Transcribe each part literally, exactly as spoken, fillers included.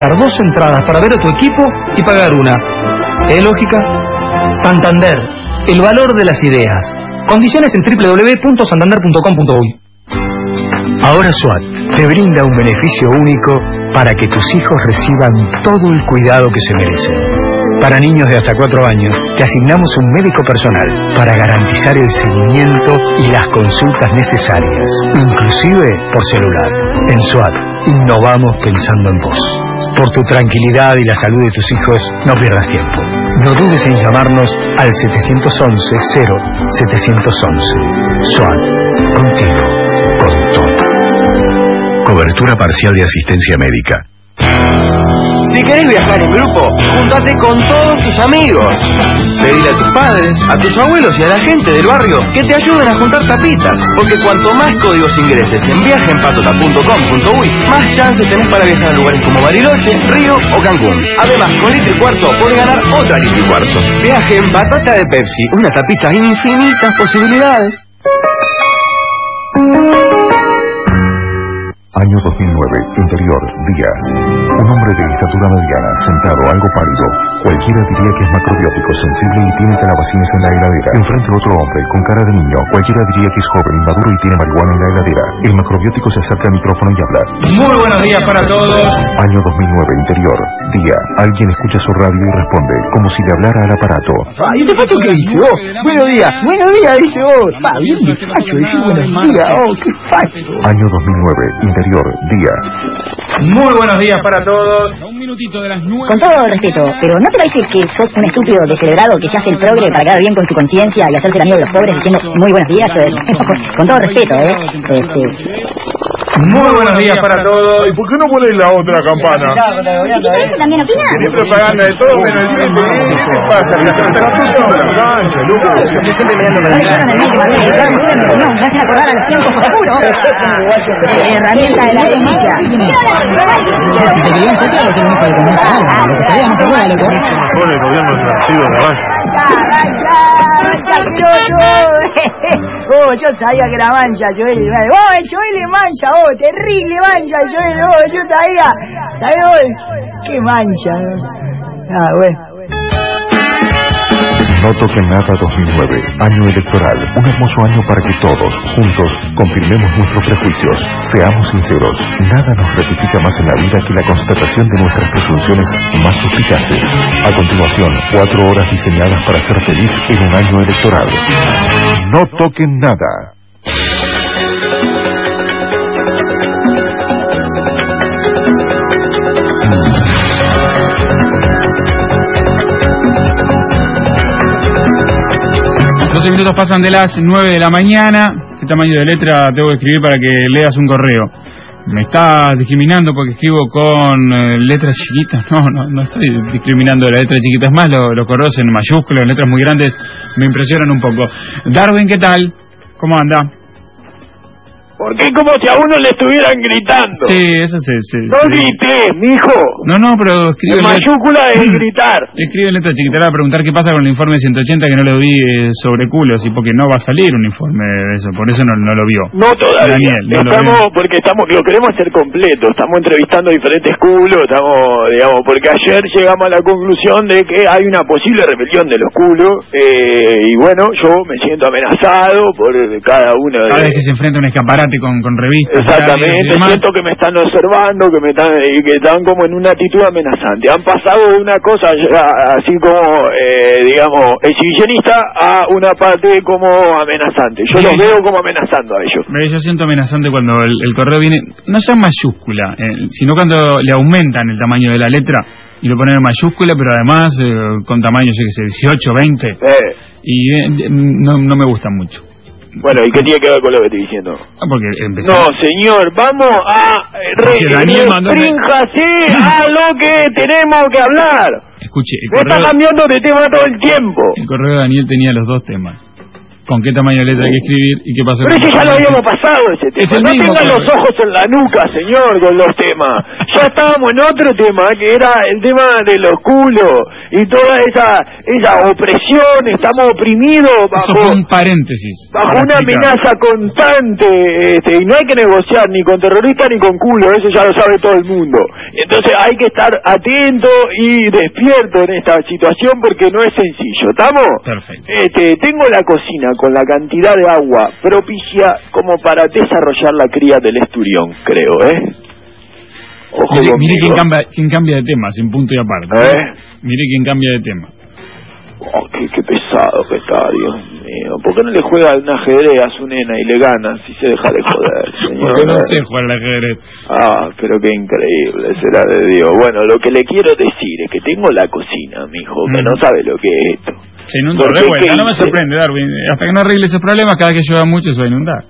dos entradas para ver a tu equipo y pagar una. ¿Qué lógica? Santander, el valor de las ideas. Condiciones en doble u doble u doble u punto santander punto com punto uy. Ahora SWAT te brinda un beneficio único para que tus hijos reciban todo el cuidado que se merecen. Para niños de hasta cuatro años, te asignamos un médico personal para garantizar el seguimiento y las consultas necesarias, inclusive por celular. En SWAT, innovamos pensando en vos. Por tu tranquilidad y la salud de tus hijos, no pierdas tiempo. No dudes en llamarnos al siete once cero siete once. SWAT, contigo, con todo. Cobertura parcial de asistencia médica. Si querés viajar en grupo, júntate con todos tus amigos. Pedile a tus padres, a tus abuelos y a la gente del barrio que te ayuden a juntar tapitas. Porque cuanto más códigos ingreses en viaje en patota punto com punto uy, más chances tenés para viajar a lugares como Bariloche, Río o Cancún. Además, con litro y cuarto podés ganar otra litro y cuarto. Viaje en patota de Pepsi, una tapita, infinitas posibilidades. Año dos mil nueve, interior, día. Un hombre de estatura mediana, sentado, algo pálido. Cualquiera diría que es macrobiótico, sensible y tiene calabacines en la heladera. Enfrente otro hombre, con cara de niño. Cualquiera diría que es joven, maduro y tiene marihuana en la heladera. El macrobiótico se acerca al micrófono y habla. Muy buenos días para todos. Año dos mil nueve, interior, día. Alguien escucha su radio y responde, como si le hablara al aparato. ¿Y este facho qué dice vos? Buenos días, buenos días, dice vos. Pa, bien de facho, dice buenos días, oh, qué facho. Año dos mil nueve, interior, día. Muy buenos días para todos. Un minutito de las nueve. Con todo respeto, pero ¿no te parece que sos un estúpido descerebrado que se hace el progre para quedar bien con su conciencia y hacerse el amigo de los pobres diciendo muy buenos días? Con todo respeto, ¿eh? Este... Muy buenos días para todos. ¿Y por qué no pones la otra campana? ¿Eso también opina? ¿Qué propaganda de todo menos el cliente? ¿Qué te pasa? ¿Qué te cancha, loco? Yo siempre mirando para allá. No, me hacen acordar a los tiempos oscuros. Herramienta de la derecha. Por el gobierno nacido de abajo. Oh, yo sabía que era mancha, Joel. Oh, el Joel es mancha, oh, terrible mancha, el Joel, oh, yo sabía. ¿Sabes, oh? Qué mancha. Ah, bueno. No toquen nada dos mil nueve, año electoral, un hermoso año para que todos, juntos, confirmemos nuestros prejuicios. Seamos sinceros, nada nos ratifica más en la vida que la constatación de nuestras presunciones más suspicaces. A continuación, cuatro horas diseñadas para ser feliz en un año electoral. No toquen nada. doce minutos pasan de las nueve de la mañana. ¿Qué tamaño de letra tengo que escribir para que leas un correo? ¿Me estás discriminando porque escribo con eh, letras chiquitas? No, no, no estoy discriminando la letra chiquita. Es más, lo, los correos en mayúsculas, en letras muy grandes, me impresionan un poco. Darwin, ¿qué tal? ¿Cómo anda? Porque es como si a uno le estuvieran gritando. Sí, eso sí, sí. No sí. grité, mijo. No, no, pero escribe... En mayúscula es gritar. Escribe en letra chiquita. Ahora a preguntar qué pasa con el informe ciento ochenta que no lo vi eh, sobre culos, y porque no va a salir un informe de eso, por eso no, no lo vio. No todavía. Daniel, no estamos, lo porque estamos, lo queremos hacer completo. Estamos entrevistando diferentes culos, estamos, digamos, porque ayer llegamos a la conclusión de que hay una posible rebelión de los culos, eh, y bueno, yo me siento amenazado por cada uno de... Cada vez que se enfrenta a un escaparate con, con revistas. Exactamente, siento que me están observando, que me están, y que están como en una actitud amenazante. Han pasado de una cosa así como, eh, digamos, exhibicionista a una parte como amenazante. Yo sí, los veo como amenazando a ellos. Yo siento amenazante cuando el, el correo viene, no sea en mayúscula, eh, sino cuando le aumentan el tamaño de la letra y lo ponen en mayúscula, pero además eh, con tamaño, yo qué sé, dieciocho, veinte. Eh. Y eh, no, no me gusta mucho. Bueno, ¿y qué tiene que ver con lo que estoy diciendo? Ah, porque empezó... No, señor, vamos a... Restríngase a lo que tenemos que hablar. Escuche, el correo... Me está cambiando de tema todo el tiempo. El correo de Daniel tenía los dos temas. con qué tamaño de letra hay que escribir y qué pasó. Pero ese ya lo habíamos pasado, ese tema. Es el no mismo, tengan pero... los ojos en la nuca, señor, con los temas. Ya estábamos en otro tema, que era el tema de los culos y toda esa esa opresión. Estamos oprimidos bajo, Eso fue un paréntesis, bajo una amenaza constante, este, y no hay que negociar ni con terroristas ni con culo, eso ya lo sabe todo el mundo. Entonces hay que estar atento y despierto en esta situación porque no es sencillo, ¿estamos? Perfecto. Este, tengo la cocina con la cantidad de agua propicia como para desarrollar la cría del esturión, creo, ¿eh? Ojo mire, conmigo. mire quién cambia, quién cambia de tema, sin punto y aparte. ¿Eh? Mire quién cambia de tema. Oh, qué, qué pesado que está, Dios mío. ¿Por qué no le juega un ajedrez a su nena y le gana si se deja de joder, señor? Porque no sé jugar al ajedrez. Ah, pero qué increíble, será de Dios. Bueno, lo que le quiero decir es que tengo la cocina, mijo, que Mm. no sabe lo que es esto. Se inundó de vuelta, no me sorprende, Darwin. Hasta que no arregle esos problemas, cada vez que llueva mucho se va a inundar.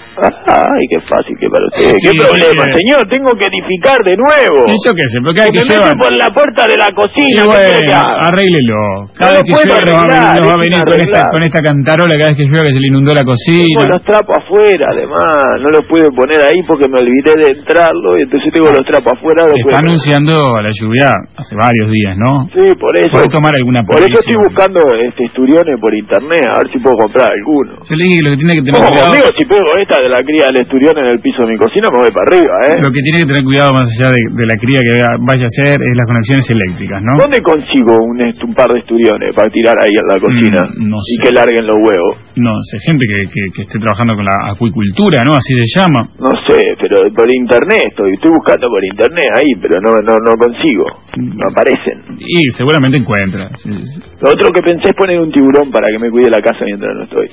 Ay, qué fácil que para usted. Sí, ¿Qué problema, sí. señor? Tengo que edificar de nuevo. Y yo qué sé, pero cada vez Que que me llueva... mete por la puerta de la Y cocina. ¿qué quiere que bueno, haga? arréglelo. Cada No vez lo que puedo llueva nos va a venir, arreglar, nos va a es venir con, esta, inarreglable. con esta cantarola cada vez que llueva que se le inundó la Tengo cocina. los trapos afuera, además. No los pude poner ahí porque me olvidé de entrarlo y entonces tengo los trapos afuera. Se después- está anunciando la lluvia hace varios días, ¿no? Sí, por eso. ¿Puede tomar alguna Por eso estoy previsión? buscando este esturiones por internet, a ver si puedo comprar alguno. Yo le dije que lo que tiene que tener Ojo cuidado... conmigo, si pego esta de la cría del esturión en el piso de mi cocina, me voy para arriba, ¿eh? Lo que tiene que tener cuidado más allá de, de la cría que vaya a hacer es las conexiones eléctricas, ¿no? ¿Dónde consigo un, est- un par de esturiones para tirar ahí en la cocina Mm, no y sé. que larguen los huevos? No sé, gente que, que, que esté trabajando con la acuicultura, ¿no? Así se llama. No sé, pero por internet estoy, estoy buscando por internet ahí, pero no no no consigo, no aparecen. Y seguramente encuentra. Sí, sí. Lo otro que pensé es poner un tiburón para que me cuide la casa mientras no estoy.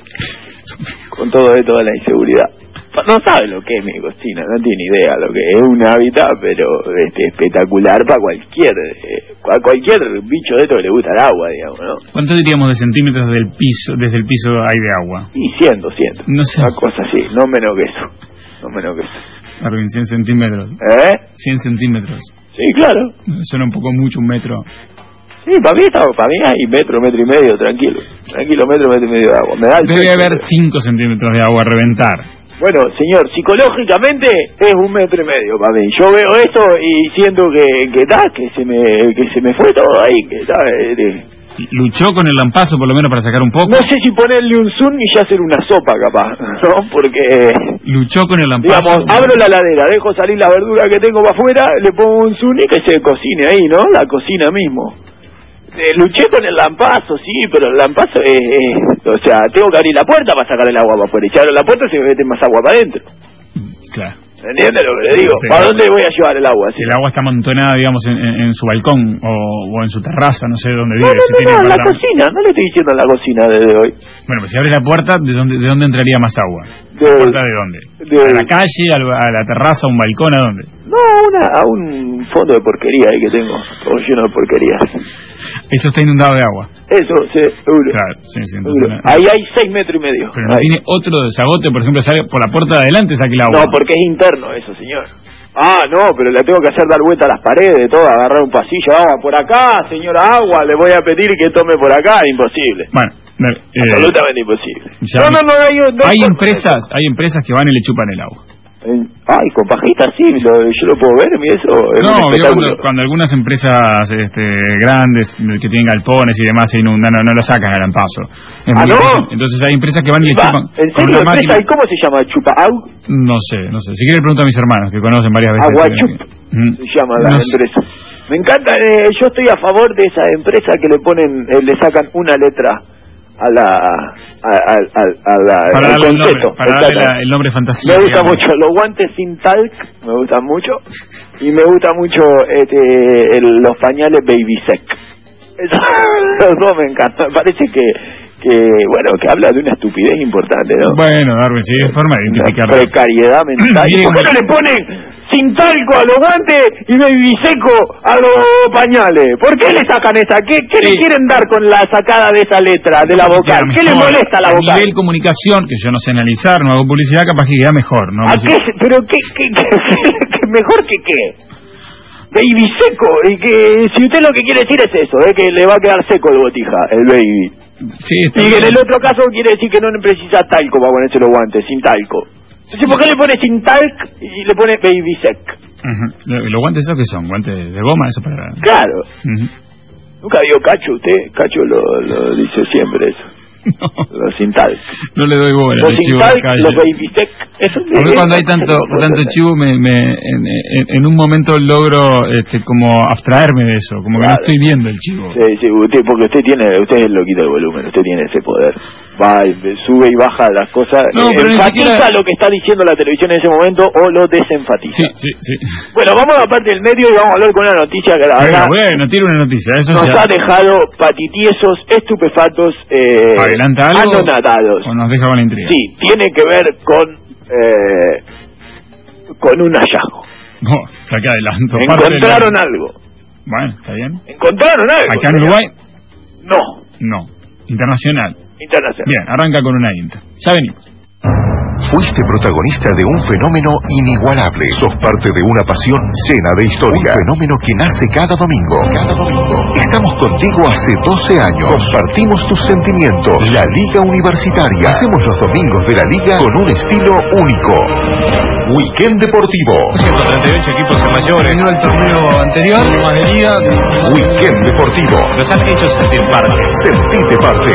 Con todo esto de la inseguridad. No sabe lo que es mi cocina, no tiene idea lo que es un hábitat, pero este, espectacular para cualquier eh, a cualquier bicho de esto que le gusta el agua, digamos, ¿no? ¿Cuánto diríamos de centímetros del piso, desde el piso hay de agua? Y ciento, ciento. No sé. Una cosa así, no menos que eso. No menos que eso. Darwin, cien centímetros. ¿Eh? cien centímetros. Sí, claro. Suena un poco mucho un metro. Sí, para mí está, para mí hay metro, metro y medio, tranquilo. Tranquilo, metro, metro y medio de agua. Me da el Debe pecho. haber cinco centímetros de agua a reventar. Bueno, señor, psicológicamente es un metro y medio para mí. Yo veo eso y siento que que, da, que se me que se me fue todo ahí, que da, eh, Luchó con el lampazo por lo menos para sacar un poco. no sé si ponerle un zoom y ya hacer una sopa capaz, ¿no? Porque Luchó con el lampazo. digamos, abro la ladera, dejo salir la verdura que tengo para afuera, le pongo un zoom y que se cocine ahí, ¿no? La cocina mismo. Eh, luché con el lampazo, sí, pero el lampazo es, es- o sea, tengo que abrir la puerta para sacar el agua para afuera. Y si abro la puerta se me mete más agua para adentro. Claro. ¿Entiendes lo que le digo? Sí. ¿Para dónde voy a llevar el agua? Si el agua está amontonada, digamos, en, en- en su balcón o, o en su terraza, no sé dónde No, vive. no, si no, tiene no, en la apartamento. cocina, no le estoy diciendo en la cocina desde hoy. Bueno, pues si abre la puerta, ¿de dónde, de dónde entraría más agua? De- ¿La puerta de dónde? de- ¿A la calle, a la, a la terraza, a un balcón, a dónde? No, a, una, a un fondo de porquería ahí que tengo, todo lleno de porquerías. Eso está inundado de agua. Eso, sí, seguro. Claro, sí, sí. Entonces, seguro. Ahí hay seis metros y medio. pero no Ahí. tiene otro desagote, por ejemplo, sale por la puerta de adelante, saque el agua. No, porque es interno eso, señor. Ah, no, pero le tengo que hacer dar vuelta a las paredes, todo, agarrar un pasillo, agua por acá, señora agua, le voy a pedir que tome por acá, imposible. Bueno, eh, Absolutamente imposible. ya- No, no, no, hay, no hay forma. empresas, hay empresas que van y le chupan el agua. Eh, Ay, con pajita, sí, lo, yo lo puedo ver, y eso es No, un vio espectáculo. cuando, cuando algunas empresas este, grandes que tienen galpones y demás se inundan, no, no lo sacan al lampazo. Es Ah, muy ¿no? difícil. Entonces hay empresas que van y le Va, chupan ¿en con serio, una empresa? máquina. ¿Y cómo se llama? ¿Chupa Au? No sé, no sé. Si quiere le pregunto a mis hermanos que conocen varias veces. Aguachup Mm. se llama la No sé. empresa. Me encanta, eh, yo estoy a favor de esa empresa que le ponen, eh, le sacan una letra a la, a, a, a, a la Para al darle el concepto. nombre, para darle Exacto. la- el nombre fantasía. Me gusta digamos. mucho los guantes sin talc, me gustan mucho, y me gusta mucho este, el- los pañales Baby Sec. Eso- los dos me encantan. Parece que, que bueno, que habla de una estupidez importante, ¿no? Bueno, Darwin, sí, es forma de Una identificarlo. precariedad mental. ¿Y Mire, por qué no le ponen sin talco a los guantes y baby seco a los pañales? ¿Por qué le sacan esa? ¿Qué, qué le Sí. quieren dar con la sacada de esa letra, de la vocal? Queda ¿Qué le mejor. molesta a la A vocal? nivel comunicación, que yo no sé analizar, no hago publicidad, capaz que queda mejor, ¿no? ¿A qué? ¿Pero qué, qué, qué, qué mejor que qué? Baby seco, y que si usted lo que quiere decir es eso, es que le va a quedar seco el botija, el baby. Sí, y en el otro caso quiere decir que no precisa talco para ponerse los guantes, sin talco. Entonces, ¿por qué le pone sin talc y le pone baby sec? Uh-huh. ¿Los guantes esos qué son? ¿Guantes de goma? Eso para... Claro. Uh-huh. Nunca vio Cacho usted, Cacho lo, lo dice siempre eso. No. Los sin talc. No le doy bola. Los sin talc, los baby sec. Eso a mí cuando hay tanto tanto chivo, me, me en, en, en un momento logro este, como abstraerme de eso, como que claro. No estoy viendo el chivo. Sí, sí, usted, porque usted tiene, usted es el loquito de volumen, usted tiene ese poder. Va, y sube y baja las cosas, no, eh, enfatiza siquiera... lo que está diciendo la televisión en ese momento o lo desenfatiza. Sí, sí, sí. Bueno, vamos a la parte del medio y vamos a hablar con una noticia que la verdad bueno, tiene una noticia, eso nos ya... ha dejado patitiesos, estupefactos, eh, ¿adelanta algo anonadados. O nos deja con la intriga? Sí, tiene que ver con eh, con un hallazgo. No, acá adelanto. Encontraron algo. Bueno, está bien. ¿Encontraron algo? ¿Acá en Uruguay? No. No. Internacional. Internacional. Bien, arranca con una inta. Ya venimos. Fuiste protagonista de un fenómeno inigualable. Sos parte de una pasión llena de historia. Un fenómeno que nace cada domingo. Cada domingo. Estamos contigo hace doce años. Compartimos tus sentimientos. La Liga Universitaria. Hacemos los domingos de la Liga con un estilo único. Weekend Deportivo. ciento treinta y ocho equipos en mayores. Terminó el torneo anterior, más de liga. Weekend Deportivo. Nos han hecho sentir parte. Sentite parte.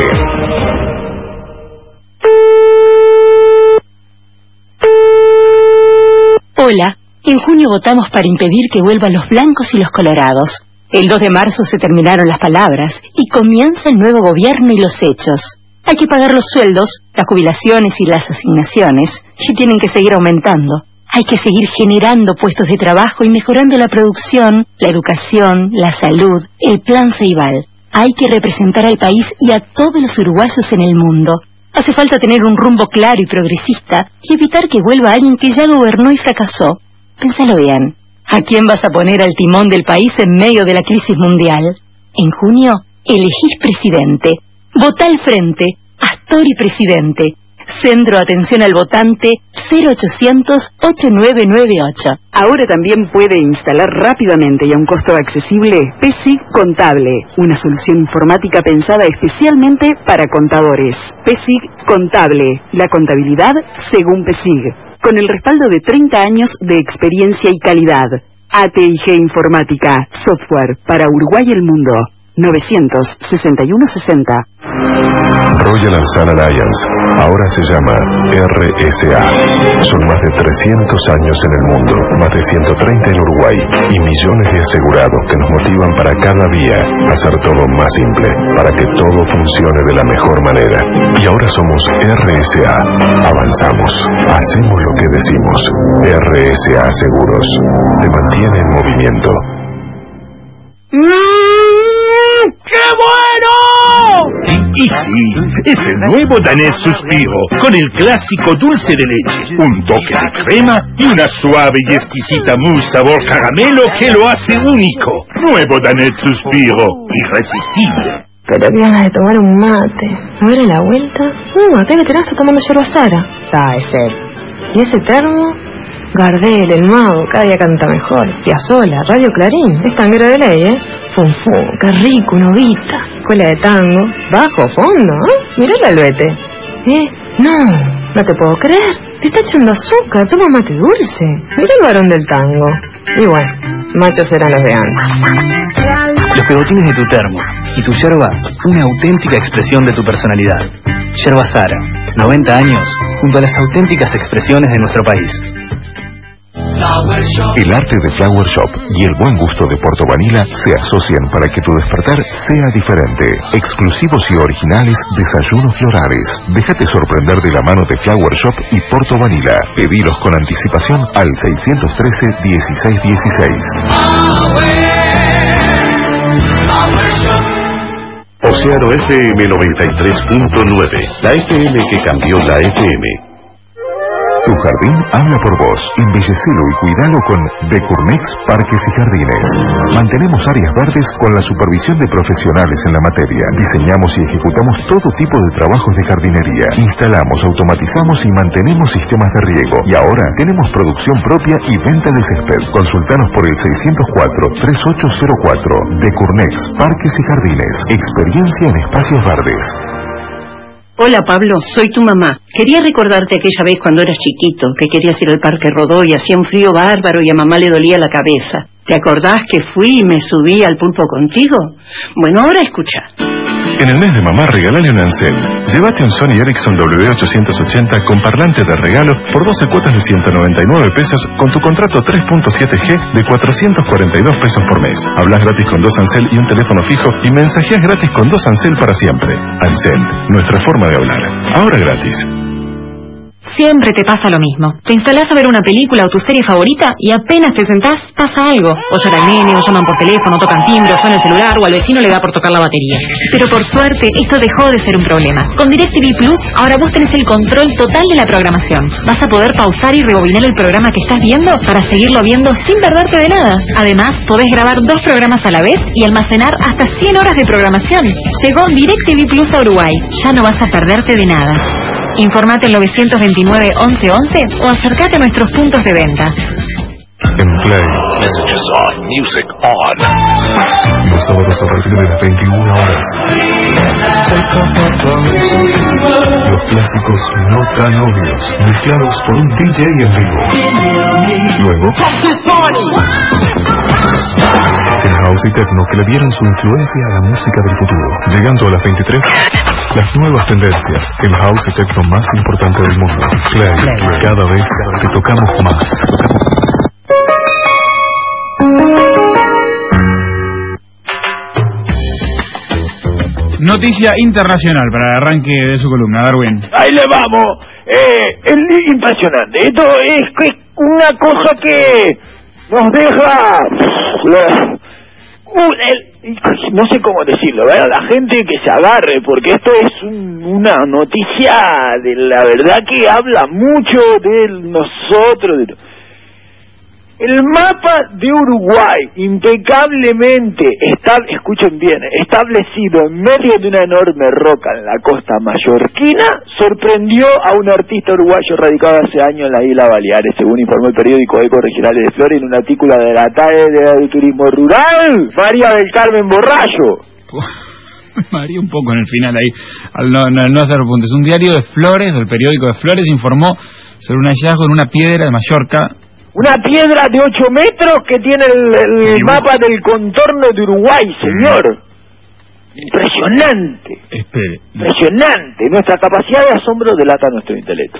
Hola, en junio votamos para impedir que vuelvan los blancos y los colorados. El dos de marzo se terminaron las palabras y comienza el nuevo gobierno y los hechos. Hay que pagar los sueldos, las jubilaciones y las asignaciones, y tienen que seguir aumentando. Hay que seguir generando puestos de trabajo y mejorando la producción, la educación, la salud, el plan Ceibal. Hay que representar al país y a todos los uruguayos en el mundo. Hace falta tener un rumbo claro y progresista y evitar que vuelva alguien que ya gobernó y fracasó. Pénsalo bien. ¿A quién vas a poner al timón del país en medio de la crisis mundial? En junio, elegís presidente. Votá al frente. Astori presidente. Centro de Atención al Votante cero ochocientos, ochenta y nueve noventa y ocho. Ahora también puede instalar rápidamente y a un costo accesible P S I G Contable, una solución informática pensada especialmente para contadores. P S I G Contable, la contabilidad según P S I G, con el respaldo de treinta años de experiencia y calidad. A T I G Informática, software para Uruguay y el mundo. novecientos sesenta y uno sesenta. Royal and Sun Alliance, ahora se llama R S A. Son más de trescientos años en el mundo, más de ciento treinta en Uruguay y millones de asegurados que nos motivan para cada día hacer todo más simple, para que todo funcione de la mejor manera. Y ahora somos R S A. Avanzamos, hacemos lo que decimos. R S A Seguros te mantiene en movimiento. ¡Qué bueno! Y sí, es el nuevo Danette Suspiro, con el clásico dulce de leche, un toque de crema y una suave y exquisita mousse sabor caramelo que lo hace único. Nuevo Danette Suspiro, irresistible. Pero qué ganas de tomar un mate. ¿No era la vuelta? Uh, acá hay veteranos tomando yerba Sara. Ah, es él. ¿Y ese termo? Gardel, el mago, cada día canta mejor. Piazzolla, Radio Clarín, es tanguero de ley, ¿eh? Fum, fum, qué rico, una ovita. Escuela de tango, bajo, fondo, ¿eh? Mirá el albete. ¿Eh? No, no te puedo creer. Te está echando azúcar, toma mate dulce. Mirá el varón del tango. Y bueno, machos eran los de antes. Los pegotines de tu termo y tu yerba, una auténtica expresión de tu personalidad. Yerba Sara, noventa años, junto a las auténticas expresiones de nuestro país. El arte de Flower Shop y el buen gusto de Porto Vanilla se asocian para que tu despertar sea diferente. Exclusivos y originales desayunos florales. Déjate sorprender de la mano de Flower Shop y Porto Vanilla. Pedilos con anticipación al seiscientos trece, dieciséis dieciséis. Océano F M noventa y tres punto nueve, la F M que cambió la F M. Tu jardín habla por vos. Embellecelo y cuidalo con Decurnex Parques y Jardines. Mantenemos áreas verdes con la supervisión de profesionales en la materia. Diseñamos y ejecutamos todo tipo de trabajos de jardinería. Instalamos, automatizamos y mantenemos sistemas de riego. Y ahora tenemos producción propia y venta de césped. Consultanos por el seiscientos cuatro, treinta y ocho cero cuatro. Decurnex Parques y Jardines. Experiencia en espacios verdes. Hola Pablo, soy tu mamá. Quería recordarte aquella vez cuando eras chiquito, que querías ir al Parque Rodó y hacía un frío bárbaro y a mamá le dolía la cabeza. ¿Te acordás que fui y me subí al pulpo contigo? Bueno, ahora escucha. En el mes de mamá regalale un Ansel. Llévate un Sony Ericsson W ochocientos ochenta con parlante de regalo por doce cuotas de ciento noventa y nueve pesos con tu contrato tres punto siete G de cuatrocientos cuarenta y dos pesos por mes. Hablas gratis con dos Ansel y un teléfono fijo y mensajeas gratis con dos Ansel para siempre. Ansel, nuestra forma de hablar. Ahora gratis. Siempre te pasa lo mismo. Te instalás a ver una película o tu serie favorita y apenas te sentás, pasa algo. O llora el nene, o llaman por teléfono, tocan timbre, o suena el celular, o al vecino le da por tocar la batería. Pero por suerte, esto dejó de ser un problema. Con DirecTV Plus, ahora vos tenés el control total de la programación. Vas a poder pausar y rebobinar el programa que estás viendo para seguirlo viendo sin perderte de nada. Además, podés grabar dos programas a la vez y almacenar hasta cien horas de programación. Llegó DirecTV Plus a Uruguay. Ya no vas a perderte de nada. Informate al novecientos veintinueve once once o acércate a nuestros puntos de venta. En Play. Messages on, music on. Los sábados a partir de las veintiuna horas. Los clásicos no tan obvios, mezclados por un D J en vivo. Luego, el house y techno que le dieron su influencia a la música del futuro. Llegando a las veintitrés, las nuevas tendencias, el house y techno más importante del mundo. Play, cada vez te tocamos más. Noticia internacional para el arranque de su columna, Darwin. Ahí le vamos. Eh, es impresionante. Esto es, es una cosa que nos deja... Uh, el, no sé cómo decirlo, ¿verdad? La gente que se agarre, porque esto es un, una noticia de la verdad que habla mucho de nosotros. De, el mapa de Uruguay, impecablemente, está, escuchen bien, establecido en medio de una enorme roca en la costa mallorquina, sorprendió a un artista uruguayo radicado hace años en las Islas Baleares, según informó el periódico Eco Regionales de Flores en un artículo de la T A E de Turismo Rural, María del Carmen Borrallo. María un poco en el final ahí, al no, no, no hacer puntos. Un diario de Flores, del periódico de Flores, informó sobre un hallazgo en una piedra de Mallorca. Una piedra de ocho metros que tiene el, el mapa del contorno de Uruguay, señor. Impresionante. Espere. Impresionante. Nuestra capacidad de asombro delata nuestro intelecto.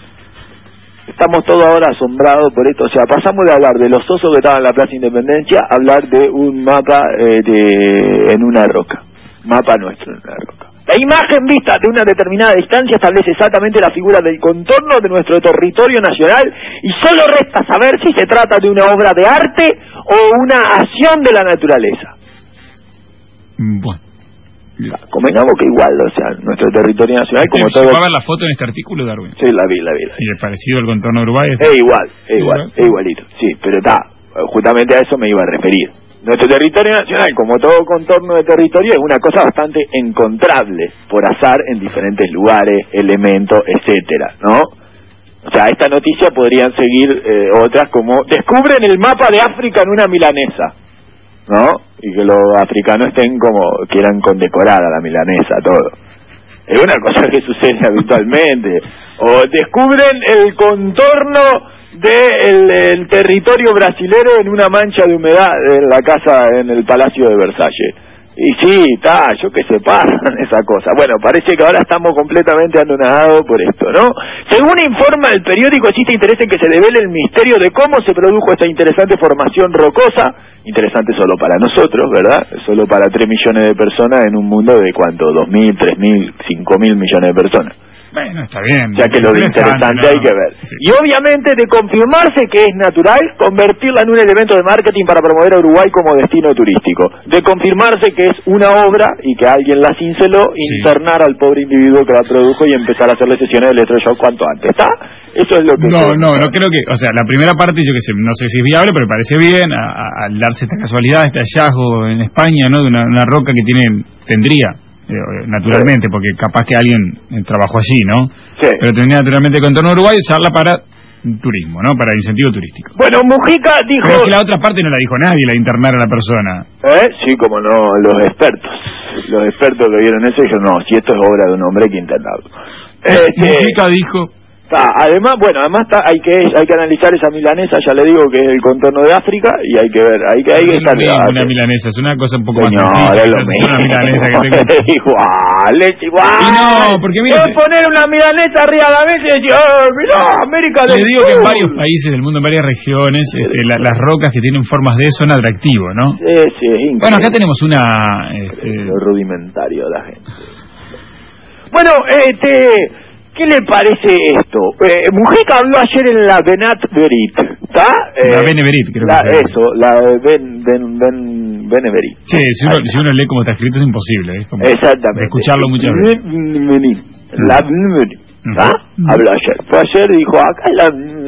Estamos todos ahora asombrados por esto. O sea, pasamos de hablar de los osos que estaban en la Plaza Independencia a hablar de un mapa eh, de, en una roca. Mapa nuestro en una roca. La imagen vista de una determinada distancia establece exactamente la figura del contorno de nuestro territorio nacional y solo resta saber si se trata de una obra de arte o una acción de la naturaleza. Bueno. Convengamos que igual, o sea, nuestro territorio nacional como todo... ¿Se va a ver la foto en este artículo, Darwin? Sí, la vi, la vi. La vi. ¿Y es parecido al contorno de Uruguay? Es igual, es igual, es igualito. Sí, pero está, justamente a eso me iba a referir. Nuestro territorio nacional, como todo contorno de territorio, es una cosa bastante encontrable por azar en diferentes lugares, elementos, etcétera, ¿no? O sea, esta noticia podrían seguir eh, otras como descubren el mapa de África en una milanesa, ¿no? Y que los africanos estén como quieran condecorar a la milanesa, todo. Es una cosa que sucede habitualmente. O descubren el contorno del de territorio brasilero en una mancha de humedad en la casa, en el Palacio de Versalles. Y sí, está, yo que sé, pasan esa cosa. Bueno, parece que ahora estamos completamente anonadados por esto, ¿no? Según informa el periódico, existe interés en que se devele el misterio de cómo se produjo esta interesante formación rocosa. Interesante solo para nosotros, ¿verdad? Solo para tres millones de personas en un mundo de, ¿cuánto? dos mil, tres mil, cinco mil millones de personas. Bueno, está bien. Ya que lo de interesante ¿no? hay que ver. Sí. Y obviamente de confirmarse que es natural, convertirla en un elemento de marketing para promover a Uruguay como destino turístico. De confirmarse que es una obra y que alguien la cinceló, sí. internar al pobre individuo que la produjo y empezar a hacerle sesiones de electroshock cuanto antes. ¿Está? Eso es lo que... No, no, no creo que... O sea, la primera parte yo que sé, no sé si es viable, pero me parece bien al darse esta casualidad, este hallazgo en España, ¿no? De una, una roca que tiene tendría... naturalmente, sí. porque capaz que alguien trabajó allí, ¿no? Sí. Pero tendría naturalmente contorno Uruguay y usarla para turismo, ¿no? Para incentivo turístico. Bueno, Mujica dijo... Pero que la otra parte no la dijo nadie, la internar a la persona. ¿Eh? Sí, como no, los expertos. los expertos que vieron eso dijeron, no, si esto es obra de un hombre, hay que intentarlo. Este, Mujica dijo... Está, además, bueno, además está, hay que hay que analizar esa milanesa, ya le digo que es el contorno de África y hay que ver, hay que hay que estar una, una milanesa, es una cosa un poco Señor, más sencilla. es lo mismo. Una milanesa que tengo. igual, es igual. Y no, porque mire, puedes poner una milanesa arriba de la mesa y decir, oh, mirá, América del le digo que en Sur. varios países del mundo, en varias regiones, este, la, las rocas que tienen formas de son atractivos, ¿no? Sí, sí, es increíble. Bueno, acá tenemos una... Este... Lo rudimentario de la gente. Bueno, este... ¿qué le parece esto? Eh, Mujica habló ayer en la Benat Berit, ¿está? Eh, la Beneverit, creo la, que es. Eso, la Ben, ben, ben, Beneverit. Sí, si uno, si uno lee como está escrito es imposible, es como exactamente. escucharlo muchas veces. La Beneverit, ¿está? Habló ayer. Fue ayer y dijo, acá la...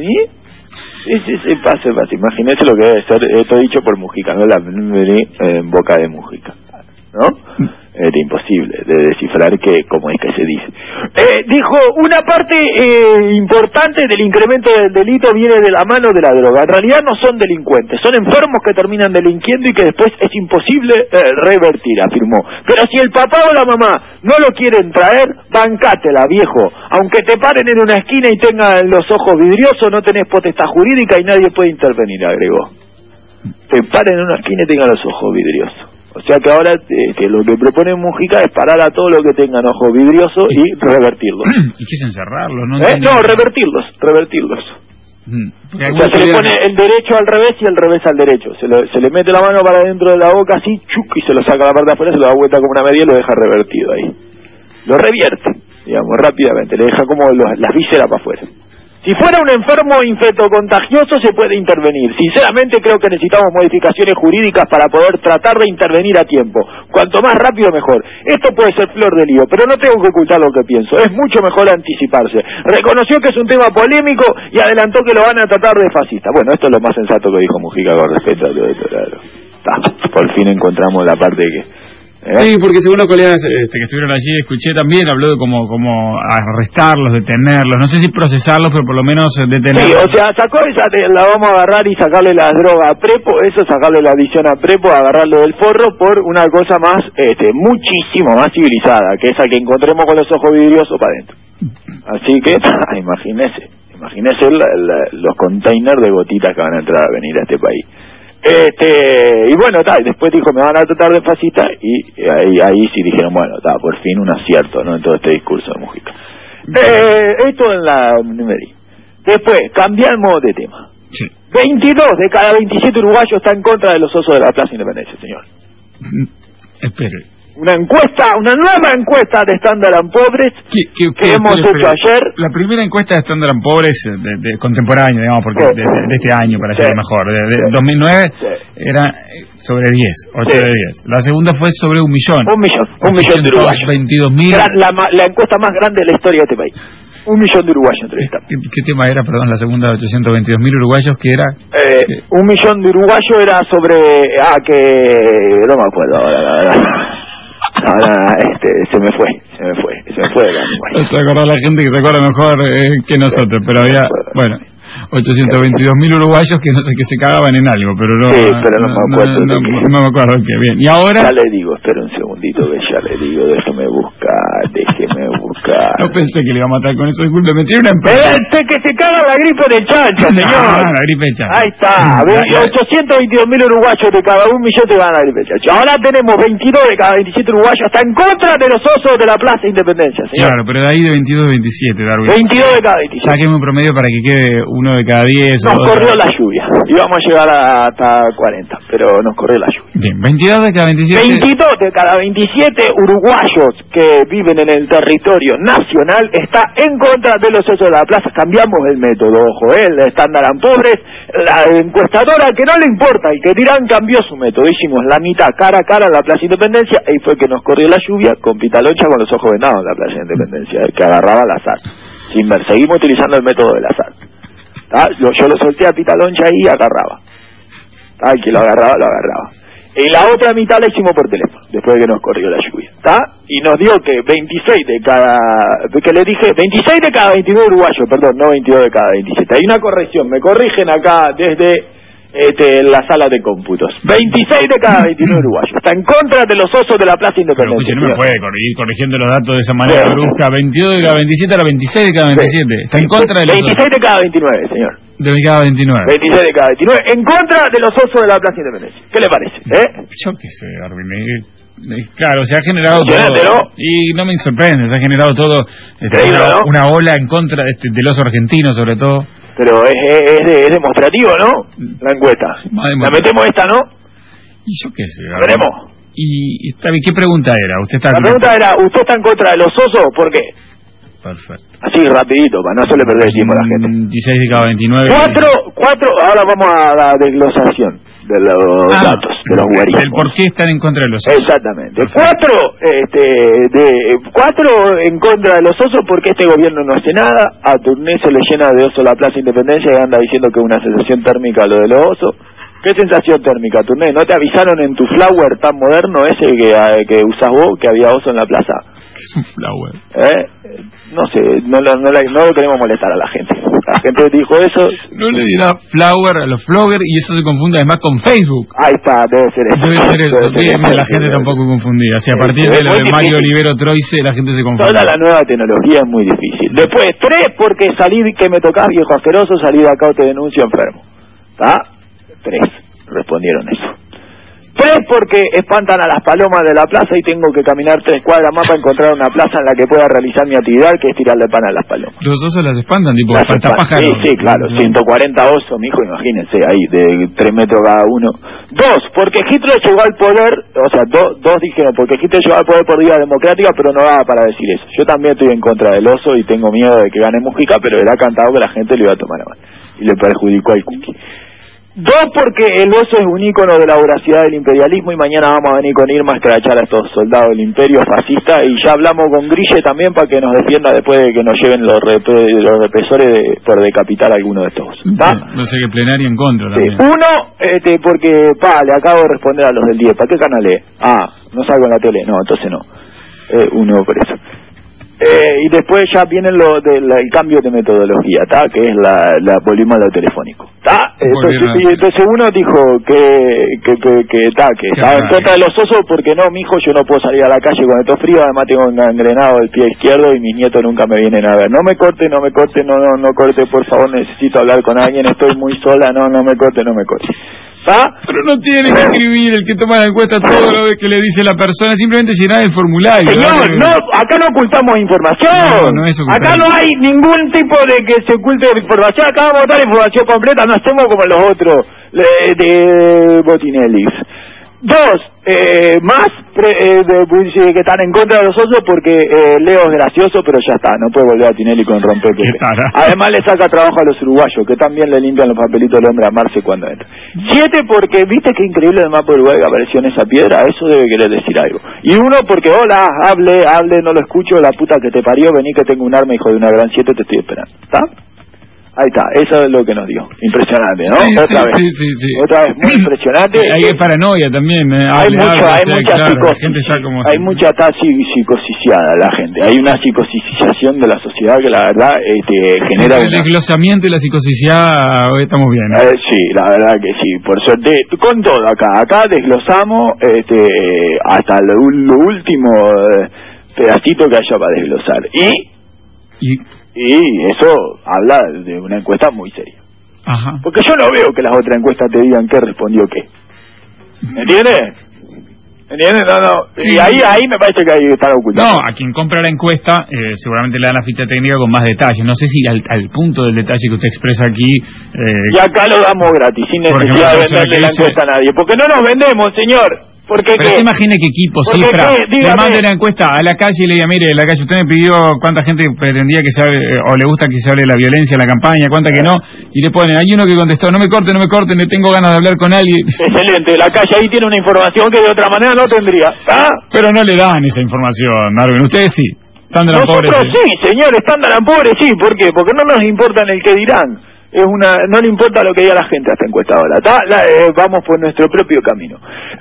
Sí, sí, sí, pase, pase. Imagínese lo que debe ser esto dicho por Mujica, ¿no? La Beneverit en boca de Mujica, ¿no? Era imposible de descifrar que cómo es que se dice. Eh, dijo, una parte eh, importante del incremento del delito viene de la mano de la droga. En realidad no son delincuentes, son enfermos que terminan delinquiendo y que después es imposible eh, revertir, afirmó. Pero si el papá o la mamá no lo quieren traer, bancátela, viejo. Aunque te paren en una esquina y tengan los ojos vidriosos, no tenés potestad jurídica y nadie puede intervenir, agregó. Te paren en una esquina y tengan los ojos vidriosos. O sea que ahora este, lo que propone Mujica es parar a todo lo que tengan ojos vidriosos y revertirlos. ¿Y qué es encerrarlos? No, ¿Eh? no revertirlos, revertirlos. Mm. O sea, se le pone el derecho al revés y el revés al derecho. Se, lo, se le mete la mano para dentro de la boca así, chuc, y se lo saca la parte de afuera, se lo da vuelta como una media y lo deja revertido ahí. Lo revierte, digamos, rápidamente, le deja como los, las vísceras para afuera. Si fuera un enfermo infectocontagioso se puede intervenir. Sinceramente creo que necesitamos modificaciones jurídicas para poder tratar de intervenir a tiempo. Cuanto más rápido mejor. Esto puede ser flor de lío, pero no tengo que ocultar lo que pienso. Es mucho mejor anticiparse. Reconoció que es un tema polémico y adelantó que lo van a tratar de fascista. Bueno, esto es lo más sensato que dijo Mujica con respecto a todo esto. Claro. Por fin encontramos la parte que... ¿Eh? Sí, porque según los colegas este, que estuvieron allí, escuché también, habló de como, como arrestarlos, detenerlos, no sé si procesarlos, pero por lo menos detenerlos. Sí, o sea, sacó esa, la vamos a agarrar y sacarle las drogas a Prepo, eso, sacarle la adicción a Prepo, agarrarlo del forro por una cosa más, este, muchísimo más civilizada, que esa que encontremos con los ojos vidriosos para adentro. Así que, imagínese, imagínese la, la, los containers de gotitas que van a entrar a venir a este país. Este, y bueno, ta, y después dijo, me van a tratar de fascista, y ahí, ahí sí dijeron, bueno, ta, por fin un acierto, ¿no? En todo este discurso de Mujica. Eh, esto en la Numeri. Después, cambiamos de tema. Sí. veintidós de cada veintisiete uruguayos están en contra de los osos de la Plaza Independencia, señor. Espere. Una encuesta, una nueva encuesta de Standard and Poor's ¿Qué, qué, que qué, hemos espere, hecho espere. ayer. La primera encuesta de Standard and Poor's de, de contemporánea, digamos, porque Sí. de, de, de este año, para Sí. ser mejor, de, de Sí. dos mil nueve Sí. era sobre diez, ocho Sí. de diez. La segunda fue sobre un millón. Un millón, un millón de uruguayos. veintidós mil. Gran- La, ma- la encuesta más grande de la historia de este país. Un millón de uruguayos entrevistados. ¿Qué, ¿Qué tema era, perdón, la segunda de ochocientos veintidós mil uruguayos, que era? Eh, un millón de uruguayos era sobre... Ah, que... No me acuerdo ahora, la verdad. Ahora, este, se me fue, se me fue, se me fue de la memoria. Se acuerda la gente que se acuerda mejor eh, que nosotros, pero había, bueno, ochocientos veintidós mil uruguayos que no sé, que se cagaban en algo, pero no... Sí, pero no me acuerdo No, no, de qué. no me acuerdo qué, bien. Y ahora... Ya le digo, espera un segundito que ya le digo, déjeme buscar, déjeme buscar. No pensé que le iba a matar con eso, disculpe, me tiene una Pero empresa. este que se caga la gripe del chancho, señor. No, la gripe de chancho. Ahí está, ochocientos veintidós mil uruguayos de cada un millón te van a la gripe del chancho. Ahora tenemos veintidós de cada veintisiete uruguayos, está en contra de los osos de la Plaza Independencia, señor. Claro, pero de ahí de veintidós a veintisiete, Darwin. veintidós de cada veintisiete. Sáqueme un promedio para que quede uno de cada diez. Nos o dos. corrió la lluvia, íbamos a llegar a- hasta cuarenta, pero nos corrió la lluvia. Bien, veintidós de cada veintisiete. veintidós de cada veintisiete uruguayos que viven en el territorio nacional está en contra de los osos de la plaza. Cambiamos el método, ojo, ¿eh? El Standard and Poor's, la encuestadora que no le importa y que dirán cambió su método. Hicimos la mitad cara a cara en la Plaza Independencia y fue que nos corrió la lluvia con Pitaloncha con los ojos venados en la Plaza Independencia, el que agarraba al azar. Sin ver, seguimos utilizando el método del azar. ¿Tá? Yo, yo lo solté a Pitaloncha ahí y agarraba. ¿Tá? El que lo agarraba, lo agarraba. Y la otra mitad la hicimos por teléfono, después de que nos corrió la lluvia, ¿está? Y nos dio que veintiséis de cada... que le dije, veintiséis de cada veintidós uruguayos, perdón, no veintidós de cada veintisiete. Hay una corrección, me corrigen acá desde este, en la sala de cómputos. veintiséis de cada veintinueve uruguayos. Está en contra de los osos de la Plaza Pero Independencia. escuche, no me puede ir corrigiendo los datos de esa manera sí. brusca. veintidós de cada veintisiete a la veintiséis de cada veintisiete. Sí. Está en contra de los veintiséis de cada veintinueve, señor. De cada veintinueve. veintiséis de cada veintinueve. En contra de los osos de la Plaza Independencia. ¿Qué le parece? ¿Eh? Yo qué sé, Arvin. Claro, se ha generado todo. Y no me sorprende, se ha generado todo. Este, una, ¿no? una ola en contra este, del oso argentino, sobre todo. Pero es, es, es demostrativo, ¿no? La encuesta. La metemos esta, ¿no? Y yo qué sé. Veremos. Y, y está bien, ¿qué pregunta era? Usted está La pregunta era, ¿usted está en contra de los osos? ¿Por qué? Perfecto. Así, rapidito, para no hacerle perder el tiempo a la gente. dieciséis de cada veintinueve. Cuatro, cuatro, ahora vamos a la desglosación de los ah, datos, de los guarismos. El por qué están en contra de los osos. Exactamente. Perfecto. Cuatro, este, de, cuatro en contra de los osos porque este gobierno no hace nada. A Turné se le llena de oso la Plaza Independencia y anda diciendo que es una sensación térmica lo de los osos. ¿Qué sensación térmica, Turné? ¿No te avisaron en tu flower tan moderno ese que, que usás vos que había oso en la plaza? ¿Qué es un flower? ¿Eh? No sé, no, no, no, no lo queremos molestar a la gente. La gente dijo eso. No le dirá flower a los floggers y eso se confunde además con Facebook. Ahí está, debe ser eso. Debe ser eso, debe ser eso. La gente está un poco confundida. Si a partir de lo de Mario Olivero Troise la gente se confunde. Toda la nueva tecnología es muy difícil. Después, tres, porque salir que me tocás, viejo asqueroso, salir de acá o te denuncio enfermo. ¿Está? Tres, respondieron eso. Tres, porque espantan a las palomas de la plaza y tengo que caminar tres cuadras más para encontrar una plaza en la que pueda realizar mi actividad, que es tirarle pan a las palomas. ¿Los osos las espantan? Tipo, las espantapájaros. Sí, sí, claro, ciento cuarenta osos, mijo, imagínense, ahí, de tres metros cada uno. Dos, porque Hitler llegó al poder, o sea, do, dos dijeron, porque Hitler llegó al poder por vía democrática, pero no daba para decir eso. Yo también estoy en contra del oso y tengo miedo de que gane Mujica, pero él ha cantado que la gente lo iba a tomar a mal. Y le perjudicó al cookie. Dos, porque el oso es un ícono de la voracidad del imperialismo y mañana vamos a venir con Irma a escrachar a estos soldados del imperio fascista y ya hablamos con Grille también para que nos defienda después de que nos lleven los, rep los represores de, por decapitar a alguno de estos. ¿Tá? No sé qué plenaria en contra sí. también. Uno, este, porque, pa, le acabo de responder a los del diez. ¿Para qué canal es? Ah, no salgo en la tele. No, entonces no. Eh, uno por eso. Eh, y después ya viene lo del el cambio de metodología, ¿tá? Que es la, la volvimos a lo telefónico, ¿tá? Entonces, y entonces uno dijo que que que, que, tá, que estaba en contra de los osos porque no, mijo, yo no puedo salir a la calle con esto frío, además tengo engangrenado el pie izquierdo y mis nietos nunca me vienen a ver. No me corte, no me corte, no, no, no corte, por favor, necesito hablar con alguien, estoy muy sola, no, no me corte, no me corte. ¿Ah? Pero no tiene que escribir el que toma la encuesta todo lo que le dice la persona, simplemente llenar el formulario. Señor, ¿vale? No, acá no ocultamos información. No, no es acá no hay ningún tipo de que se oculte información. Acá vamos a dar información completa, no hacemos como los otros de, de Botinelli. Dos, eh, más pre, eh, de, que están en contra de los osos porque eh, Leo es gracioso, pero ya está, no puede volver a Tinelli con romper. Además le saca trabajo a los uruguayos, que también le limpian los papelitos del hombre a Marce cuando entra. Siete, porque viste qué increíble el mapa de Uruguay que apareció en esa piedra, eso debe querer decir algo. Y uno, porque hola, hable, hable, no lo escucho, la puta que te parió, vení que tengo un arma, hijo de una gran siete, te estoy esperando. ¿Está? Ahí está, eso es lo que nos dio. Impresionante, ¿no? Sí, Otra sí, vez. Sí, sí, sí. Otra vez, muy impresionante. Hay eh, paranoia también. Eh, hay hable, mucho, hable, hay o sea, mucha claro, psicosis. La gente está como hay mucha está psicosiciada la gente. Hay una psicosiciación de la sociedad que la verdad este, genera... El una... desglosamiento y la psicosiciada, hoy estamos bien. ¿eh? Eh, sí, la verdad que sí. Por suerte, con todo acá. Acá desglosamos este, hasta lo, lo último pedacito que haya para desglosar. Y... ¿Y? Y eso habla de una encuesta muy seria. Ajá. Porque yo no veo que las otras encuestas te digan qué respondió qué. ¿Me entiendes? ¿Me entiendes? No, no. Y ahí ahí me parece que ahí están ocultando. No, a quien compra la encuesta eh, seguramente le dan la ficha técnica con más detalles. No sé si al, al punto del detalle que usted expresa aquí... Eh, y acá lo damos gratis, sin necesidad de venderle la encuesta a nadie. Porque no nos vendemos, señor. Porque Pero usted imagine que equipo cifra, le mande la encuesta a la calle y le diga, mire, la calle usted me pidió cuánta gente pretendía que se hable, o le gusta que se hable de la violencia en la campaña, cuánta que no, y le pone, hay uno que contestó, no me corte, no me corte, no tengo ganas de hablar con alguien. Excelente, la calle ahí tiene una información que de otra manera no tendría. ¿Ah? Pero no le dan esa información, Marvin, ustedes sí. Nosotros pobres, sí, señor, estándar pobres, sí, ¿por qué? Porque no nos importa en el que dirán. Es una, no le importa lo que diga la gente a esta encuestadora, la, eh, vamos por nuestro propio camino.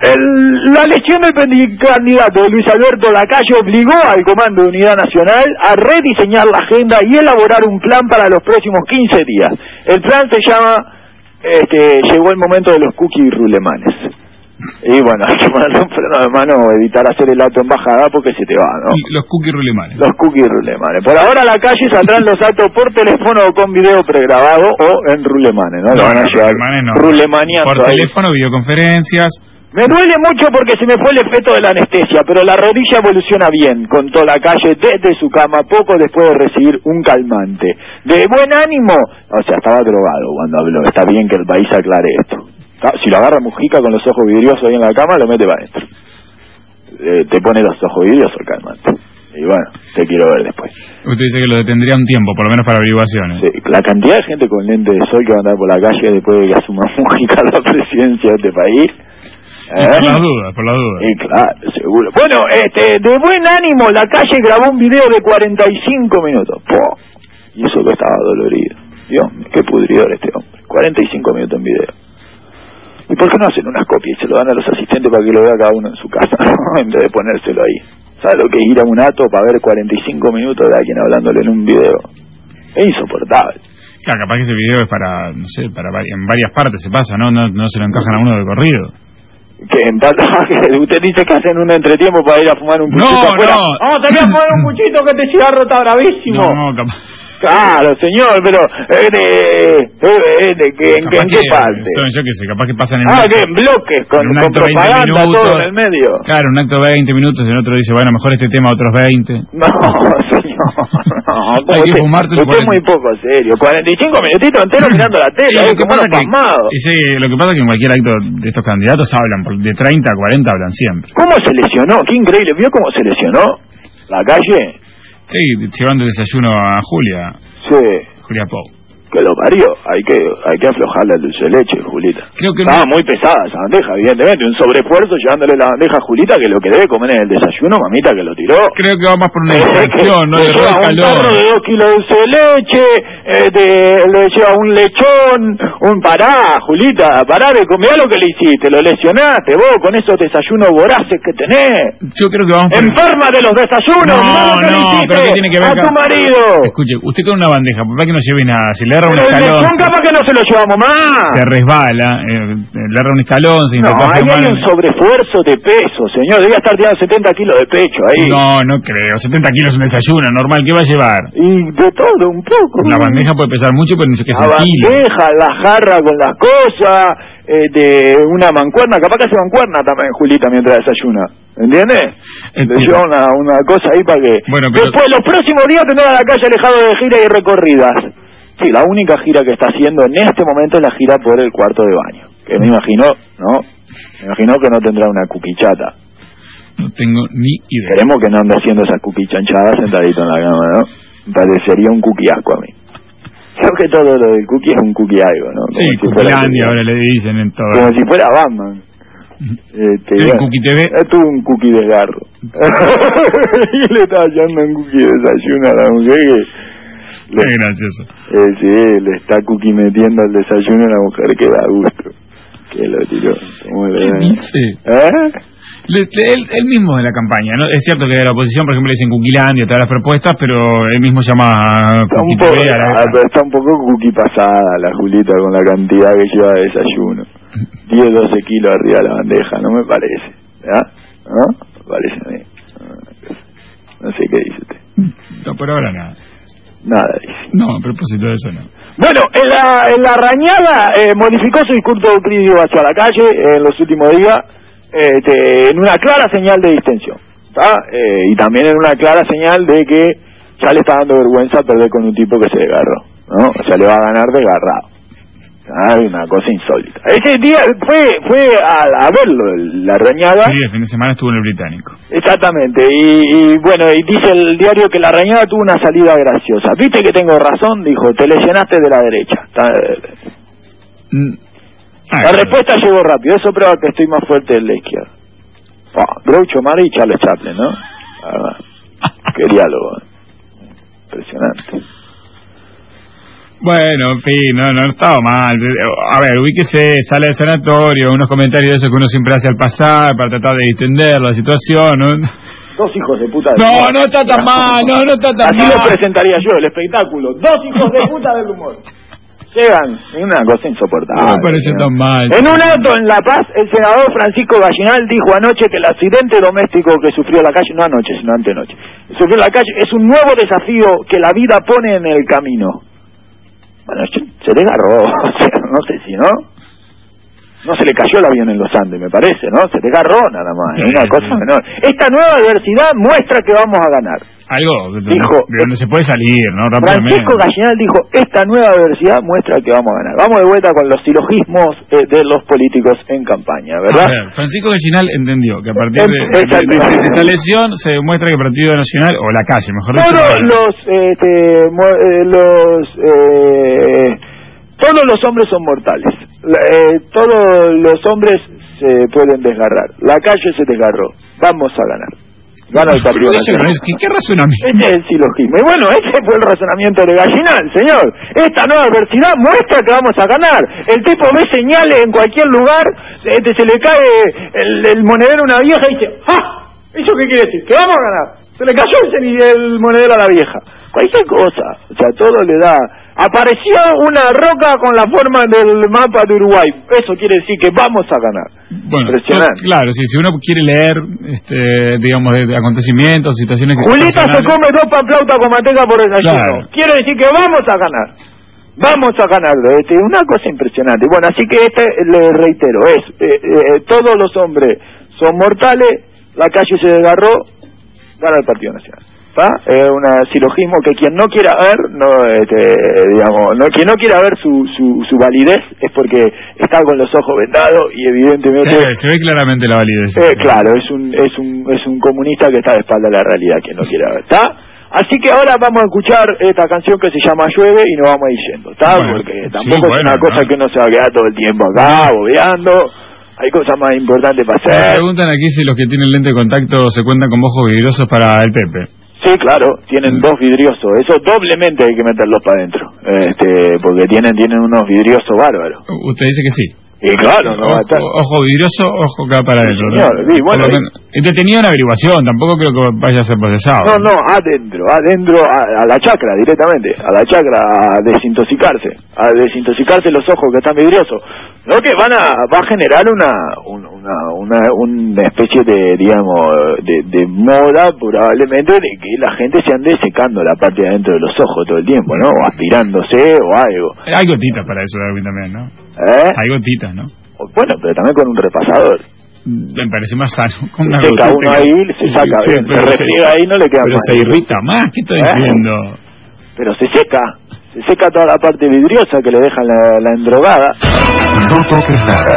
El, la elección del candidato de Luis Alberto Lacalle obligó al Comando de Unidad Nacional a rediseñar la agenda y elaborar un plan para los próximos quince días. El plan se llama este, llegó el momento de los cookies rulemanes. Y bueno, hay que ponerle un freno de mano o evitar hacer el acto en bajada porque se te va, ¿no? Y los cookies rulemanes. Los cookies rulemanes. Por ahora a la calle saldrán los actos por teléfono o con video pregrabado o en rulemanes, ¿no? No, Lo van a no, llevar rulemanes no. rulemaneando Por ahí. teléfono, videoconferencias. Me duele mucho porque se me fue el efecto de la anestesia, pero la rodilla evoluciona bien, contó la calle desde su cama poco después de recibir un calmante. De buen ánimo, o sea, estaba drogado cuando habló. Está bien que el país aclare esto. Si lo agarra Mujica con los ojos vidriosos ahí en la cama, lo mete para adentro. Eh, te pone los ojos vidriosos el calmante. Y bueno, te quiero ver después. Usted dice que lo detendría un tiempo, por lo menos para averiguaciones. Sí, la cantidad de gente con lente de sol que va a andar por la calle después de que asuma Mujica la presidencia de este país. ¿Eh? Por las dudas, por las dudas. Y claro, seguro. Bueno, este, de buen ánimo, la calle grabó un video de cuarenta y cinco minutos. ¡Poh! Y eso que estaba dolorido. Dios mío, qué pudridor este hombre. cuarenta y cinco minutos en video. ¿Y por qué no hacen unas copias y se lo dan a los asistentes para que lo vea cada uno en su casa, en vez de ponérselo ahí? ¿Sabes lo que es ir a un acto para ver cuarenta y cinco minutos de alguien hablándole en un video? Es insoportable. Claro, capaz que ese video es para, no sé, para vari- en varias partes se pasa, ¿no? No, no se lo encajan a uno de corrido. Que en parte, usted dice que hacen un entretiempo para ir a fumar un puchito No, afuera. no. Vamos a salir a fumar un puchito que este cigarro está bravísimo. No, capaz. Claro, señor, pero eh, de, eh, de, que, ¿en, Capaz ¿en qué que parte? Son, yo qué sé, capaz que pasan en Ah, un que acto- en bloques, con, en un con acto veinte propaganda minutos. todo en el medio. Claro, un acto de veinte minutos y el otro dice, bueno, mejor este tema otros veinte. No, señor, no. Hay que usted, fumártelo usted es muy poco serio. cuarenta y cinco minutitos enteros mirando la tele, Sí, eh, lo que como pasa unos que- pasmados. y sí, lo que pasa es que en cualquier acto de estos candidatos hablan, por- de treinta a cuarenta hablan siempre. ¿Cómo se lesionó? Qué increíble. ¿Vio cómo se lesionó? ¿La calle? Sí, llevando el desayuno a Julia, Sí. Julia Pou. Que lo parió, hay que hay que aflojarle el dulce de leche, Julita. Creo que Estaba no- muy pesada esa bandeja, evidentemente, un sobreesfuerzo llevándole la bandeja a Julita, que lo que debe comer en el desayuno, mamita, que lo tiró. Creo que va más por una Eh, distracción, no le le lleva roba un calor. tarro de dos kilos de dulce de leche, eh, de, le lleva un lechón, un pará, Julita, pará de comer lo que le hiciste, lo lesionaste vos con esos desayunos voraces que tenés. Yo creo que vamos por... Enferma de los desayunos, No, mirá lo que le no, hiciste pero ¿qué tiene que ver a con- tu marido. Escuche, usted con una bandeja, por que no lleve nada, si le agarra un Pero el escalón, lechón capaz que no se lo llevamos más. se resbala, eh, le agarra un escalón, se No, intenta ahí fumar- hay un sobreesfuerzo de peso, señor. Debía estar tirando setenta kilos de pecho ahí. No, no creo, setenta kilos es un desayuno normal, ¿qué va a llevar? Y de todo, un poco. La bandeja puede pesar mucho, pero no sé qué es La el kilo. bandeja, la jarra con las cosas, eh, de una mancuerna. Capaz que hace mancuerna también, Julita, mientras desayuna. ¿Entiendes? Le lleva una, una cosa ahí para que... Bueno, pero- Después, los próximos días tendrá la calle alejado de gira y recorridas. Sí, la única gira que está haciendo en este momento es la gira por el cuarto de baño. Que me imagino, ¿no? Me imagino que no tendrá una cuquichata. No tengo ni idea. Esperemos que no ande haciendo esa cuquichanchada sentadito en la cama, ¿no? Me parecería un cuquiasco a mí. Creo que todo lo del cookie es un cookie algo, ¿no? Como Sí, si fuera Cuquilandia cookie. ahora le dicen en todo. Como si fuera Batman. Este, Sí, bueno, Cookie T V. es todo un cookie desgarro. Y le está hallando un cookie de desayuno a la mujer que... Qué gracioso. Eh, sí, le está cookie metiendo el desayuno a la mujer que da gusto. Que lo tiró. ¿Cómo le ¿Qué da? dice? ¿Eh? Le- le- él, él mismo de la campaña, ¿no? Es cierto que de la oposición, por ejemplo, le dicen Cuquilandia, todas las propuestas, pero él mismo llama a Está un, Cookie poco, T V a la- ah, pero está un poco cookie pasada la Julita con la cantidad que lleva de desayuno. diez, doce kilos arriba de la bandeja, no me parece. ¿Ya? ¿No? Me parece a mí. No sé qué dice usted. No, por ahora nada. Nada dice. No, a propósito de eso no. Bueno, en la, en la rañada eh, modificó su discurso crítico hacia la calle eh, en los últimos días, este, en una clara señal de distensión, ¿tá? Eh, y también en una clara señal de que ya le está dando vergüenza perder con un tipo que se desgarró, ¿no? O sea, le va a ganar desgarrado. Ah, una cosa insólita. Ese día fue fue a, a verlo, la rañada. Sí, el fin de semana estuvo en el Británico. Exactamente, y, y bueno, y dice el diario que la rañada tuvo una salida graciosa. ¿Viste que tengo razón? Dijo, te lesionaste de la derecha. Está- Mm. Ah, La claro. respuesta llegó rápido, eso prueba que estoy más fuerte de la izquierda. Ah, Groucho Marx y Charles Chaplin, ¿no? Ah, qué diálogo. Impresionante. Bueno, en fin, no, no estaba mal. A ver, ubíquese, sale del sanatorio, unos comentarios de esos que uno siempre hace al pasar para tratar de distender la situación, ¿no? Dos hijos de puta del No, humor. no está tan mal, no, no está tan Así mal. lo presentaría yo, el espectáculo. Dos hijos de puta del humor. Llegan, es una cosa insoportable. No me parece tan mal. En un acto en La Paz, el senador Francisco Gallinal dijo anoche que el accidente doméstico que sufrió la calle, no anoche, sino antenoche, sufrió la calle, es un nuevo desafío que la vida pone en el camino. Bueno, se le agarró, o sea, no sé si, ¿no? No se le cayó el avión en los Andes, me parece, ¿no? Se le agarró nada más, es una cosa menor. Esta nueva adversidad muestra que vamos a ganar. Algo de, dijo, de donde se puede salir, ¿no? Rápidamente. Francisco Gallinal dijo, esta nueva adversidad muestra que vamos a ganar. Vamos de vuelta con los silogismos eh, de los políticos en campaña, ¿verdad? A ver, Francisco Gallinal entendió que a partir de, de, de, de, de esta lesión se demuestra que el Partido Nacional, o la calle, mejor dicho... Todos los... Este, eh, los eh, todos los hombres son mortales. Eh, todos los hombres se pueden desgarrar. La calle se desgarró. Vamos a ganar. Gana el Partido Nacional. ¿Qué, ¿Qué razonamiento? Ese es el silogismo. Y bueno, ese fue el razonamiento de Gallinal, señor. Esta nueva adversidad muestra que vamos a ganar. El tipo ve señales en cualquier lugar, este, se le cae el, el monedero a una vieja y dice, ¡ah! ¿Eso qué quiere decir? Que vamos a ganar. Se le cayó el, el monedero a la vieja. Cualquier cosa. O sea, todo le da... Apareció una roca con la forma del mapa de Uruguay. Eso quiere decir que vamos a ganar. Bueno, impresionante. Claro, sí, si uno quiere leer, este, digamos, de, de acontecimientos, situaciones que... Julita se come dos panflautas con manteca por desayuno. Claro. Quiere decir que vamos a ganar. Vamos a ganar. Este, una cosa impresionante. Bueno, así que este, le reitero, es, eh, eh, todos los hombres son mortales, la calle se desgarró, gana el Partido Nacional. ¿Ah? Es un silogismo que quien no quiera ver, no, este, digamos, no, quien no quiera ver su, su, su validez es porque está con los ojos vendados y evidentemente se ve, se ve claramente la validez. Eh, claro, es un es un es un comunista que está de espalda a la realidad, quien no quiera ver, ¿está? Así que ahora vamos a escuchar esta canción que se llama Llueve y nos vamos a ir yendo, ¿está? Bueno, porque tampoco sí, es bueno, una cosa ¿no? que uno se va a quedar todo el tiempo acá bobeando. Hay cosas más importantes para hacer. Me preguntan aquí si los que tienen lente de contacto se cuentan con ojos vidriosos para el Pepe. Sí, claro, tienen dos vidriosos, eso doblemente hay que meterlos para adentro, este, porque tienen tienen unos vidriosos bárbaros. Usted dice que sí. Y claro, no ojo, va a estar. Ojo vidrioso, ojo acá para adentro. Sí, señor, ¿no? Sí, bueno, He tenido una averiguación, tampoco creo que vaya a ser procesado. No, no, adentro, adentro, a, a la chacra directamente, a la chacra a desintoxicarse, a desintoxicarse los ojos que están vidriosos. Lo que van a, va a generar una, una, una, una especie de, digamos, de, de moda probablemente de que la gente se ande secando la parte de adentro de los ojos todo el tiempo, ¿no? O aspirándose o algo. Hay gotitas para eso también, ¿no? ¿Eh? Hay gotitas, ¿no? Bueno, pero también con un repasador. Me parece más sano. Con una se seca uno ahí, se saca sí, bien, se refriega ahí, no le queda pero más. Pero se irrita más, ¿qué estoy ¿Eh? diciendo? Pero se seca, se seca toda la parte vidriosa que le dejan la, la endrogada. No toques nada.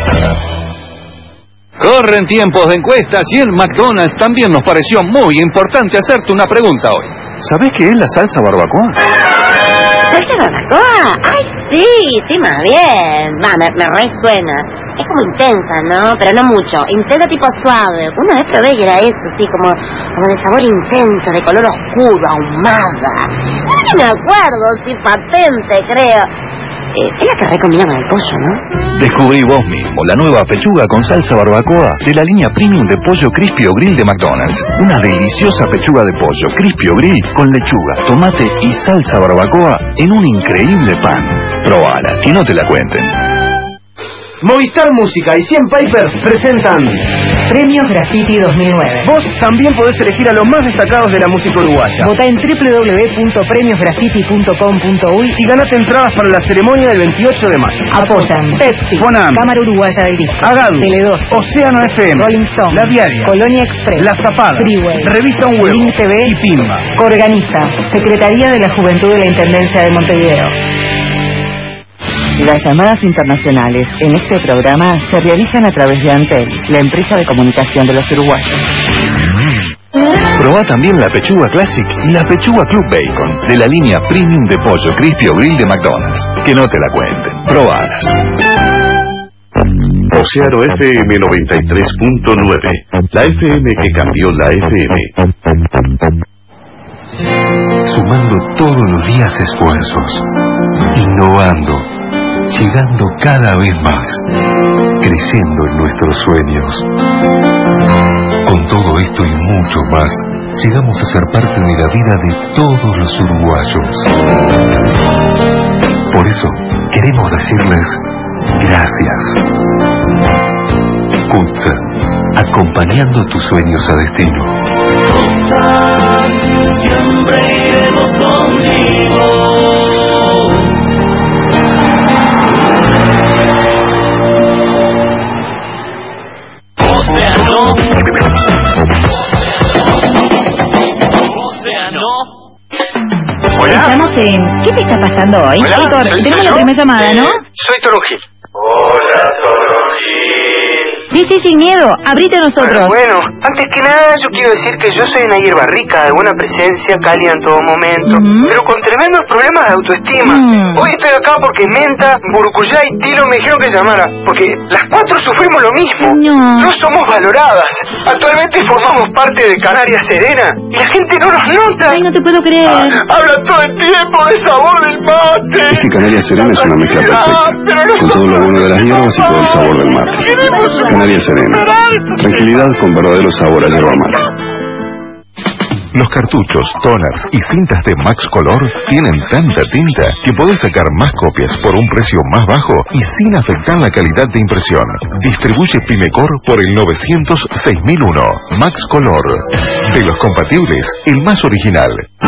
Corren tiempos de encuestas y en McDonald's también nos pareció muy importante hacerte una pregunta hoy. ¿Sabés qué es la salsa barbacoa? ¿Salsa barbacoa? Ay, sí, sí, más bien. Va, me, me resuena. Es como intensa, ¿no? Pero no mucho. Intensa tipo suave. Una vez probé y era eso, sí, como, como de sabor intenso, de color oscuro, ahumada. No me acuerdo, sí, patente, creo. Eh, es la que recombina con el pollo, ¿no? Descubrí vos mismo la nueva pechuga con salsa barbacoa de la línea premium de pollo Crispy o Grill de McDonald's. Una deliciosa pechuga de pollo Crispy o Grill con lechuga, tomate y salsa barbacoa en un increíble pan. Probala y no te la cuenten. Movistar Música y cien Papers presentan Premios Graffiti dos mil nueve. Vos también podés elegir a los más destacados de la música uruguaya. Vota en doble u doble u doble u punto premios graffiti punto com punto uy y ganate entradas para la ceremonia del veintiocho de mayo. Apoyan Pepsi, Fonam, Cámara Uruguaya del Disco, Agadu, Tele dos, Océano F M, Rolling Stone, La Diaria, Colonia Express, La Zapada, Freeway, Revista Un Huevo, Link T V y Pimba. Coorganiza Secretaría de la Juventud de la Intendencia de Montevideo. Las llamadas internacionales en este programa se realizan a través de Antel, la empresa de comunicación de los uruguayos. Probá también la pechuga Classic y la pechuga Club Bacon de la línea premium de pollo Crispy o Grill de McDonald's. Que no te la cuenten, probalas. Océano F M noventa y tres punto nueve, la F M que cambió la F M. Sumando todos los días esfuerzos, innovando, llegando cada vez más, creciendo en nuestros sueños. Con todo esto y mucho más, llegamos a ser parte de la vida de todos los uruguayos. Por eso, queremos decirles gracias. Kutza, acompañando tus sueños a destino. Siempre iremos contigo. Océano. Océano. Hola. Estamos en... ¿Qué te está pasando hoy? Hola, Héctor, soy- tenemos soy la yo. primera llamada, Eh, ¿no? Soy Toronjil. Hola, Toronjil. Sí, sí, sin miedo. Abrite a nosotros. Bueno, antes que nada yo quiero decir que yo soy una hierba rica, de buena presencia, cálida en todo momento, pero con tremendos problemas de autoestima. Mm. Hoy estoy acá porque Menta, Burucuyá y Tilo me dijeron que llamara, porque las cuatro sufrimos lo mismo. No. No somos valoradas. Actualmente formamos parte de Canarias Serena y la gente no nos nota. Ay, no te puedo creer. Ah, habla todo el tiempo del sabor del mate. Es que Canarias Serena es una mezcla perfecta, con todo lo bueno de las hierbas y todo el sabor del mate. Canarias Serena, tranquilidad con verdadero sabor a yerba mate. Los cartuchos, toners y cintas de Max Color tienen tanta tinta que podés sacar más copias por un precio más bajo y sin afectar la calidad de impresión. Distribuye Pimecor por el novecientos seis mil uno. Max Color. De los compatibles, el más original.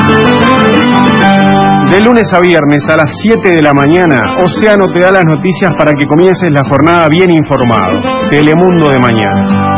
De lunes a viernes a las siete de la mañana, Océano te da las noticias para que comiences la jornada bien informado. Telemundo de mañana.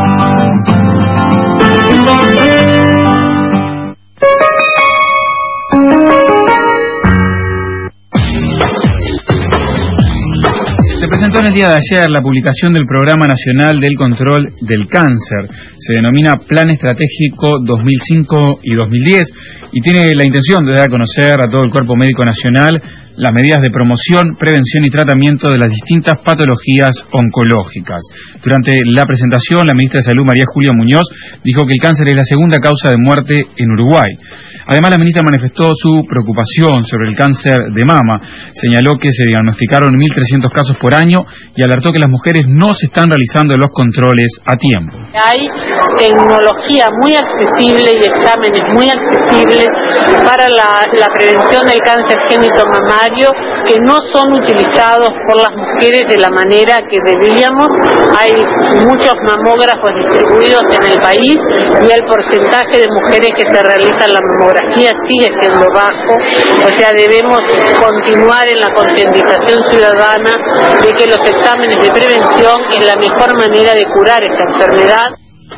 Se presentó en el día de ayer la publicación del Programa Nacional del Control del Cáncer. Se denomina Plan Estratégico dos mil cinco y dos mil diez y tiene la intención de dar a conocer a todo el cuerpo médico nacional las medidas de promoción, prevención y tratamiento de las distintas patologías oncológicas. Durante la presentación, la ministra de Salud, María Julia Muñoz, dijo que el cáncer es la segunda causa de muerte en Uruguay. Además, la ministra manifestó su preocupación sobre el cáncer de mama. Señaló que se diagnosticaron mil trescientos casos por año y alertó que las mujeres no se están realizando los controles a tiempo. Hay tecnología muy accesible y exámenes muy accesibles para la, la prevención del cáncer génito-mamario que no son utilizados por las mujeres de la manera que debíamos. Hay muchos mamógrafos distribuidos en el país y el porcentaje de mujeres que se realizan la mamografía sigue siendo bajo. O sea, debemos continuar en la concientización ciudadana de que los exámenes de prevención es la mejor manera de curar esta enfermedad.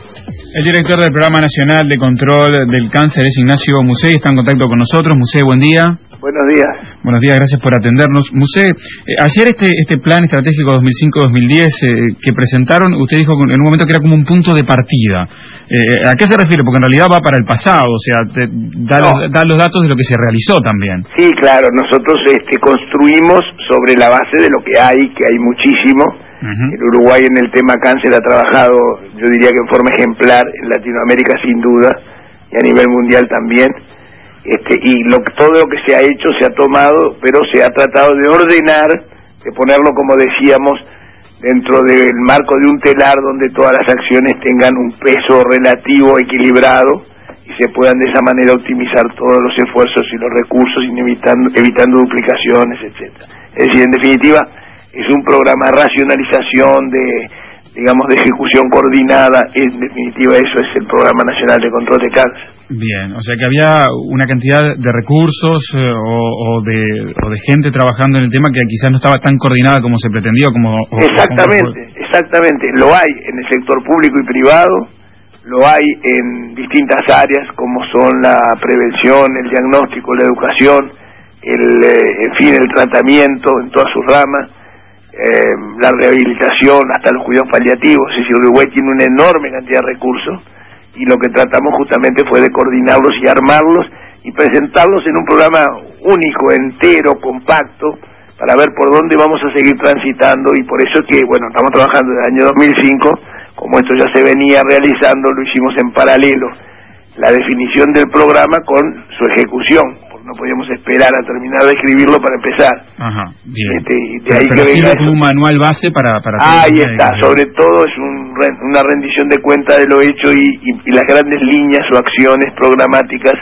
El director del Programa Nacional de Control del Cáncer es Ignacio Musé, está en contacto con nosotros. Musé, buen día. Buenos días. Buenos días, gracias por atendernos. Musé, eh, ayer este este plan estratégico dos mil cinco dos mil diez eh, que presentaron, usted dijo en un momento que era como un punto de partida. Eh, ¿A qué se refiere? Porque en realidad va para el pasado, o sea, te, da, no. los, da los datos de lo que se realizó también. Sí, claro, nosotros este, construimos sobre la base de lo que hay, que hay muchísimo. Uh-huh. El Uruguay en el tema cáncer ha trabajado, yo diría que en forma ejemplar, en Latinoamérica sin duda, y a nivel mundial también. Este, y lo, todo lo que se ha hecho se ha tomado, pero se ha tratado de ordenar, de ponerlo, como decíamos, dentro del marco de un telar donde todas las acciones tengan un peso relativo equilibrado y se puedan de esa manera optimizar todos los esfuerzos y los recursos, evitando, evitando duplicaciones, etcétera. Es decir, en definitiva, es un programa de racionalización, de, digamos, de ejecución coordinada. En definitiva, eso es el Programa Nacional de Control de Cáncer. Bien, o sea que había una cantidad de recursos eh, o, o, de, o de gente trabajando en el tema que quizás no estaba tan coordinada como se pretendió. Como, o, exactamente, como... exactamente. Lo hay en el sector público y privado, lo hay en distintas áreas como son la prevención, el diagnóstico, la educación, el, eh, en fin, el tratamiento en todas sus ramas. Eh, la rehabilitación, hasta los cuidados paliativos. Es decir, Uruguay tiene una enorme cantidad de recursos y lo que tratamos justamente fue de coordinarlos y armarlos y presentarlos en un programa único, entero, compacto, para ver por dónde vamos a seguir transitando. Y por eso que, bueno, estamos trabajando desde el año dos mil cinco, como esto ya se venía realizando, lo hicimos en paralelo, la definición del programa con su ejecución. No podíamos esperar a terminar de escribirlo para empezar. Ajá, bien. Este, de ahí pero que venga como un manual base para... para ahí está, sobre todo es un, una rendición de cuenta de lo hecho y, y, y las grandes líneas o acciones programáticas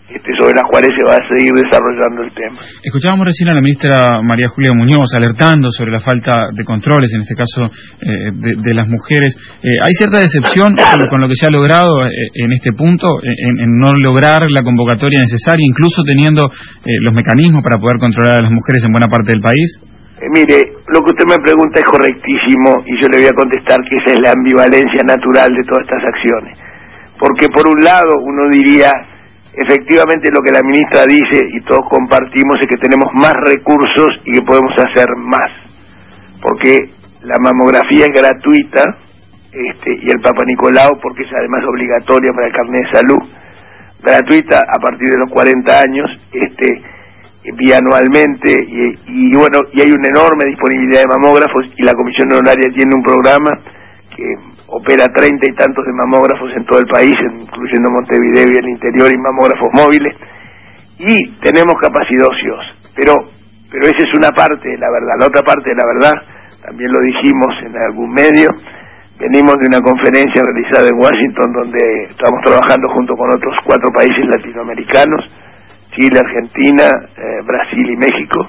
este, sobre las cuales se va a seguir desarrollando el tema. Escuchábamos recién a la ministra María Julia Muñoz alertando sobre la falta de controles, en este caso eh, de, de las mujeres. Eh, ¿Hay cierta decepción con, con lo que se ha logrado eh, en este punto, en, en no lograr la convocatoria necesaria, incluso teniendo eh, los mecanismos para poder controlar a las mujeres en buena parte del país? Eh, mire, lo que usted me pregunta es correctísimo y yo le voy a contestar que esa es la ambivalencia natural de todas estas acciones. Porque por un lado uno diría, efectivamente lo que la ministra dice y todos compartimos es que tenemos más recursos y que podemos hacer más. Porque la mamografía es gratuita este, y el Papa Nicolau, porque es además obligatoria para el carnet de salud, gratuita a partir de los cuarenta años, este bianualmente y, y bueno, y hay una enorme disponibilidad de mamógrafos y la Comisión Honoraria tiene un programa que opera treinta y tantos de mamógrafos en todo el país, incluyendo Montevideo y el interior, y mamógrafos móviles, y tenemos capacidad ociosa, pero pero esa es una parte de la verdad. La otra parte de la verdad, también lo dijimos en algún medio, venimos de una conferencia realizada en Washington donde estamos trabajando junto con otros cuatro países latinoamericanos, Chile, Argentina, eh, Brasil y México,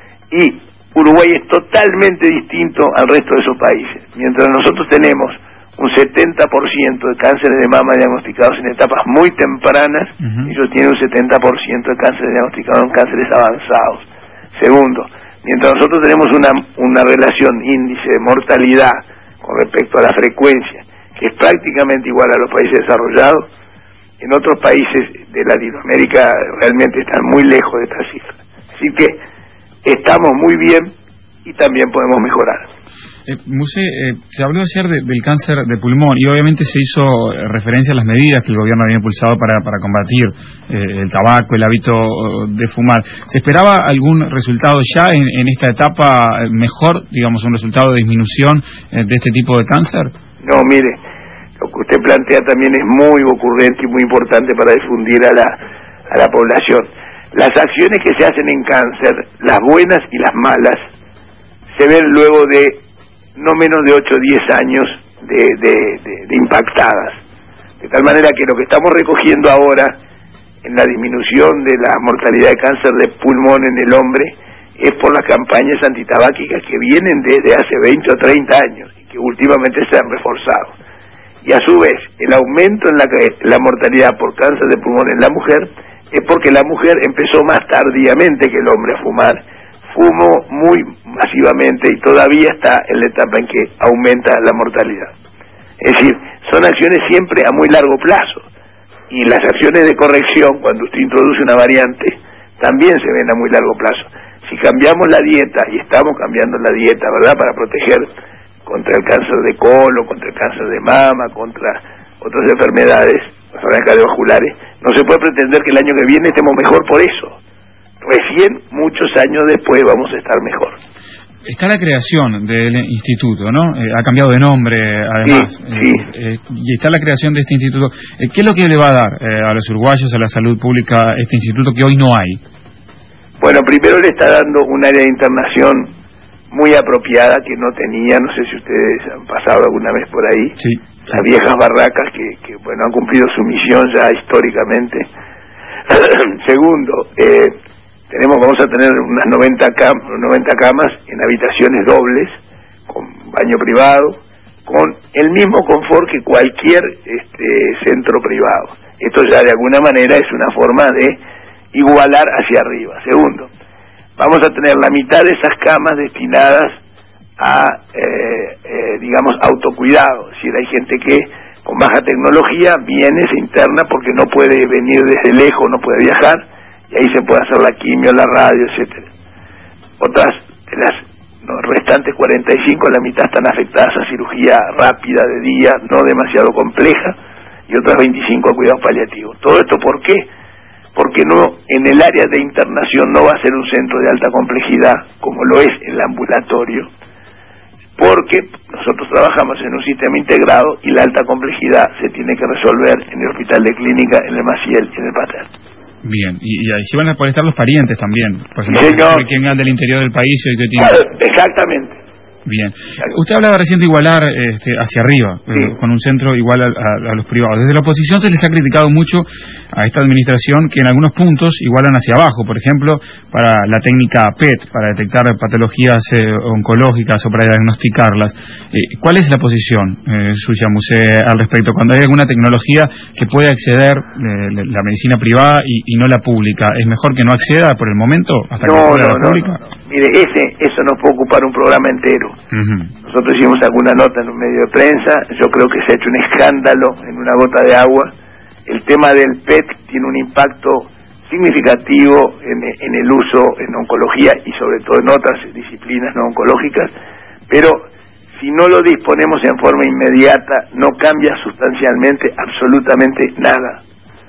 y Uruguay es totalmente distinto al resto de esos países. Mientras nosotros tenemos un setenta por ciento de cánceres de mama diagnosticados en etapas muy tempranas, uh-huh. ellos tienen un setenta por ciento de cánceres diagnosticados en cánceres avanzados. Segundo, mientras nosotros tenemos una, una relación índice de mortalidad con respecto a la frecuencia, que es prácticamente igual a los países desarrollados, en otros países de Latinoamérica realmente están muy lejos de estas cifras. Así que estamos muy bien y también podemos mejorar. Eh, Muse, eh, se habló ayer de, del cáncer de pulmón y obviamente se hizo eh, referencia a las medidas que el gobierno había impulsado para, para combatir eh, el tabaco, el hábito de fumar. ¿Se esperaba algún resultado ya en, en esta etapa mejor, digamos, un resultado de disminución eh, de este tipo de cáncer? No, mire, lo que usted plantea también es muy ocurrente y muy importante para difundir a la, a la población. Las acciones que se hacen en cáncer, las buenas y las malas, se ven luego de no menos de ocho o diez años de, de, de, de impactadas. De tal manera que lo que estamos recogiendo ahora en la disminución de la mortalidad de cáncer de pulmón en el hombre es por las campañas antitabáquicas que vienen desde hace veinte o treinta años y que últimamente se han reforzado. Y a su vez, el aumento en la, la mortalidad por cáncer de pulmón en la mujer es porque la mujer empezó más tardíamente que el hombre a fumar. Fumó muy masivamente y todavía está en la etapa en que aumenta la mortalidad. Es decir, son acciones siempre a muy largo plazo. Y las acciones de corrección, cuando usted introduce una variante, también se ven a muy largo plazo. Si cambiamos la dieta, y estamos cambiando la dieta, ¿verdad?, para proteger contra el cáncer de colon, contra el cáncer de mama, contra otras enfermedades, enfermedades cardiovasculares, no se puede pretender que el año que viene estemos mejor por eso. Recién, muchos años después, vamos a estar mejor. Está la creación del instituto, ¿no? Eh, ha cambiado de nombre, además. Sí, sí. Eh, eh, y está la creación de este instituto. Eh, ¿Qué es lo que le va a dar eh, a los uruguayos, a la salud pública, este instituto que hoy no hay? Bueno, primero le está dando un área de internación muy apropiada que no tenía, no sé si ustedes han pasado alguna vez por ahí. Sí. Las viejas barracas que, que bueno, han cumplido su misión ya históricamente. Segundo, eh, tenemos, vamos a tener unas noventa, cam, noventa camas en habitaciones dobles, con baño privado, con el mismo confort que cualquier este, centro privado. Esto ya de alguna manera es una forma de igualar hacia arriba. Segundo, vamos a tener la mitad de esas camas destinadas a, eh, eh, digamos, autocuidado. Es decir, hay gente que con baja tecnología viene, se interna porque no puede venir desde lejos, no puede viajar, y ahí se puede hacer la quimio, la radio, etcétera. Otras de las no, restantes cuarenta y cinco, la mitad están afectadas a cirugía rápida de día, no demasiado compleja, y otras veinticinco a cuidados paliativos. ¿Todo esto por qué? Porque no, en el área de internación no va a ser un centro de alta complejidad, como lo es el ambulatorio, porque nosotros trabajamos en un sistema integrado y la alta complejidad se tiene que resolver en el hospital de clínica, en el Maciel y en el Pater. Bien, y, y ahí sí van a poder estar los parientes también, por ejemplo, sí, señor. Que vengan del interior del país y que tienen... Claro, exactamente. Bien. Usted hablaba recién de igualar este, hacia arriba, sí. eh, con un centro igual a, a, a los privados. Desde la oposición se les ha criticado mucho a esta administración que en algunos puntos igualan hacia abajo. Por ejemplo, para la técnica P E T, para detectar patologías eh, oncológicas o para diagnosticarlas. Eh, ¿Cuál es la posición eh, suya, Musé, al respecto? Cuando hay alguna tecnología que puede acceder eh, la medicina privada y, y no la pública, ¿es mejor que no acceda por el momento hasta no, que acceda no, la no, pública? No, no. Mire, ese, eso nos puede ocupar un programa entero. Uh-huh. Nosotros hicimos alguna nota en un medio de prensa, yo creo que se ha hecho un escándalo en una gota de agua. El tema del P E T tiene un impacto significativo en, en el uso en oncología y sobre todo en otras disciplinas no oncológicas, pero si no lo disponemos en forma inmediata no cambia sustancialmente absolutamente nada.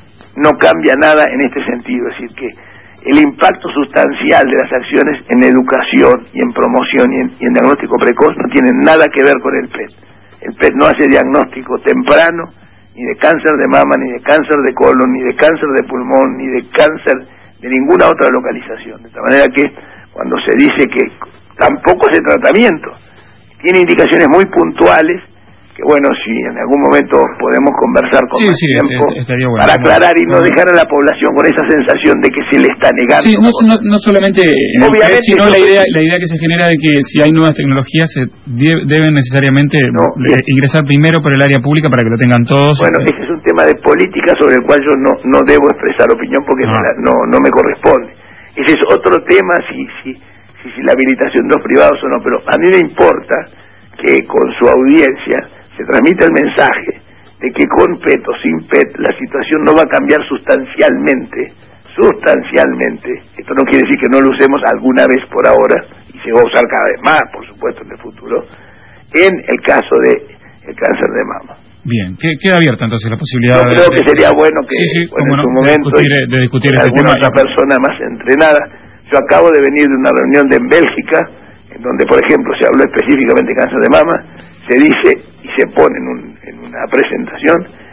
No cambia nada en este sentido, es decir que el impacto sustancial de las acciones en educación y en promoción y en, y en diagnóstico precoz no tienen nada que ver con el P E T. El P E T no hace diagnóstico temprano ni de cáncer de mama, ni de cáncer de colon, ni de cáncer de pulmón, ni de cáncer de ninguna otra localización. De tal manera que cuando se dice que tampoco hace tratamiento, tiene indicaciones muy puntuales, que bueno, si en algún momento podemos conversar con sí, más sí, tiempo bueno, para aclarar y no dejar a la población con esa sensación de que se le está negando. Sí, no, no, no solamente en obviamente, el P E T, sino la idea, la idea que se genera de que si hay nuevas tecnologías se de, deben necesariamente no, le, ingresar primero por el área pública para que lo tengan todos. Bueno, ese es un tema de política sobre el cual yo no, no debo expresar opinión porque ah. no, no me corresponde. Ese es otro tema, si, si, si, si la habilitación de los privados o no, pero a mí me importa que con su audiencia se transmite el mensaje de que con P E T o sin P E T la situación no va a cambiar sustancialmente, sustancialmente. Esto no quiere decir que no lo usemos alguna vez por ahora, y se va a usar cada vez más, por supuesto, en el futuro, en el caso de el cáncer de mama. Bien, queda abierta entonces la posibilidad. Yo creo de, que sería bueno que sí, sí, bueno, en no, su momento de discutir, de discutir este alguna tema. Otra persona más entrenada. Yo acabo de venir de una reunión de en Bélgica, en donde, por ejemplo, se habló específicamente de cáncer de mama. Se dice y se pone en, un, en una presentación,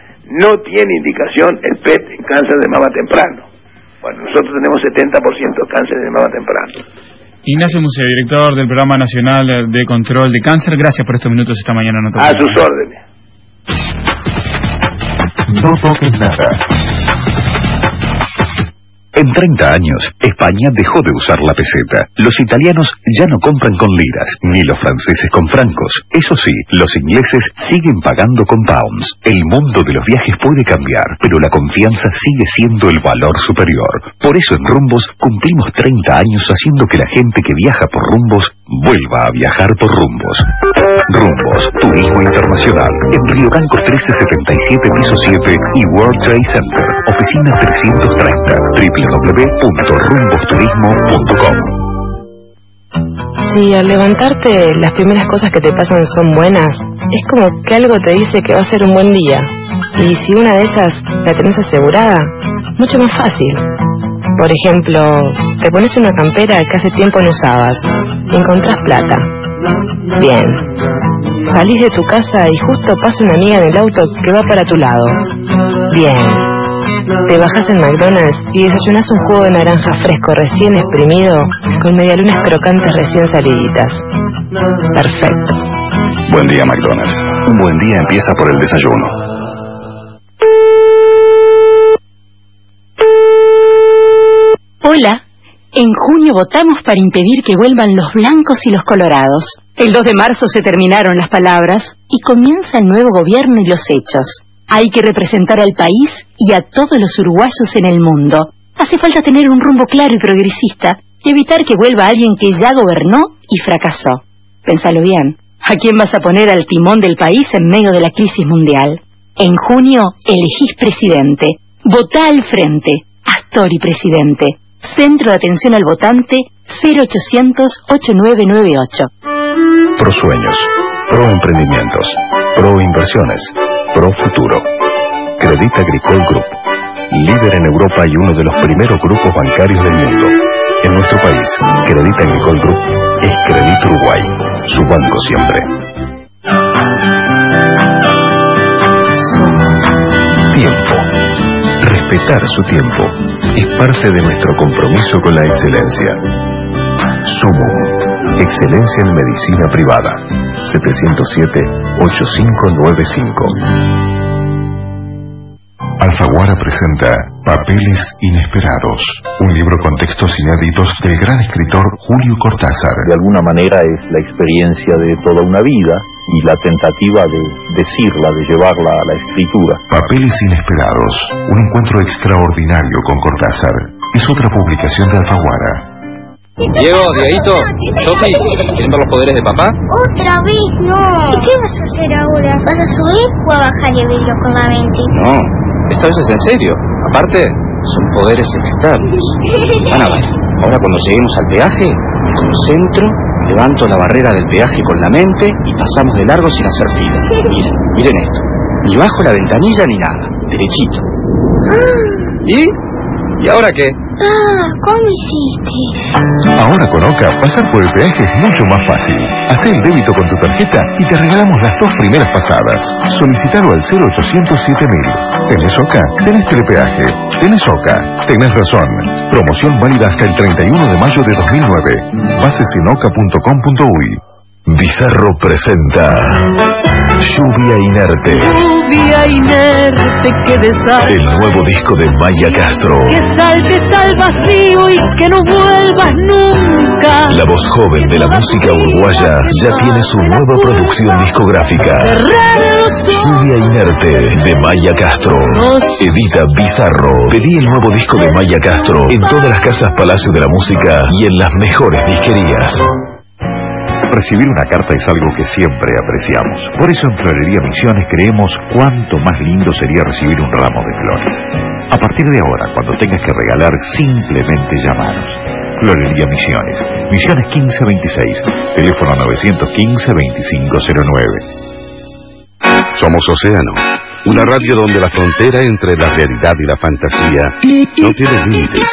no tiene indicación el P E T en cáncer de mama temprano. Bueno, nosotros tenemos setenta por ciento de cáncer de mama temprano. Ignacio Musé, director del Programa Nacional de Control de Cáncer, gracias por estos minutos esta mañana. No a sus órdenes. No toques nada. En treinta años, España dejó de usar la peseta. Los italianos ya no compran con liras, ni los franceses con francos. Eso sí, los ingleses siguen pagando con pounds. El mundo de los viajes puede cambiar, pero la confianza sigue siendo el valor superior. Por eso en Rumbos cumplimos treinta años haciendo que la gente que viaja por Rumbos vuelva a viajar por Rumbos. Rumbos, turismo internacional, en Río Branco trece setenta y siete, piso siete y World Trade Center, oficina trescientos treinta, w w w punto rumbos turismo punto com. Si al levantarte las primeras cosas que te pasan son buenas, es como que algo te dice que va a ser un buen día. Y si una de esas la tenés asegurada, mucho más fácil. Por ejemplo, te pones una campera que hace tiempo no usabas y encontrás plata. Bien. Salís de tu casa y justo pasa una amiga en el auto que va para tu lado. Bien. Te bajás en McDonald's y desayunás un jugo de naranja fresco recién exprimido con medialunas crocantes recién saliditas. Perfecto. Buen día, McDonald's. Un buen día empieza por el desayuno. Hola. En junio votamos para impedir que vuelvan los blancos y los colorados. El dos de marzo se terminaron las palabras y comienza el nuevo gobierno y los hechos. Hay que representar al país y a todos los uruguayos en el mundo. Hace falta tener un rumbo claro y progresista y evitar que vuelva alguien que ya gobernó y fracasó. Pénsalo bien. ¿A quién vas a poner al timón del país en medio de la crisis mundial? En junio elegís presidente. Votá al frente. Astori presidente. Centro de Atención al Votante cero ochocientos, ochenta y nueve noventa y ocho. Pro Sueños, Pro Emprendimientos, Pro Inversiones, Pro Futuro. Credit Agricole Group, líder en Europa y uno de los primeros grupos bancarios del mundo. En nuestro país, Credit Agricole Group es Credit Uruguay, su banco siempre. Tiempo. Respetar su tiempo es parte de nuestro compromiso con la excelencia. Sumum. Excelencia en medicina privada. setecientos siete, ochenta y cinco noventa y cinco. Alfaguara presenta Papeles Inesperados, un libro con textos inéditos del gran escritor Julio Cortázar. De alguna manera es la experiencia de toda una vida y la tentativa de decirla, de llevarla a la escritura. Papeles Inesperados, un encuentro extraordinario con Cortázar. Es otra publicación de Alfaguara. Diego, Dieguito, Sofi, ¿quieren ver los poderes de papá? Otra vez, no. ¿Y qué vas a hacer ahora? ¿Vas a subir o a bajar el vidrio con la mente? No, esta vez es en serio. Aparte, son poderes externos. Van a ver, ahora cuando lleguemos al peaje, me concentro, levanto la barrera del peaje con la mente y pasamos de largo sin hacer fila. Miren, miren esto. Ni bajo la ventanilla ni nada, derechito. ¿Y? ¿Y ahora qué? Ah, ¿cómo hiciste? Ahora con Oca, pasar por el peaje es mucho más fácil. Hacé el débito con tu tarjeta y te regalamos las dos primeras pasadas. Solicitalo al cero ochocientos siete mil. ¿Tenés Oca? Tenés telepeaje. ¿Tenés Oca? Tenés razón. Promoción válida hasta el treinta y uno de mayo de dos mil nueve. Bases en oca punto com punto uy. Bizarro presenta Lluvia Inerte. Lluvia inerte que deshaga. El nuevo disco de Maya Castro. Que saltes al vacío y que no vuelvas nunca. La voz joven de la música uruguaya ya tiene su nueva producción discográfica. Lluvia Inerte de Maya Castro. Edita Bizarro. Pedí el nuevo disco de Maya Castro en todas las casas Palacio de la Música y en las mejores disquerías. Recibir una carta es algo que siempre apreciamos. Por eso en Florería Misiones creemos cuánto más lindo sería recibir un ramo de flores. A partir de ahora, cuando tengas que regalar, simplemente llamanos. Florería Misiones, Misiones quince veintiséis, teléfono nueve uno cinco, veinticinco cero nueve. Somos Océano, una radio donde la frontera entre la realidad y la fantasía no tiene límites.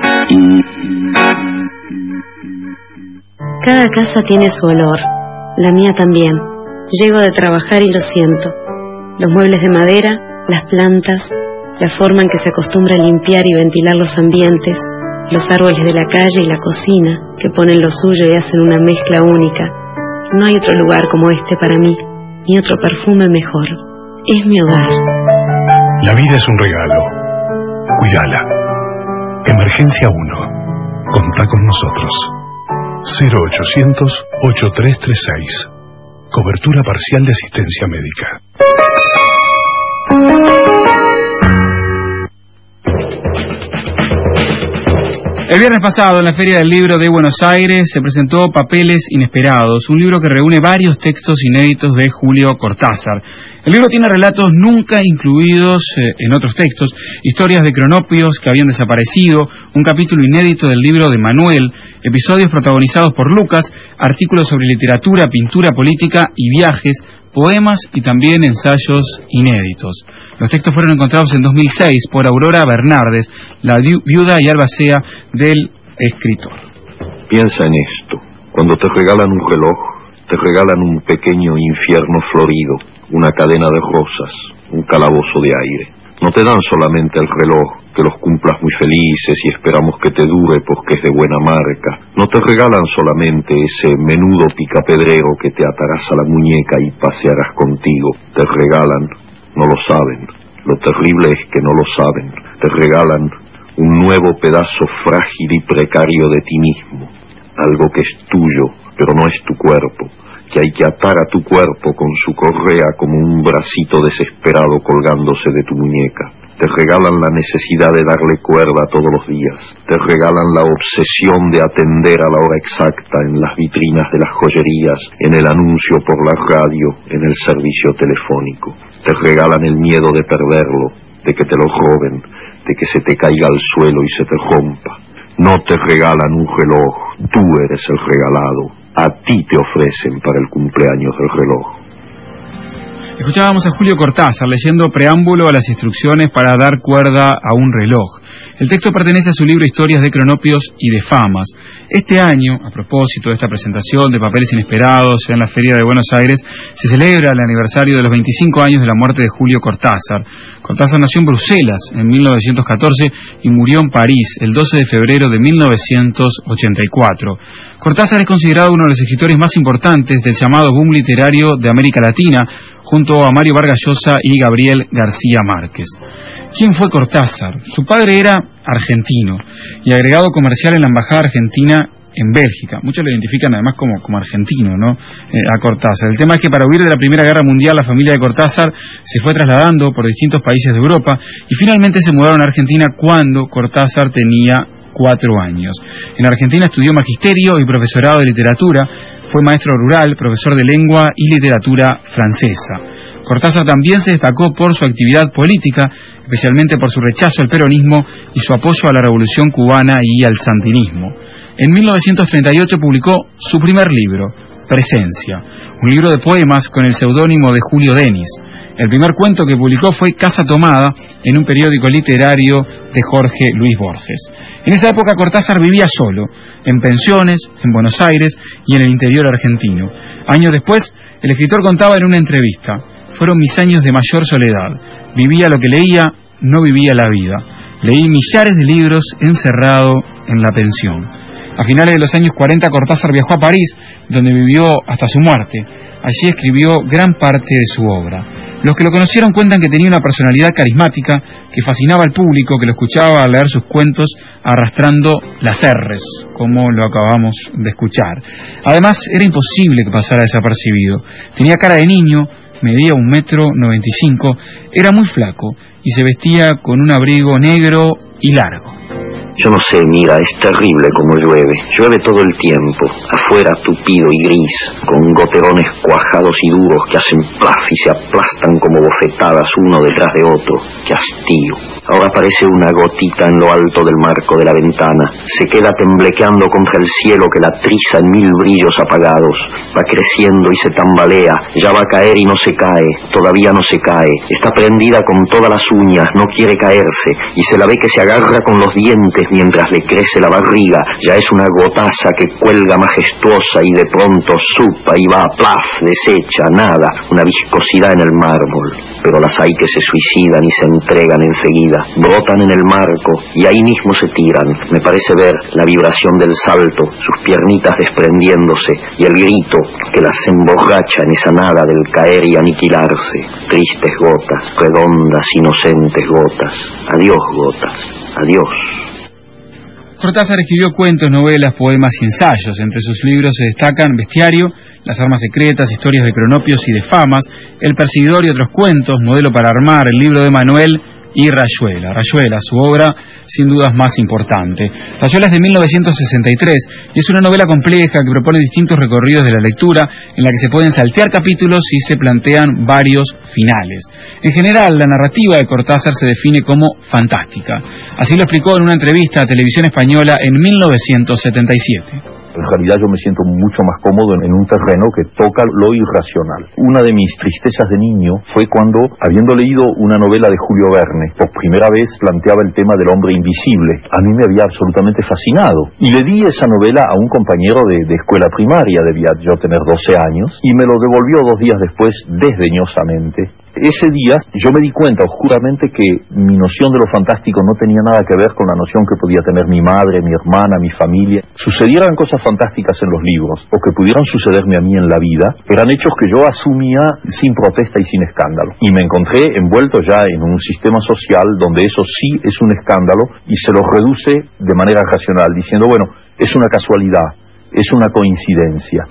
Cada casa tiene su olor, la mía también. Llego de trabajar y lo siento. Los muebles de madera, las plantas, la forma en que se acostumbra a limpiar y ventilar los ambientes, los árboles de la calle y la cocina, que ponen lo suyo y hacen una mezcla única. No hay otro lugar como este para mí, ni otro perfume mejor. Es mi hogar. La vida es un regalo. Cuídala. Emergencia uno. Contá con nosotros. cero ochocientos, ochenta y tres treinta y seis. Cobertura parcial de asistencia médica. El viernes pasado, en la Feria del Libro de Buenos Aires, se presentó Papeles Inesperados, un libro que reúne varios textos inéditos de Julio Cortázar. El libro tiene relatos nunca incluidos eh, en otros textos, historias de cronopios que habían desaparecido, un capítulo inédito del libro de Manuel, episodios protagonizados por Lucas, artículos sobre literatura, pintura, política y viajes, poemas y también ensayos inéditos. Los textos fueron encontrados en dos mil seis por Aurora Bernardes, la viuda y albacea del escritor. Piensa en esto. Cuando te regalan un reloj, te regalan un pequeño infierno florido, una cadena de rosas, un calabozo de aire. No te dan solamente el reloj, que los cumplas muy felices y esperamos que te dure porque es de buena marca. No te regalan solamente ese menudo picapedrero que te atarás a la muñeca y pasearás contigo. Te regalan, no lo saben, lo terrible es que no lo saben, te regalan un nuevo pedazo frágil y precario de ti mismo, algo que es tuyo, pero no es tu cuerpo, que hay que atar a tu cuerpo con su correa como un bracito desesperado colgándose de tu muñeca. Te regalan la necesidad de darle cuerda todos los días. Te regalan la obsesión de atender a la hora exacta en las vitrinas de las joyerías, en el anuncio por la radio, en el servicio telefónico. Te regalan el miedo de perderlo, de que te lo roben, de que se te caiga al suelo y se te rompa. No te regalan un reloj, tú eres el regalado. A ti te ofrecen para el cumpleaños del reloj. Escuchábamos a Julio Cortázar leyendo preámbulo a las instrucciones para dar cuerda a un reloj. El texto pertenece a su libro Historias de Cronopios y de Famas. Este año, a propósito de esta presentación de Papeles Inesperados en la Feria de Buenos Aires, se celebra el aniversario de los veinticinco años de la muerte de Julio Cortázar. Cortázar nació en Bruselas en mil novecientos catorce y murió en París el doce de febrero de mil novecientos ochenta y cuatro. Cortázar es considerado uno de los escritores más importantes del llamado boom literario de América Latina, junto a Mario Vargas Llosa y Gabriel García Márquez. ¿Quién fue Cortázar? Su padre era argentino y agregado comercial en la Embajada Argentina en Bélgica. Muchos lo identifican además como, como argentino, ¿no? Eh, a Cortázar. El tema es que para huir de la Primera Guerra Mundial la familia de Cortázar se fue trasladando por distintos países de Europa y finalmente se mudaron a Argentina cuando Cortázar tenía cuatro años. En Argentina estudió magisterio y profesorado de literatura, fue maestro rural, profesor de lengua y literatura francesa. Cortázar también se destacó por su actividad política, especialmente por su rechazo al peronismo y su apoyo a la revolución cubana y al sandinismo. En mil novecientos treinta y ocho publicó su primer libro, Presencia, un libro de poemas con el seudónimo de Julio Denis. El primer cuento que publicó fue Casa Tomada, en un periódico literario de Jorge Luis Borges. En esa época Cortázar vivía solo, en pensiones, en Buenos Aires y en el interior argentino. Años después, el escritor contaba en una entrevista: fueron mis años de mayor soledad. Vivía lo que leía, no vivía la vida. Leí millares de libros encerrado en la pensión. A finales de los años cuarenta, Cortázar viajó a París, donde vivió hasta su muerte. Allí escribió gran parte de su obra. Los que lo conocieron cuentan que tenía una personalidad carismática que fascinaba al público que lo escuchaba leer sus cuentos arrastrando las erres, como lo acabamos de escuchar. Además, era imposible que pasara desapercibido. Tenía cara de niño, medía un metro noventa y cinco, era muy flaco y se vestía con un abrigo negro y largo. Yo no sé, mira, es terrible como llueve. Llueve todo el tiempo, afuera tupido y gris, con goterones cuajados y duros que hacen plaf y se aplastan como bofetadas uno detrás de otro. ¡Qué hastío! Ahora parece una gotita en lo alto del marco de la ventana. Se queda temblequeando contra el cielo que la triza en mil brillos apagados. Va creciendo y se tambalea. Ya va a caer y no se cae. Todavía no se cae. Está prendida con todas las uñas, no quiere caerse. Y se la ve que se agarra con los dientes mientras le crece la barriga. Ya es una gotaza que cuelga majestuosa y de pronto supa y va, plaf, deshecha, nada. Una viscosidad en el mármol. Pero las hay que se suicidan y se entregan enseguida. Brotan en el marco y ahí mismo se tiran. Me parece ver la vibración del salto, sus piernitas desprendiéndose y el grito que las emborracha en esa nada del caer y aniquilarse. Tristes gotas, redondas, inocentes gotas. Adiós, gotas. Adiós. Cortázar escribió cuentos, novelas, poemas y ensayos. Entre sus libros se destacan Bestiario, Las armas secretas, Historias de Cronopios y de Famas, El perseguidor y otros cuentos, Modelo para armar, El libro de Manuel y Rayuela. Rayuela, su obra sin dudas más importante. Rayuela es de mil novecientos sesenta y tres y es una novela compleja que propone distintos recorridos de la lectura en la que se pueden saltear capítulos y se plantean varios finales. En general, la narrativa de Cortázar se define como fantástica. Así lo explicó en una entrevista a Televisión Española en mil novecientos setenta y siete. En realidad yo me siento mucho más cómodo en un terreno que toca lo irracional. Una de mis tristezas de niño fue cuando, habiendo leído una novela de Julio Verne, por primera vez planteaba el tema del hombre invisible. A mí me había absolutamente fascinado. Y le di esa novela a un compañero de, de escuela primaria, debía yo tener doce años, y me lo devolvió dos días después desdeñosamente. Ese día yo me di cuenta oscuramente que mi noción de lo fantástico no tenía nada que ver con la noción que podía tener mi madre, mi hermana, mi familia. Sucedieran cosas fantásticas en los libros, o que pudieran sucederme a mí en la vida, eran hechos que yo asumía sin protesta y sin escándalo. Y me encontré envuelto ya en un sistema social donde eso sí es un escándalo y se lo reduce de manera racional, diciendo, bueno, es una casualidad, es una coincidencia.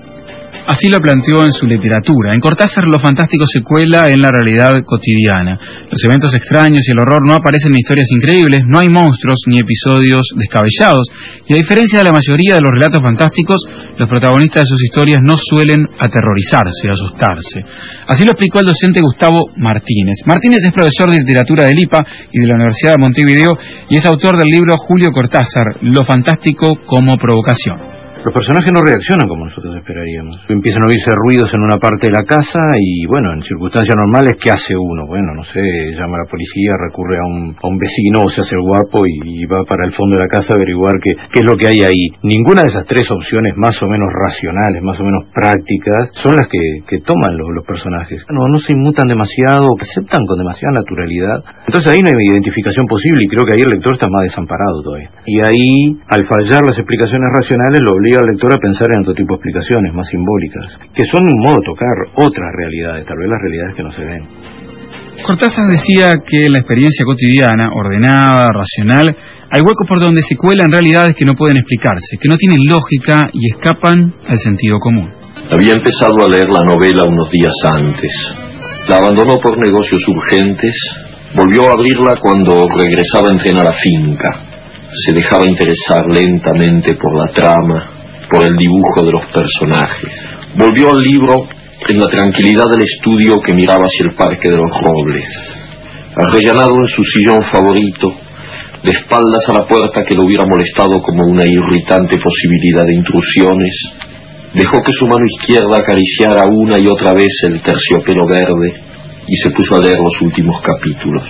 Así lo planteó en su literatura. En Cortázar lo fantástico se cuela en la realidad cotidiana. Los eventos extraños y el horror no aparecen en historias increíbles, no hay monstruos ni episodios descabellados, y a diferencia de la mayoría de los relatos fantásticos, los protagonistas de sus historias no suelen aterrorizarse o asustarse. Así lo explicó el docente Gustavo Martínez. Martínez es profesor de literatura del I P A y de la Universidad de Montevideo y es autor del libro Julio Cortázar, Lo fantástico como provocación. los personajes no reaccionan como nosotros esperaríamos. Empiezan a oírse ruidos en una parte de la casa y, bueno, en circunstancias normales, ¿qué hace uno? Bueno, no sé, llama a la policía, recurre a un, a un vecino o se hace el guapo y, y va para el fondo de la casa a averiguar qué, qué es lo que hay ahí. Ninguna de esas tres opciones más o menos racionales, más o menos prácticas, son las que, que toman los, los personajes. No, no se inmutan demasiado, aceptan con demasiada naturalidad. Entonces ahí no hay identificación posible y creo que ahí el lector está más desamparado todavía. Y ahí, al fallar las explicaciones racionales, lo obliga al lector a pensar en otro tipo de explicaciones más simbólicas, que son un modo de tocar otras realidades, tal vez las realidades que no se ven. Cortázar decía que en la experiencia cotidiana, ordenada, racional, hay huecos por donde se cuelan realidades que no pueden explicarse, que no tienen lógica y escapan al sentido común. Había empezado a leer la novela unos días antes. La abandonó por negocios urgentes, volvió a abrirla cuando regresaba a entrenar a la finca. Se dejaba interesar lentamente por la trama, por el dibujo de los personajes. Volvió al libro en la tranquilidad del estudio que miraba hacia el Parque de los Robles. Arrellanado en su sillón favorito, de espaldas a la puerta que lo hubiera molestado como una irritante posibilidad de intrusiones, dejó que su mano izquierda acariciara una y otra vez el terciopelo verde y se puso a leer los últimos capítulos.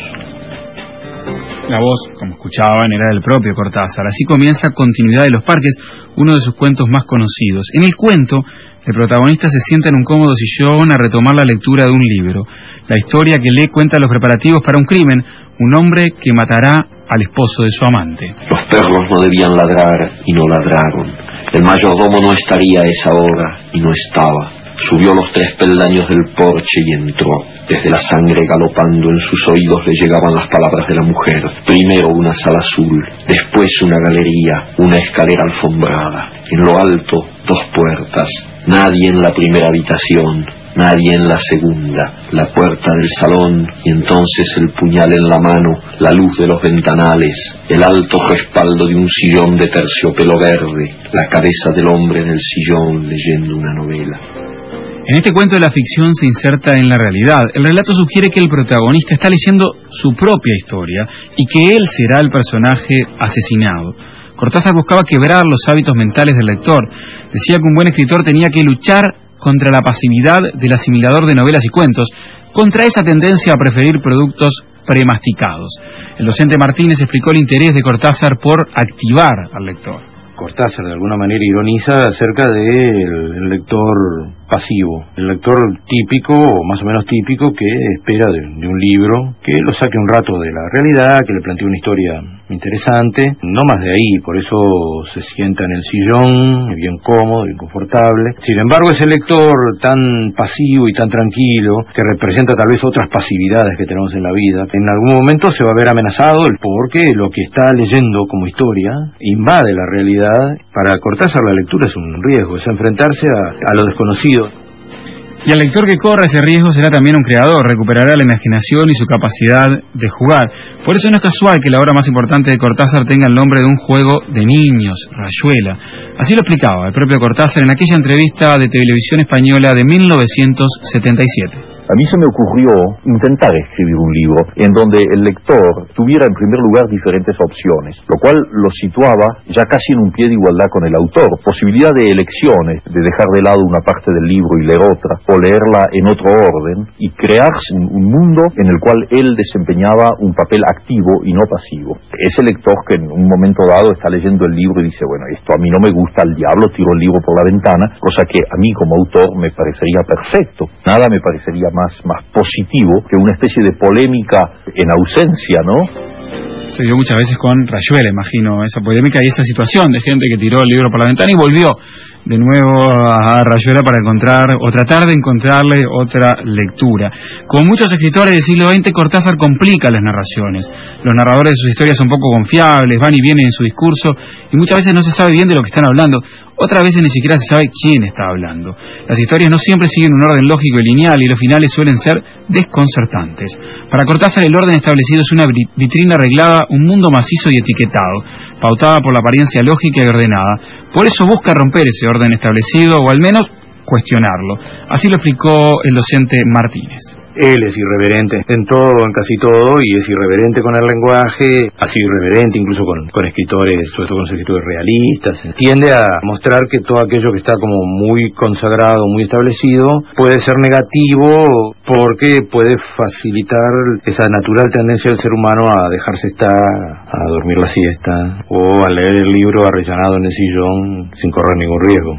La voz, como escuchaban, era del propio Cortázar. Así comienza Continuidad de los Parques, uno de sus cuentos más conocidos. En el cuento, el protagonista se sienta en un cómodo sillón a retomar la lectura de un libro. La historia que lee cuenta los preparativos para un crimen, un hombre que matará al esposo de su amante. Los perros no debían ladrar y no ladraron. El mayordomo no estaría a esa hora y no estaba. Subió los tres peldaños del porche y entró. Desde la sangre galopando en sus oídos le llegaban las palabras de la mujer. Primero una sala azul, después una galería, una escalera alfombrada. En lo alto, dos puertas. Nadie en la primera habitación, nadie en la segunda. La puerta del salón y entonces el puñal en la mano, la luz de los ventanales, el alto respaldo de un sillón de terciopelo verde, la cabeza del hombre en el sillón leyendo una novela. En este cuento la ficción se inserta en la realidad. El relato sugiere que el protagonista está leyendo su propia historia y que él será el personaje asesinado. Cortázar buscaba quebrar los hábitos mentales del lector. Decía que un buen escritor tenía que luchar contra la pasividad del asimilador de novelas y cuentos, contra esa tendencia a preferir productos premasticados. El docente Martínez explicó el interés de Cortázar por activar al lector. Cortázar de alguna manera ironiza acerca del lector pasivo, el lector típico o más o menos típico que espera de, de un libro que lo saque un rato de la realidad, que le plantee una historia interesante, no más de ahí. Por eso se sienta en el sillón, bien cómodo, bien confortable. Sin embargo, ese lector tan pasivo y tan tranquilo, que representa tal vez otras pasividades que tenemos en la vida, en algún momento se va a ver amenazado porque lo que está leyendo como historia invade la realidad. Para Cortázar la lectura es un riesgo, es enfrentarse a, a lo desconocido. Y el lector que corra ese riesgo será también un creador, recuperará la imaginación y su capacidad de jugar. Por eso no es casual que la obra más importante de Cortázar tenga el nombre de un juego de niños, Rayuela. Así lo explicaba el propio Cortázar en aquella entrevista de Televisión Española de mil novecientos setenta y siete. A mí se me ocurrió intentar escribir un libro en donde el lector tuviera en primer lugar diferentes opciones, lo cual lo situaba ya casi en un pie de igualdad con el autor, posibilidad de elecciones, de dejar de lado una parte del libro y leer otra, o leerla en otro orden, y crear un, un mundo en el cual él desempeñaba un papel activo y no pasivo. Ese lector que en un momento dado está leyendo el libro y dice, bueno, esto a mí no me gusta, al diablo, tiro el libro por la ventana, cosa que a mí como autor me parecería perfecto. Nada me parecería más Más, más positivo que una especie de polémica en ausencia, ¿no? Se dio muchas veces con Rayuela, imagino, esa polémica y esa situación de gente que tiró el libro por la ventana y volvió de nuevo a Rayuela para encontrar, o tratar de encontrarle otra lectura. Como muchos escritores del siglo veinte, Cortázar complica las narraciones. Los narradores de sus historias son poco confiables, van y vienen en su discurso, y muchas veces no se sabe bien de lo que están hablando. Otras veces ni siquiera se sabe quién está hablando. Las historias no siempre siguen un orden lógico y lineal y los finales suelen ser desconcertantes. Para Cortázar el orden establecido es una vitrina arreglada, un mundo macizo y etiquetado, pautada por la apariencia lógica y ordenada. Por eso busca romper ese orden establecido o al menos cuestionarlo. Así lo explicó el docente Martínez. Él es irreverente en todo, en casi todo, y es irreverente con el lenguaje, así irreverente incluso con, con escritores, sobre todo con los escritores realistas. Tiende a mostrar que todo aquello que está como muy consagrado, muy establecido, puede ser negativo porque puede facilitar esa natural tendencia del ser humano a dejarse estar, a dormir la siesta o a leer el libro arrellanado en el sillón sin correr ningún riesgo.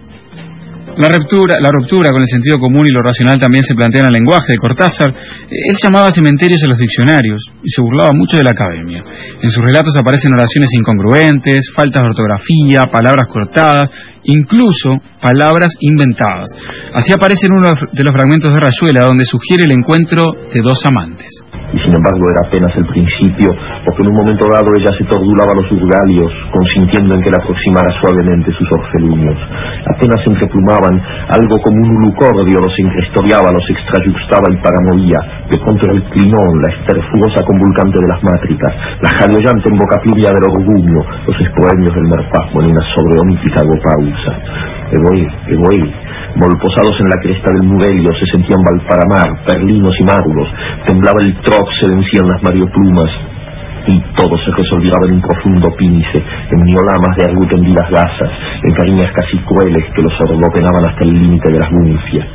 La ruptura, la ruptura con el sentido común y lo racional también se plantea en el lenguaje de Cortázar. Él llamaba cementerios a los diccionarios y se burlaba mucho de la academia. En sus relatos aparecen oraciones incongruentes, faltas de ortografía, palabras cortadas, incluso palabras inventadas. Así aparece en uno de los fragmentos de Rayuela, donde sugiere el encuentro de dos amantes. Y sin embargo era apenas el principio, porque en un momento dado ella se tordulaba los urgalios, consintiendo en que le aproximara suavemente sus orfeluños. Apenas se entreplumaban, algo como un ulucordio los encrestoriaba, los extrayuxtaba y paramovía. De pronto era el clinón, la esterfuosa convulcante de las mátricas, la jadeollante embocapluria del orgullo, los espoemios del merpasmo en una sobreóntica pausa. Evoy, Evoy, molposados en la cresta del Mugello, se sentían Valparamar, perlinos y márgulos, temblaba el trop, se vencían las marioplumas, y todo se resolvía en un profundo pínice, en miolamas de argu tendidas gasas, en cariñas casi crueles que los ordopenaban hasta el límite de las nupcias.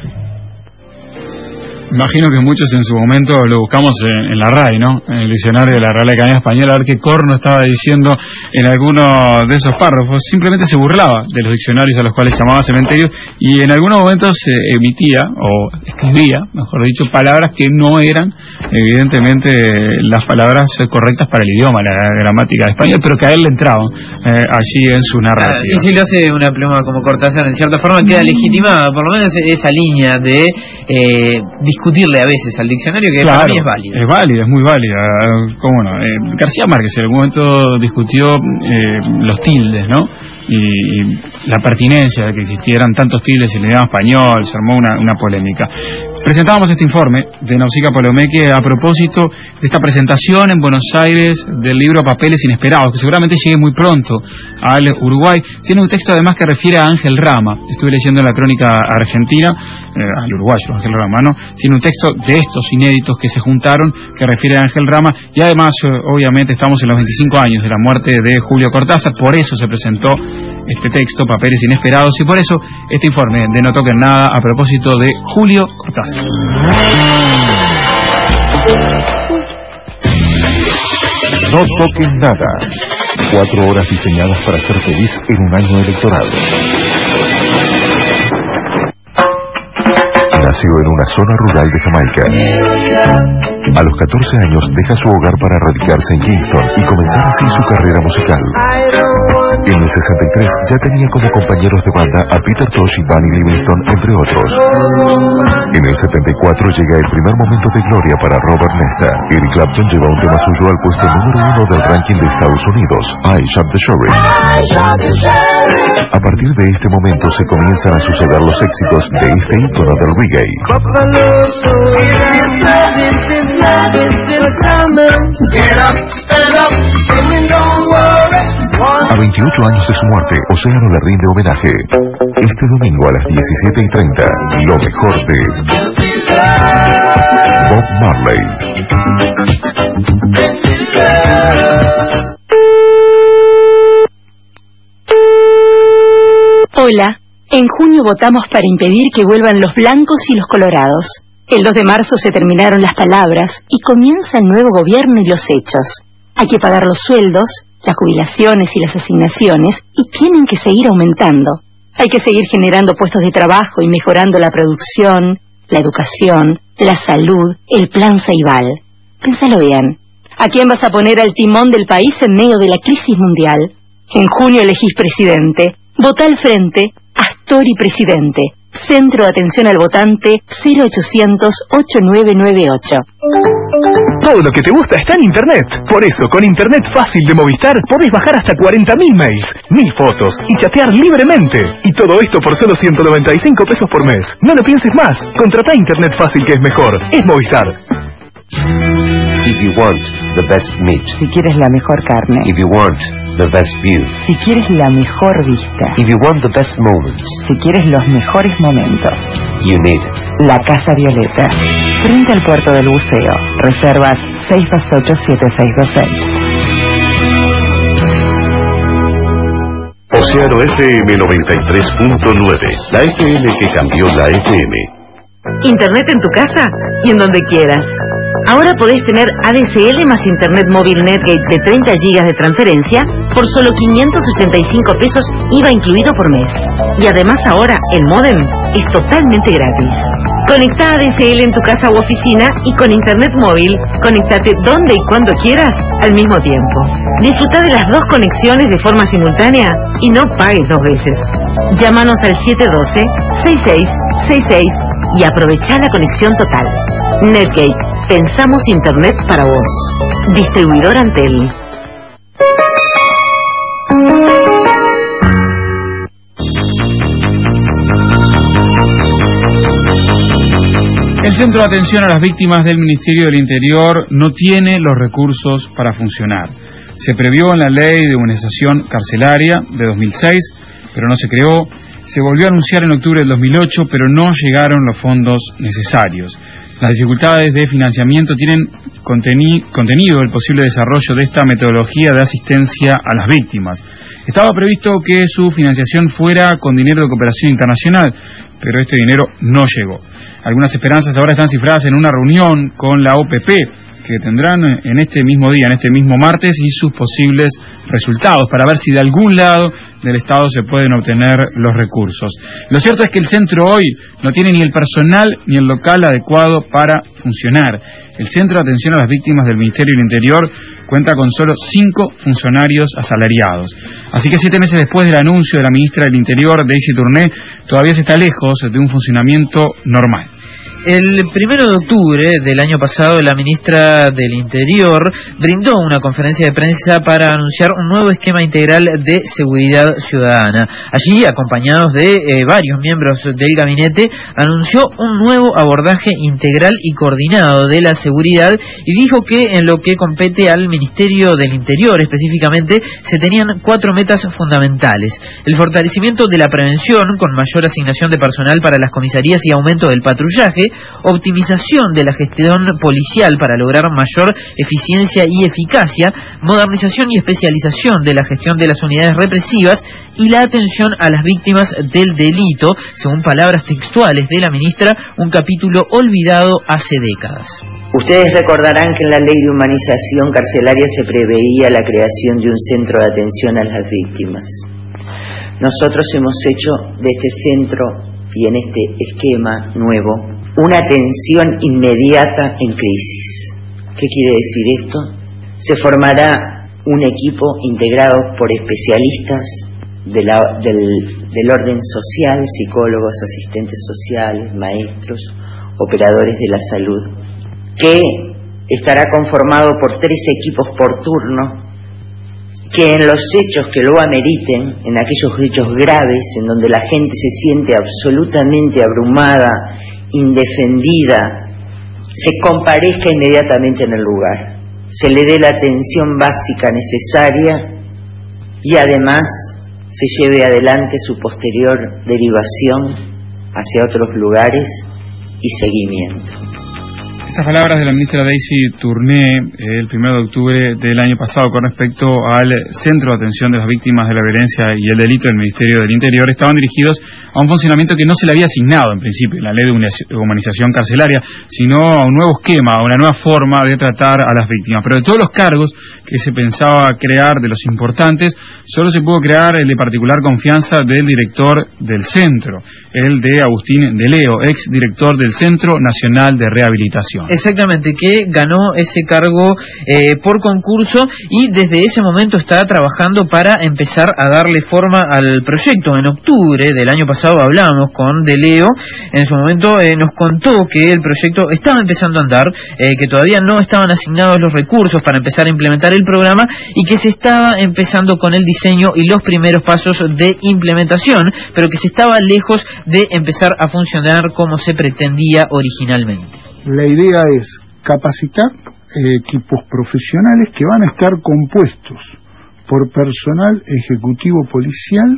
Imagino que muchos en su momento lo buscamos en, en la R A E, ¿no? En el diccionario de la Real Academia Española, a ver qué corno estaba diciendo en alguno de esos párrafos. Simplemente se burlaba de los diccionarios a los cuales llamaba cementerios y en algunos momentos se emitía, o escribía, mejor dicho, palabras que no eran, evidentemente, las palabras correctas para el idioma, la gramática de español, pero que a él le entraban eh, allí en su narrativa. Ah, y si lo hace una pluma como Cortázar, en cierta forma queda legitimada, por lo menos esa línea de eh, discutirle a veces al diccionario, que claro, para mí es válida. Es válida, es muy válida. ¿Cómo no? Eh, García Márquez en algún momento discutió eh, los tildes, ¿no? Y, y la pertinencia de que existieran tantos tildes en el idioma español, se armó una, una polémica. Presentábamos este informe de Nausicaa Palomeque a propósito de esta presentación en Buenos Aires del libro Papeles Inesperados, que seguramente llegue muy pronto al Uruguay. Tiene un texto además que refiere a Ángel Rama. Estuve leyendo en la crónica argentina, eh, al uruguayo Ángel Rama, ¿no? Tiene un texto de estos inéditos que se juntaron que refiere a Ángel Rama, y además eh, obviamente estamos en los veinticinco años de la muerte de Julio Cortázar, por eso se presentó este texto, Papeles Inesperados, y por eso este informe de No Toquen Nada a propósito de Julio Cortázar. No toquen nada. Cuatro horas diseñadas para ser feliz en un año electoral. Nació en una zona rural de Jamaica. A los catorce años deja su hogar para radicarse en Kingston y comenzar así su carrera musical. En el sesenta y tres ya tenía como compañeros de banda a Peter Tosh y Bunny Livingston, entre otros. En el setenta y cuatro llega el primer momento de gloria para Robert Nesta. Eric Clapton lleva un tema suyo al puesto número uno del ranking de Estados Unidos, I Shot the Sheriff. A partir de este momento se comienzan a suceder los éxitos de este ícono del reggae. A veintiocho años de su muerte, Océano le rinde homenaje. Este domingo a las diecisiete y treinta, lo mejor de Bob Marley. Hola, en junio votamos para impedir que vuelvan los blancos y los colorados. El dos de marzo se terminaron las palabras y comienza el nuevo gobierno y los hechos. Hay que pagar los sueldos, las jubilaciones y las asignaciones, y tienen que seguir aumentando. Hay que seguir generando puestos de trabajo y mejorando la producción, la educación, la salud, el plan Ceibal. Pénsalo bien. ¿A quién vas a poner al timón del país en medio de la crisis mundial? En junio elegís presidente. Vota al frente, Astori presidente. Centro de Atención al Votante cero ochocientos, ocho nueve nueve ocho. Todo lo que te gusta está en Internet. Por eso, con Internet fácil de Movistar, podés bajar hasta cuarenta mil mails, mil fotos y chatear libremente. Y todo esto por solo ciento noventa y cinco pesos por mes. No lo pienses más. Contratá Internet fácil, que es mejor. Es Movistar. If you want the best meat. Si quieres la mejor carne. If you want the best view. Si quieres la mejor vista. If you want the best moments. Si quieres los mejores momentos. You need La Casa Violeta, frente al puerto del buceo. Reservas seis dos ocho siete seis dos seis. Océano F M noventa y tres punto nueve, la F M que cambió la F M. Internet en tu casa y en donde quieras. Ahora podés tener A D S L más Internet móvil Netgate de treinta gigas de transferencia por solo quinientos ochenta y cinco pesos I V A incluido por mes. Y además ahora el módem es totalmente gratis. Conectá A D S L en tu casa u oficina y con Internet móvil, conéctate donde y cuando quieras al mismo tiempo. Disfruta de las dos conexiones de forma simultánea y no pagues dos veces. Llámanos al siete uno dos, seis seis seis seis y aprovechá la conexión total. Netgate, pensamos Internet para vos. Distribuidor Antel. El Centro de Atención a las Víctimas del Ministerio del Interior no tiene los recursos para funcionar. Se previó en la Ley de Humanización Carcelaria de dos mil seis, pero no se creó. Se volvió a anunciar en octubre del dos mil ocho, pero no llegaron los fondos necesarios. Las dificultades de financiamiento tienen conteni- contenido el posible desarrollo de esta metodología de asistencia a las víctimas. Estaba previsto que su financiación fuera con dinero de cooperación internacional, pero este dinero no llegó. Algunas esperanzas ahora están cifradas en una reunión con la O P P, que tendrán en este mismo día, en este mismo martes, y sus posibles resultados, para ver si de algún lado del Estado se pueden obtener los recursos. Lo cierto es que el centro hoy no tiene ni el personal ni el local adecuado para funcionar. El Centro de Atención a las Víctimas del Ministerio del Interior cuenta con solo cinco funcionarios asalariados. Así que siete meses después del anuncio de la ministra del Interior, Daisy Tourné, todavía se está lejos de un funcionamiento normal. El primero de octubre del año pasado, la ministra del Interior brindó una conferencia de prensa para anunciar un nuevo esquema integral de seguridad ciudadana. Allí, acompañados de eh, varios miembros del gabinete, anunció un nuevo abordaje integral y coordinado de la seguridad y dijo que en lo que compete al Ministerio del Interior específicamente se tenían cuatro metas fundamentales: el fortalecimiento de la prevención con mayor asignación de personal para las comisarías y aumento del patrullaje, optimización de la gestión policial para lograr mayor eficiencia y eficacia, modernización y especialización de la gestión de las unidades represivas y la atención a las víctimas del delito, según palabras textuales de la ministra, un capítulo olvidado hace décadas. Ustedes recordarán que en la Ley de Humanización Carcelaria se preveía la creación de un centro de atención a las víctimas. Nosotros hemos hecho de este centro y en este esquema nuevo una atención inmediata en crisis. ¿Qué quiere decir esto? Se formará un equipo integrado por especialistas de la, del, del orden social, psicólogos, asistentes sociales, maestros, operadores de la salud, que estará conformado por tres equipos por turno, que en los hechos que lo ameriten, en aquellos hechos graves en donde la gente se siente absolutamente abrumada, indefendida, se comparezca inmediatamente en el lugar, se le dé la atención básica necesaria y además se lleve adelante su posterior derivación hacia otros lugares y seguimiento. Estas palabras de la ministra Daisy Tourné el primero de octubre del año pasado con respecto al Centro de Atención de las Víctimas de la Violencia y el Delito del Ministerio del Interior estaban dirigidos a un funcionamiento que no se le había asignado en principio en la Ley de Humanización Carcelaria, sino a un nuevo esquema, a una nueva forma de tratar a las víctimas. Pero de todos los cargos que se pensaba crear, de los importantes, solo se pudo crear el de particular confianza del director del centro, el de Agustín de Leo, ex director del Centro Nacional de Rehabilitación. Exactamente, que ganó ese cargo eh, por concurso y desde ese momento está trabajando para empezar a darle forma al proyecto. En octubre del año pasado hablamos con De Leo, en su momento eh, nos contó que el proyecto estaba empezando a andar, eh, que todavía no estaban asignados los recursos para empezar a implementar el programa y que se estaba empezando con el diseño y los primeros pasos de implementación, pero que se estaba lejos de empezar a funcionar como se pretendía originalmente. La idea es capacitar eh, equipos profesionales que van a estar compuestos por personal ejecutivo policial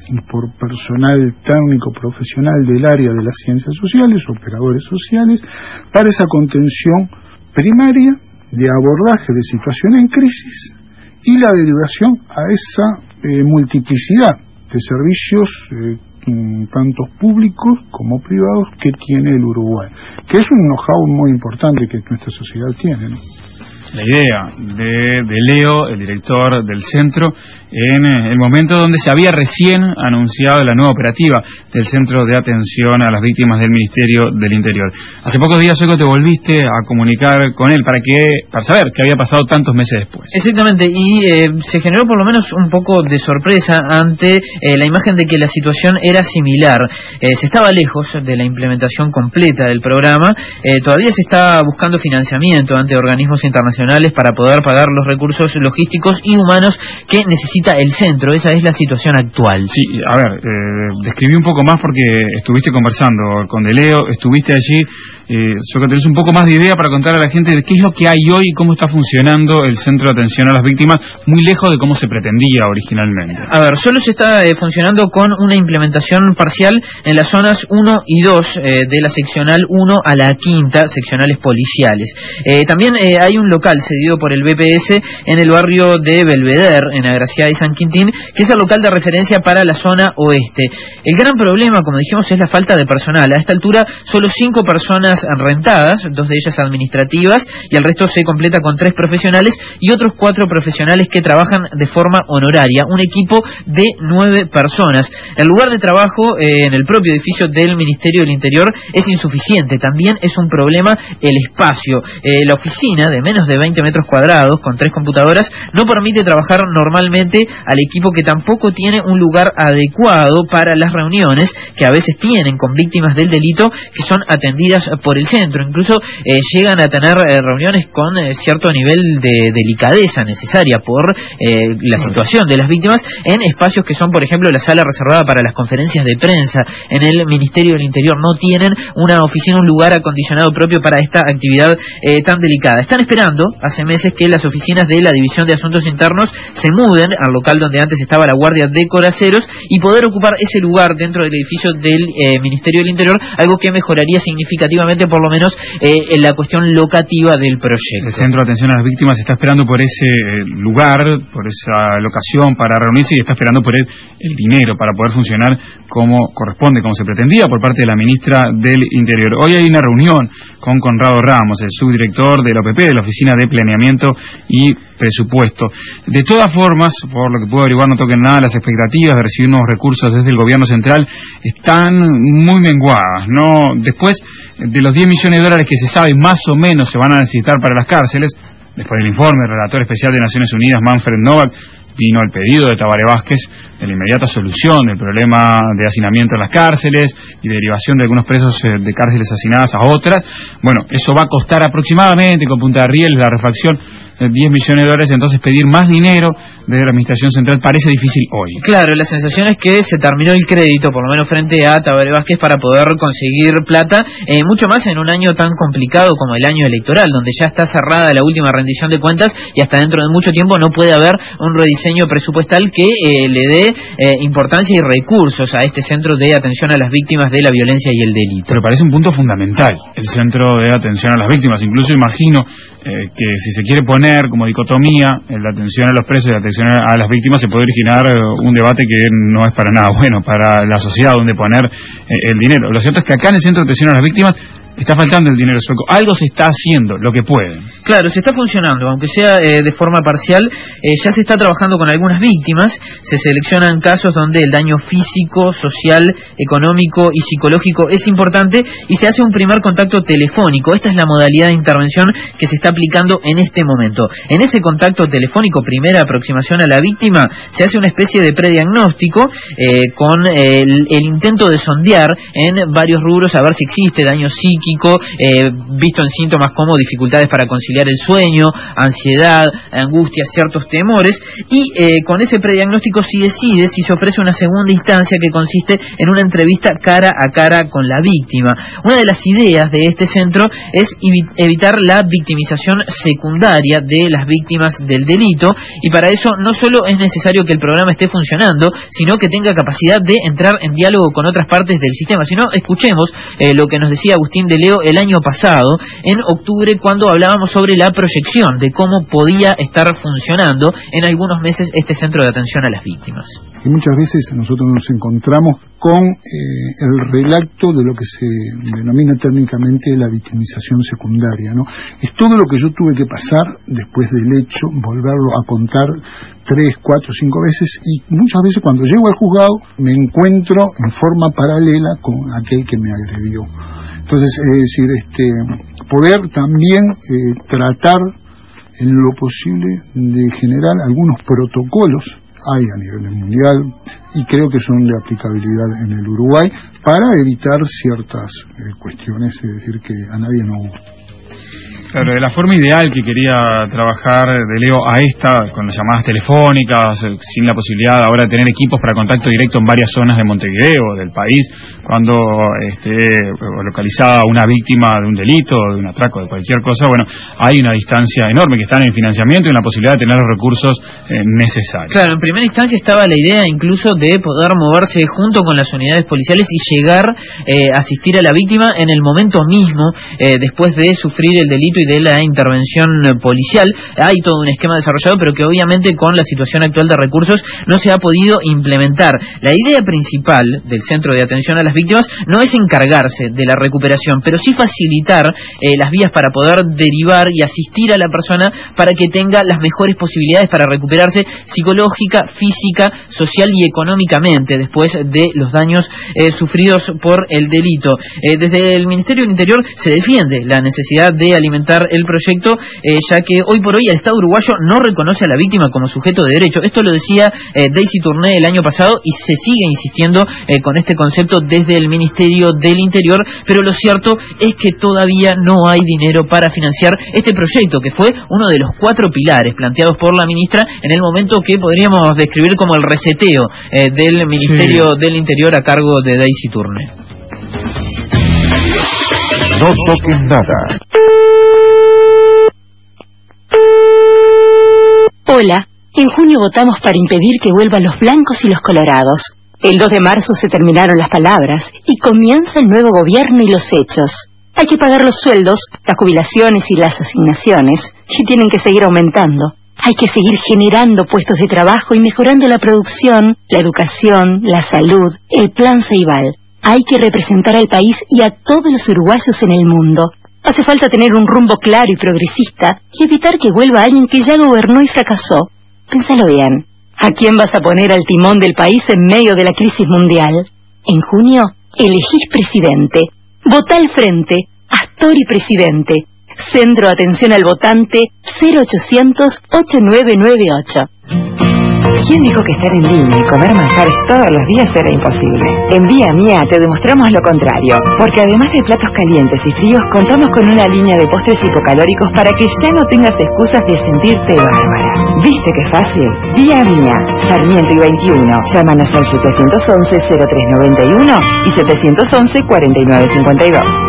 y por personal técnico profesional del área de las ciencias sociales, operadores sociales, para esa contención primaria de abordaje de situación en crisis y la derivación a esa eh, multiplicidad de servicios eh, tanto públicos como privados que tiene el Uruguay, que es un know-how muy importante que nuestra sociedad tiene, ¿no? La idea de, de Leo, el director del centro, en el momento donde se había recién anunciado la nueva operativa del Centro de Atención a las Víctimas del Ministerio del Interior. Hace pocos días, Soco, te volviste a comunicar con él para que para saber qué había pasado tantos meses después. Exactamente, y eh, se generó por lo menos un poco de sorpresa ante eh, la imagen de que la situación era similar. Eh, se estaba lejos de la implementación completa del programa, eh, todavía se está buscando financiamiento ante organismos internacionales para poder pagar los recursos logísticos y humanos que necesita el centro. Esa es la situación actual. Sí, a ver, eh, describí un poco más porque estuviste conversando con De Leo, estuviste allí, eh, solo que tenés un poco más de idea para contar a la gente de qué es lo que hay hoy y cómo está funcionando el Centro de Atención a las Víctimas, muy lejos de cómo se pretendía originalmente. A ver, solo se está eh, funcionando con una implementación parcial en las zonas uno y dos eh, de la seccional uno a la quinta, seccionales policiales. Eh, también eh, hay un local cedido por el B P S en el barrio de Belvedere, en Agraciada y San Quintín, que es el local de referencia para la zona oeste. El gran problema, como dijimos, es la falta de personal. A esta altura, solo cinco personas rentadas, dos de ellas administrativas, y el resto se completa con tres profesionales y otros cuatro profesionales que trabajan de forma honoraria. Un equipo de nueve personas. El lugar de trabajo eh, en el propio edificio del Ministerio del Interior es insuficiente. También es un problema el espacio. Eh, la oficina, de menos de veinte metros cuadrados, con tres computadoras, no permite trabajar normalmente al equipo, que tampoco tiene un lugar adecuado para las reuniones que a veces tienen con víctimas del delito, que son atendidas por el centro. Incluso eh, llegan a tener eh, reuniones con eh, cierto nivel de delicadeza necesaria por eh, la situación de las víctimas en espacios que son, por ejemplo, la sala reservada para las conferencias de prensa en el Ministerio del Interior. No tienen una oficina, un lugar acondicionado propio para esta actividad eh, tan delicada. Están esperando hace meses que las oficinas de la División de Asuntos Internos se muden al local donde antes estaba la Guardia de Coraceros y poder ocupar ese lugar dentro del edificio del eh, Ministerio del Interior, algo que mejoraría significativamente por lo menos eh, en la cuestión locativa del proyecto. El Centro de Atención a las Víctimas está esperando por ese lugar, por esa locación para reunirse, y está esperando por el, el dinero para poder funcionar como corresponde, como se pretendía por parte de la ministra del Interior. Hoy hay una reunión con Conrado Ramos, el subdirector de la O P P, de la Oficina de Planeamiento y Presupuesto. De todas formas, por lo que puedo averiguar, no toquen nada, las expectativas de recibir nuevos recursos desde el gobierno central están muy menguadas, ¿no? Después de los diez millones de dólares que se sabe más o menos se van a necesitar para las cárceles, después del informe del relator especial de Naciones Unidas, Manfred Novak, vino el pedido de Tabaré Vázquez de la inmediata solución del problema de hacinamiento en las cárceles y derivación de algunos presos de cárceles hacinadas a otras. Bueno, eso va a costar aproximadamente, con punta de riel, la refacción, diez millones de dólares, entonces pedir más dinero desde la Administración Central parece difícil hoy. Claro, la sensación es que se terminó el crédito, por lo menos frente a Tabaré Vázquez, para poder conseguir plata, eh, mucho más en un año tan complicado como el año electoral, donde ya está cerrada la última rendición de cuentas y hasta dentro de mucho tiempo no puede haber un rediseño presupuestal que eh, le dé eh, importancia y recursos a este Centro de Atención a las Víctimas de la Violencia y el Delito. Pero parece un punto fundamental, el Centro de Atención a las Víctimas. Incluso imagino eh, que si se quiere poner como dicotomía en la atención a los presos y la atención a las víctimas, se puede originar eh, un debate que no es para nada bueno para la sociedad donde poner eh, el dinero. Lo cierto es que acá en el Centro de Atención a las Víctimas está faltando el dinero sueco. Algo se está haciendo, lo que puede. Claro, se está funcionando, aunque sea eh, de forma parcial. Eh, ya se está trabajando con algunas víctimas. Se seleccionan casos donde el daño físico, social, económico y psicológico es importante y se hace un primer contacto telefónico. Esta es la modalidad de intervención que se está aplicando en este momento. En ese contacto telefónico, primera aproximación a la víctima, se hace una especie de prediagnóstico eh, con eh, el, el intento de sondear en varios rubros a ver si existe daño psíquico, psicológico, eh, visto en síntomas como dificultades para conciliar el sueño, ansiedad, angustia, ciertos temores, y eh, con ese prediagnóstico si decide si se ofrece una segunda instancia que consiste en una entrevista cara a cara con la víctima. Una de las ideas de este centro es evitar la victimización secundaria de las víctimas del delito, y para eso no solo es necesario que el programa esté funcionando, sino que tenga capacidad de entrar en diálogo con otras partes del sistema. Si no, escuchemos eh, lo que nos decía Agustín de Leo el año pasado, en octubre, cuando hablábamos sobre la proyección de cómo podía estar funcionando en algunos meses este centro de atención a las víctimas. Y muchas veces nosotros nos encontramos con eh, el relato de lo que se denomina técnicamente la victimización secundaria, ¿no? Es todo lo que yo tuve que pasar después del hecho, volverlo a contar tres, cuatro, cinco veces, y muchas veces cuando llego al juzgado me encuentro en forma paralela con aquel que me agredió. Entonces, es decir, este, poder también eh, tratar en lo posible de generar algunos protocolos, hay a nivel mundial, y creo que son de aplicabilidad en el Uruguay, para evitar ciertas eh, cuestiones, es decir, que a nadie nos gusta. Claro, de la forma ideal que quería trabajar de Leo a esta, con las llamadas telefónicas, sin la posibilidad ahora de tener equipos para contacto directo en varias zonas de Montevideo, del país, cuando esté localizada una víctima de un delito, de un atraco, de cualquier cosa, bueno, hay una distancia enorme que está en el financiamiento y en la posibilidad de tener los recursos eh, necesarios. Claro, en primera instancia estaba la idea incluso de poder moverse junto con las unidades policiales y llegar eh, a asistir a la víctima en el momento mismo, eh, después de sufrir el delito y de la intervención policial. Hay todo un esquema desarrollado, pero que obviamente con la situación actual de recursos no se ha podido implementar. La idea principal del Centro de Atención a las Víctimas no es encargarse de la recuperación, pero sí facilitar eh, las vías para poder derivar y asistir a la persona para que tenga las mejores posibilidades para recuperarse psicológica, física, social y económicamente después de los daños eh, sufridos por el delito. Eh, desde el Ministerio del Interior se defiende la necesidad de alimentar el proyecto, eh, ya que hoy por hoy el Estado uruguayo no reconoce a la víctima como sujeto de derecho. Esto lo decía eh, Daisy Tourné el año pasado y se sigue insistiendo eh, con este concepto desde el Ministerio del Interior, pero lo cierto es que todavía no hay dinero para financiar este proyecto, que fue uno de los cuatro pilares planteados por la ministra en el momento que podríamos describir como el reseteo eh, del Ministerio sí. del Interior a cargo de Daisy Tourné. No toquen nada. Hola, en junio votamos para impedir que vuelvan los blancos y los colorados. El dos de marzo se terminaron las palabras y comienza el nuevo gobierno y los hechos. Hay que pagar los sueldos, las jubilaciones y las asignaciones, y tienen que seguir aumentando. Hay que seguir generando puestos de trabajo y mejorando la producción, la educación, la salud, el plan Ceibal. Hay que representar al país y a todos los uruguayos en el mundo. Hace falta tener un rumbo claro y progresista y evitar que vuelva alguien que ya gobernó y fracasó. Pénsalo bien. ¿A quién vas a poner al timón del país en medio de la crisis mundial? En junio, elegís presidente. Votá al frente. Astori presidente. Centro de Atención al Votante cero ochocientos, ocho nueve nueve ocho. ¿Quién dijo que estar en línea y comer manjares todos los días era imposible? En Vía Mía te demostramos lo contrario, porque además de platos calientes y fríos, contamos con una línea de postres hipocalóricos para que ya no tengas excusas de sentirte bárbara. ¿Viste qué fácil? Vía Mía, Sarmiento y veintiuno. Llámanos al setecientos once, cero tres noventa y uno y setecientos once, cuarenta y nueve cincuenta y dos.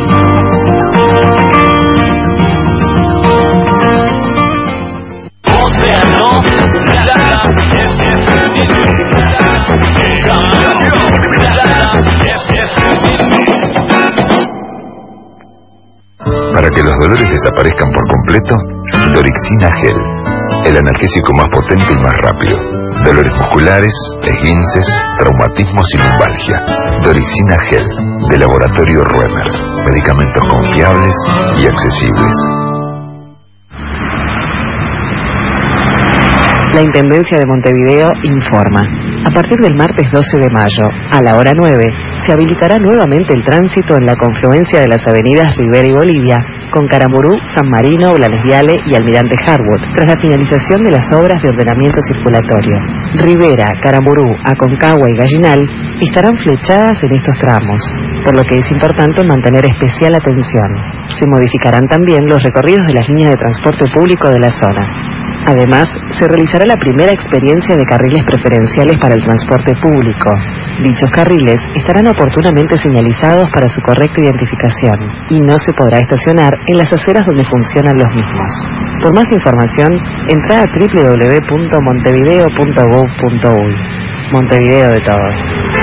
Para que los dolores desaparezcan por completo, Dorixina Gel, el analgésico más potente y más rápido. Dolores musculares, esguinces, traumatismos y lumbalgia. Dorixina Gel, de Laboratorio Ruemers. Medicamentos confiables y accesibles. La Intendencia de Montevideo informa. A partir del martes doce de mayo, a la hora nueve, se habilitará nuevamente el tránsito en la confluencia de las avenidas Rivera y Bolivia, con Caramburú, San Marino, Blanes Viale y Almirante Harwood, tras la finalización de las obras de ordenamiento circulatorio. Rivera, Caramburú, Aconcagua y Gallinal estarán flechadas en estos tramos. por lo que es importante mantener especial atención. Se modificarán también los recorridos de las líneas de transporte público de la zona. Además, se realizará la primera experiencia de carriles preferenciales para el transporte público. Dichos carriles estarán oportunamente señalizados para su correcta identificación y no se podrá estacionar en las aceras donde funcionan los mismos. Por más información, entra a doble u doble u doble u punto montevideo punto gov punto uy. Montevideo de todos.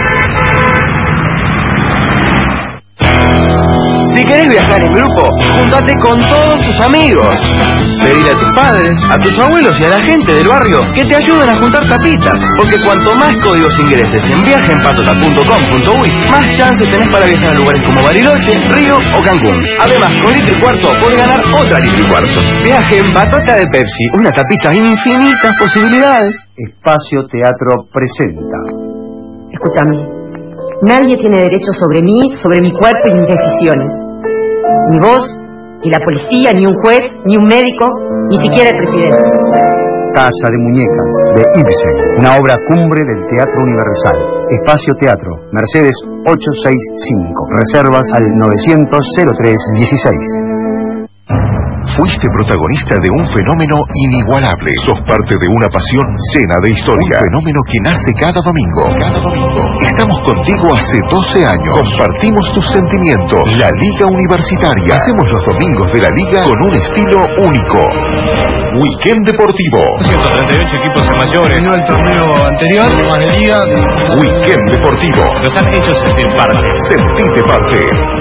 Si querés viajar en grupo, júntate con todos tus amigos. Pedile a tus padres, a tus abuelos y a la gente del barrio que te ayuden a juntar tapitas. Porque cuanto más códigos ingreses en viaje en patota punto com punto uy, más chances tenés para viajar a lugares como Bariloche, Río o Cancún. Además, con litro y cuarto podés ganar otra litro y cuarto. Viaje en patota de Pepsi, una tapita, infinitas posibilidades. Espacio Teatro presenta. Escúchame, nadie tiene derecho sobre mí, sobre mi cuerpo y mis decisiones. Ni vos, ni la policía, ni un juez, ni un médico, ni siquiera el presidente. Casa de Muñecas, de Ibsen, una obra cumbre del Teatro Universal. Espacio Teatro, Mercedes ochocientos sesenta y cinco. Reservas al novecientos cero tres dieciséis. Fuiste protagonista de un fenómeno inigualable. Sos parte de una pasión llena de historia. Un fenómeno que nace cada domingo. Cada domingo. Estamos contigo hace doce años. Compartimos tus sentimientos. La Liga Universitaria. Hacemos los domingos de la Liga con un estilo único. Weekend Deportivo. ciento treinta y ocho equipos mayores. No el torneo anterior, más de Liga. Weekend Deportivo. Los han hecho sentir parte. Sentite parte.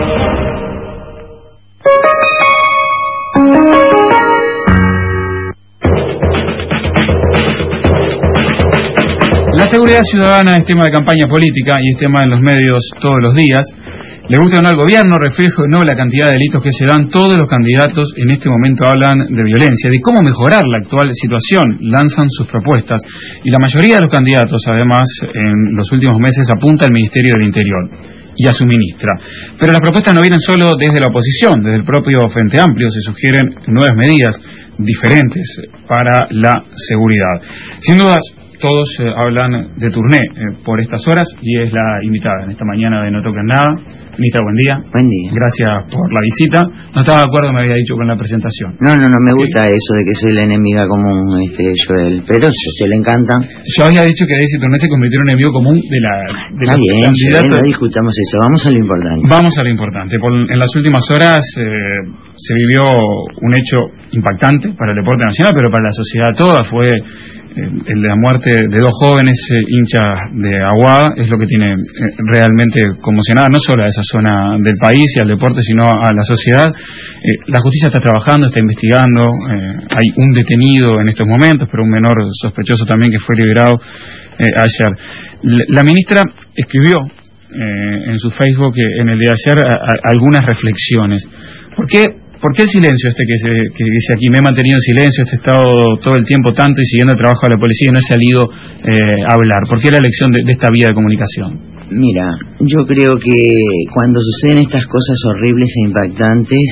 La seguridad ciudadana es tema de campaña política y es tema en los medios todos los días. Le gusta o no al gobierno, reflejo o no la cantidad de delitos que se dan, todos los candidatos en este momento hablan de violencia, de cómo mejorar la actual situación, lanzan sus propuestas. Y la mayoría de los candidatos, además, en los últimos meses apunta al Ministerio del Interior y a su ministra. Pero las propuestas no vienen solo desde la oposición, desde el propio Frente Amplio se sugieren nuevas medidas diferentes para la seguridad. Sin dudas, todos eh, hablan de Tourné eh, por estas horas y es la invitada en esta mañana de No Toquen Nada. Ministra, buen día. Buen día. Gracias por la visita. No estaba de acuerdo, me había dicho, con la presentación. No, no, no me gusta ¿Sí? eso de que soy la enemiga común, este, Joel, pero si a usted le encanta. Yo había dicho que Daisy Tourné se convirtió en un enemigo común de la de Está bien, Joel, no discutamos eso, vamos a lo importante. Vamos a lo importante. Por, en las últimas horas eh, se vivió un hecho impactante para el deporte nacional, pero para la sociedad toda. Fue el de la muerte de dos jóvenes eh, hinchas de Aguada, es lo que tiene eh, realmente conmocionada no solo a esa zona del país y al deporte, sino a la sociedad. Eh, la justicia está trabajando, está investigando, eh, hay un detenido en estos momentos, pero un menor sospechoso también que fue liberado eh, ayer. La, la ministra escribió eh, en su Facebook eh, en el de ayer a, a, algunas reflexiones. ¿Por qué? ¿Por qué el silencio este que, se, que dice aquí? Me he mantenido en silencio, este estado todo el tiempo tanto y siguiendo el trabajo de la policía y no he salido eh, a hablar. ¿Por qué la elección de, de esta vía de comunicación? Mira, yo creo que cuando suceden estas cosas horribles e impactantes,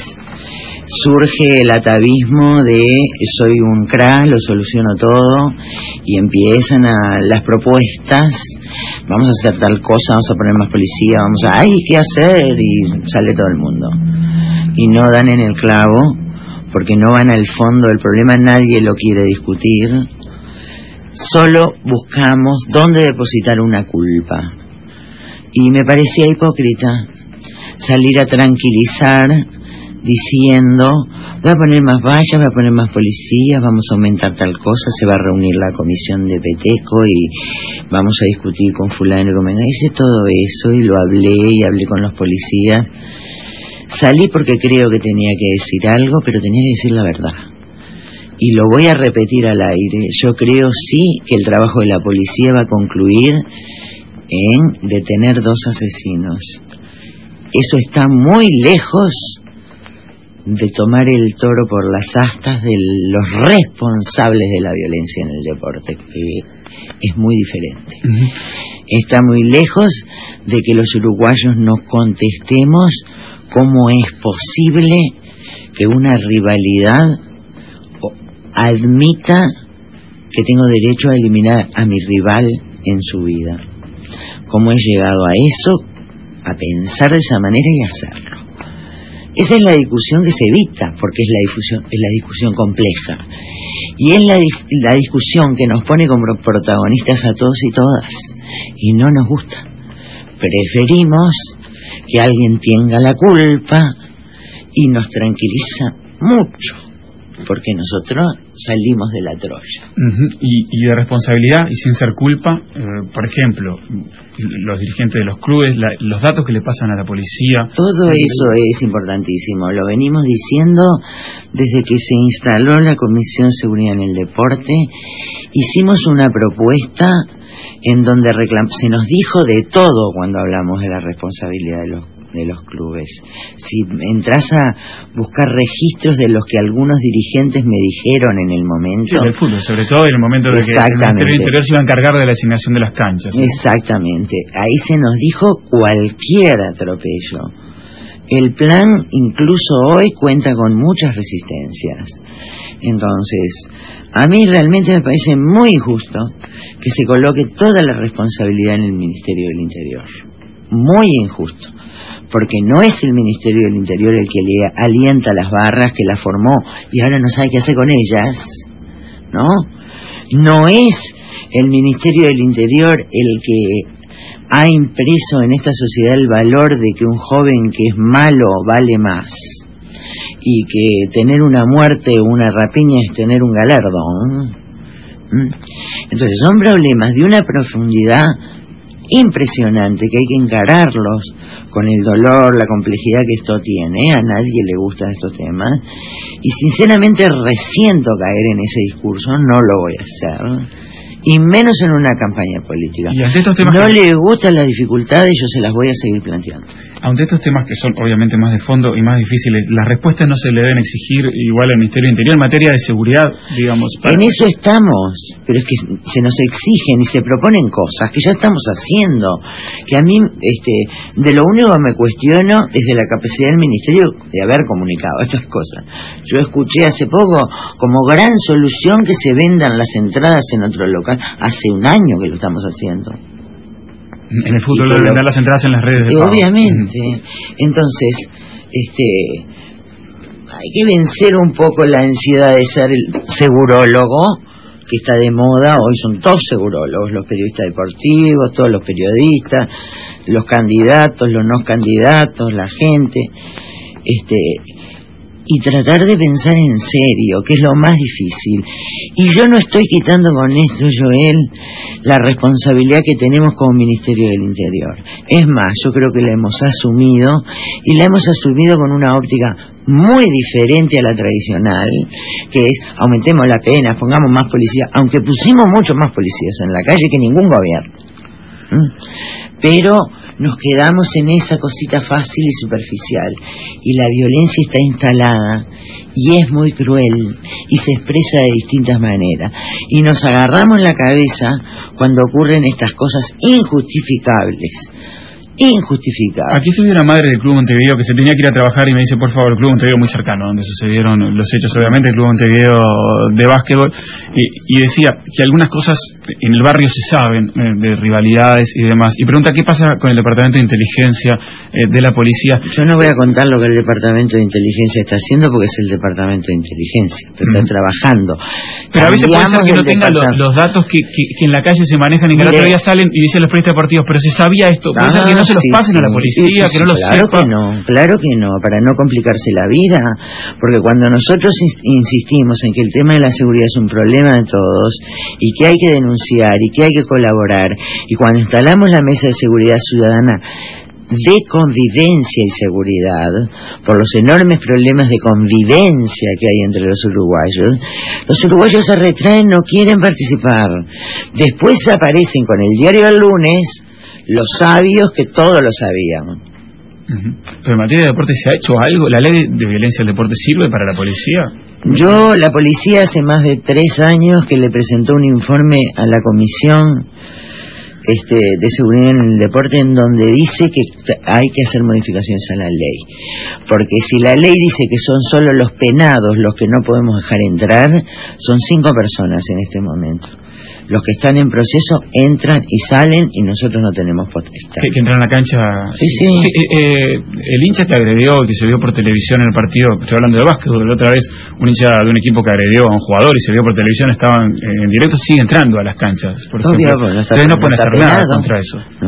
surge el atavismo de soy un crack, lo soluciono todo, y empiezan a las propuestas, vamos a hacer tal cosa, vamos a poner más policía, vamos a, ay, ¿qué hacer? Y sale todo el mundo. Y no dan en el clavo, porque no van al fondo del problema, nadie lo quiere discutir, solo buscamos dónde depositar una culpa. Y me parecía hipócrita salir a tranquilizar diciendo, voy a poner más vallas, voy a poner más policías, vamos a aumentar tal cosa, se va a reunir la comisión de Peteco y vamos a discutir con fulano y con mengano. Hice todo eso y lo hablé y hablé con los policías. Salí porque creo que tenía que decir algo, pero tenía que decir la verdad. Y lo voy a repetir al aire. Yo creo sí que el trabajo de la policía va a concluir en detener dos asesinos. Eso está muy lejos de tomar el toro por las astas de los responsables de la violencia en el deporte, que es muy diferente. Uh-huh. Está muy lejos de que los uruguayos nos contestemos cómo es posible que una rivalidad admita que tengo derecho a eliminar a mi rival en su vida. ¿Cómo he llegado a eso? a pensar de esa manera y hacerlo. Esa es la discusión que se evita, porque es la discusión, es la discusión compleja. Y es la, la discusión que nos pone como protagonistas a todos y todas. Y no nos gusta. Preferimos que alguien tenga la culpa y nos tranquiliza mucho, porque nosotros salimos de la Troya. Uh-huh. y, y de responsabilidad y sin ser culpa, eh, por ejemplo, los dirigentes de los clubes, la, los datos que le pasan a la policía. Todo eso es importantísimo, lo venimos diciendo desde que se instaló la Comisión de Seguridad en el Deporte. Hicimos una propuesta en donde reclam- se nos dijo de todo cuando hablamos de la responsabilidad de los de los clubes. Si entras a buscar registros de los que algunos dirigentes me dijeron en el momento. Sí, del fútbol, sobre todo en el momento de que el Ministerio Interior se iba a encargar de la asignación de las canchas. ¿Sí? Exactamente. Ahí se nos dijo cualquier atropello. El plan, incluso hoy, cuenta con muchas resistencias. Entonces, a mí realmente me parece muy injusto que se coloque toda la responsabilidad en el Ministerio del Interior. Muy injusto. Porque no es el Ministerio del Interior el que le alienta las barras, que las formó y ahora no sabe qué hacer con ellas, ¿no? No es el Ministerio del Interior el que ha impreso en esta sociedad el valor de que un joven que es malo vale más y que tener una muerte o una rapiña es tener un galardón. ¿Mm? Entonces son problemas de una profundidad impresionante que hay que encararlos con el dolor, la complejidad que esto tiene. A nadie le gustan estos temas y sinceramente resiento caer en ese discurso. No lo voy a hacer, y menos en una campaña política. Y ante estos temas no que... le gustan las dificultades, yo se las voy a seguir planteando. Ante estos temas que son obviamente más de fondo y más difíciles, las respuestas no se le deben exigir igual al Ministerio del Interior en materia de seguridad, digamos. Para... En eso estamos, pero es que se nos exigen y se proponen cosas que ya estamos haciendo, que a mí, este, de lo único que me cuestiono es de la capacidad del Ministerio de haber comunicado estas cosas. Yo escuché hace poco como gran solución que se vendan las entradas en otro local. Hace un año que lo estamos haciendo. En el fútbol deben vender las entradas en las redes de pago. Obviamente. Entonces, este, hay que vencer un poco la ansiedad de ser el segurólogo, que está de moda. Hoy son todos segurólogos, los periodistas deportivos, todos los periodistas, los candidatos, los no candidatos, la gente, este, y tratar de pensar en serio, que es lo más difícil. Y yo no estoy quitando con esto, Joel, la responsabilidad que tenemos como Ministerio del Interior. Es más, yo creo que la hemos asumido, y la hemos asumido con una óptica muy diferente a la tradicional, que es aumentemos la pena, pongamos más policías, aunque pusimos muchos más policías en la calle que ningún gobierno. ¿Mm? Pero nos quedamos en esa cosita fácil y superficial, y la violencia está instalada y es muy cruel y se expresa de distintas maneras, y nos agarramos la cabeza cuando ocurren estas cosas injustificables. Injustificable. Aquí estoy una madre del Club Montevideo que se tenía que ir a trabajar y me dice, por favor, el Club Montevideo muy cercano, donde sucedieron los hechos, obviamente, el Club Montevideo de básquetbol, y, y decía que algunas cosas en el barrio se saben, eh, de rivalidades y demás, y pregunta qué pasa con el Departamento de Inteligencia eh, de la Policía. Yo no voy a contar lo que el Departamento de Inteligencia está haciendo, porque es el Departamento de Inteligencia, pero está mm. trabajando. Pero a veces puede ser que no tenga los, los datos que, que, que en la calle se manejan y que al otro día salen y dicen los periodistas deportivos, pero se sabía esto, puede ah, ser que no se los sí, pasen sí, a la policía, sí, sí, que no los claro sepa. que no, claro que no, para no complicarse la vida, porque cuando nosotros insistimos en que el tema de la seguridad es un problema de todos y que hay que denunciar y que hay que colaborar, y cuando instalamos la mesa de seguridad ciudadana de convivencia y seguridad, por los enormes problemas de convivencia que hay entre los uruguayos, los uruguayos se retraen, no quieren participar. Después aparecen con el diario del lunes los sabios que todo lo sabían. Uh-huh. Pero en materia de deporte, ¿se ha hecho algo? ¿La ley de violencia del deporte sirve para la policía? Yo, la policía hace más de tres años que le presentó un informe a la comisión este, de seguridad en el deporte, en donde dice que hay que hacer modificaciones a la ley, porque si la ley dice que son solo los penados los que no podemos dejar entrar, Son cinco personas en este momento. Los que están en proceso entran y salen y nosotros no tenemos potestad. Que, que entran a la cancha. Sí, sí. sí eh, eh, el hincha que agredió, que se vio por televisión en el partido, estoy hablando de básquetbol, la otra vez un hincha de un equipo que agredió a un jugador y se vio por televisión, estaban en directo, sigue entrando a las canchas, por Obvio, ejemplo. no está, Ustedes no no pueden está hacer nada penado. contra eso. No.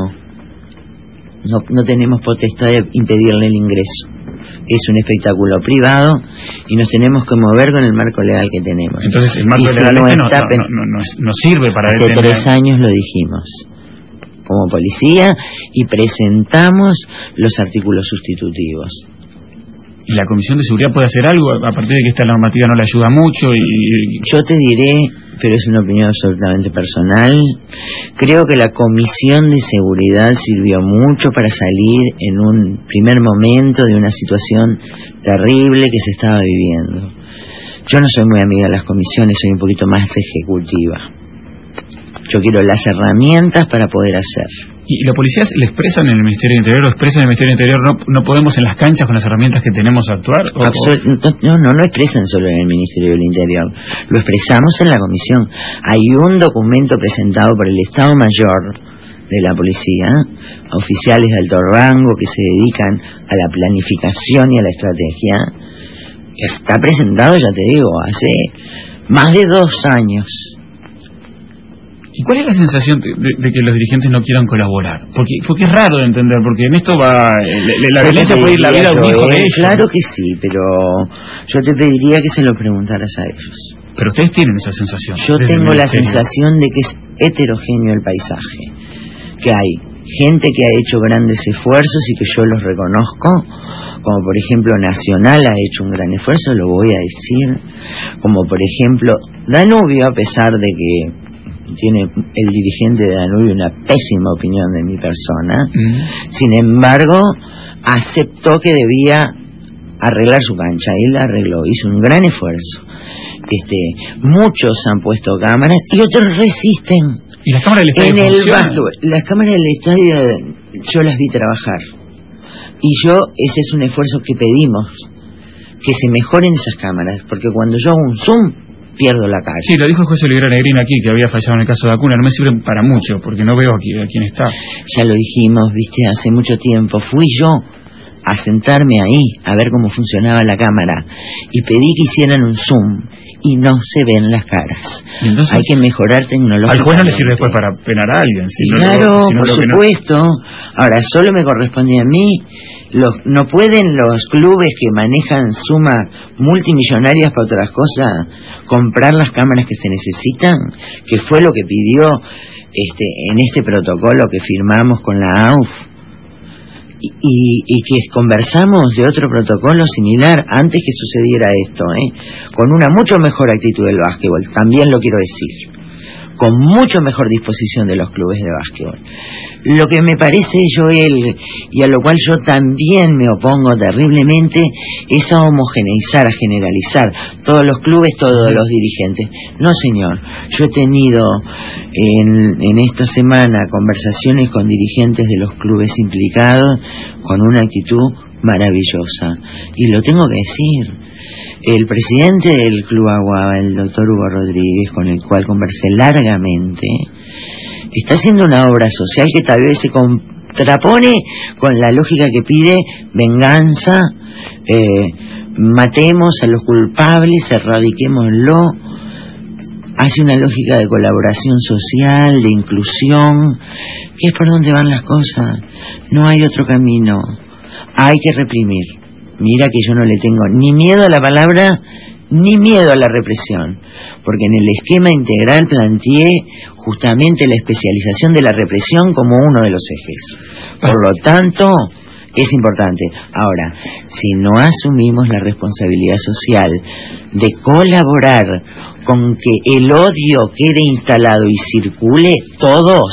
no. No tenemos potestad de impedirle el ingreso. Es un espectáculo privado y nos tenemos que mover con el marco legal que tenemos. Entonces el marco y legal si no, este no, está no, no, no, no sirve para hace detener. tres años lo dijimos como policía y presentamos los artículos sustitutivos. ¿Y la Comisión de Seguridad puede hacer algo a partir de que esta normativa no le ayuda mucho? Y, y... Yo te diré, pero es una opinión absolutamente personal, creo que la Comisión de Seguridad sirvió mucho para salir en un primer momento de una situación terrible que se estaba viviendo. Yo no soy muy amiga de las comisiones, soy un poquito más ejecutiva. Yo quiero las herramientas para poder hacer. ¿Y la policía le expresan en el Ministerio del Interior, lo expresan en el Ministerio del Interior, no, no podemos en las canchas con las herramientas que tenemos actuar? ¿O, Absol- no, no, no expresan solo en el Ministerio del Interior, lo expresamos en la comisión. Hay un documento presentado por el Estado Mayor de la Policía, oficiales de alto rango que se dedican a la planificación y a la estrategia, que está presentado, ya te digo, hace más de dos años. ¿Y cuál es la sensación de, de, de que los dirigentes no quieran colaborar? Porque, porque es raro de entender, porque en esto va... La, la violencia puede ir la vida de un hijo de ellos. Claro que sí, pero yo te pediría que se lo preguntaras a ellos. Pero ustedes tienen esa sensación. Yo tengo la sensación de que es heterogéneo el paisaje, que hay gente que ha hecho grandes esfuerzos y que yo los reconozco, como por ejemplo Nacional ha hecho un gran esfuerzo, lo voy a decir, como por ejemplo Danubio, a pesar de que tiene el dirigente de Danubio una pésima opinión de mi persona, mm. sin embargo aceptó que debía arreglar su cancha y la arregló, hizo un gran esfuerzo. Este, muchos han puesto cámaras y otros resisten. ¿Y las cámaras del estadio en el funcionan? básquetbol, las cámaras del estadio yo las vi trabajar y yo ese es un esfuerzo que pedimos, que se mejoren esas cámaras, porque cuando yo hago un zoom pierdo la cara. Sí, lo dijo José Olivera Negrín aquí, que había fallado en el caso de Acuna. No me sirve para mucho, porque no veo aquí a quién está. Ya lo dijimos, viste, hace mucho tiempo. Fui yo a sentarme ahí, a ver cómo funcionaba la cámara, y pedí que hicieran un zoom, y no se ven las caras. Entonces, hay que mejorar tecnológicamente. Al juez no le sirve después para penar a alguien. Si claro, no lo, si no por lo supuesto. No... Ahora, solo me corresponde a mí. Los, no pueden los clubes que manejan sumas multimillonarias para otras cosas comprar las cámaras que se necesitan, que fue lo que pidió este en este protocolo que firmamos con la A U F y, y, y que conversamos de otro protocolo similar antes que sucediera esto, ¿eh? Con una mucho mejor actitud del básquetbol, también lo quiero decir, con mucho mejor disposición de los clubes de básquetbol. Lo que me parece, Joel, y a lo cual yo también me opongo terriblemente, es a homogeneizar, a generalizar todos los clubes, todos los dirigentes. No, señor, yo he tenido en, en esta semana conversaciones con dirigentes de los clubes implicados con una actitud maravillosa, y lo tengo que decir. El presidente del Club Agua, el doctor Hugo Rodríguez, con el cual conversé largamente, está haciendo una obra social que tal vez se contrapone con la lógica que pide venganza, eh, matemos a los culpables, erradiquémoslo. Hace una lógica de colaboración social, de inclusión, que es por donde van las cosas. No hay otro camino. Hay que reprimir. Mira que yo no le tengo ni miedo a la palabra, ni miedo a la represión, porque en el esquema integral planteé justamente la especialización de la represión como uno de los ejes. Por lo tanto, es importante. Ahora, si no asumimos la responsabilidad social de colaborar con que el odio quede instalado y circule todos,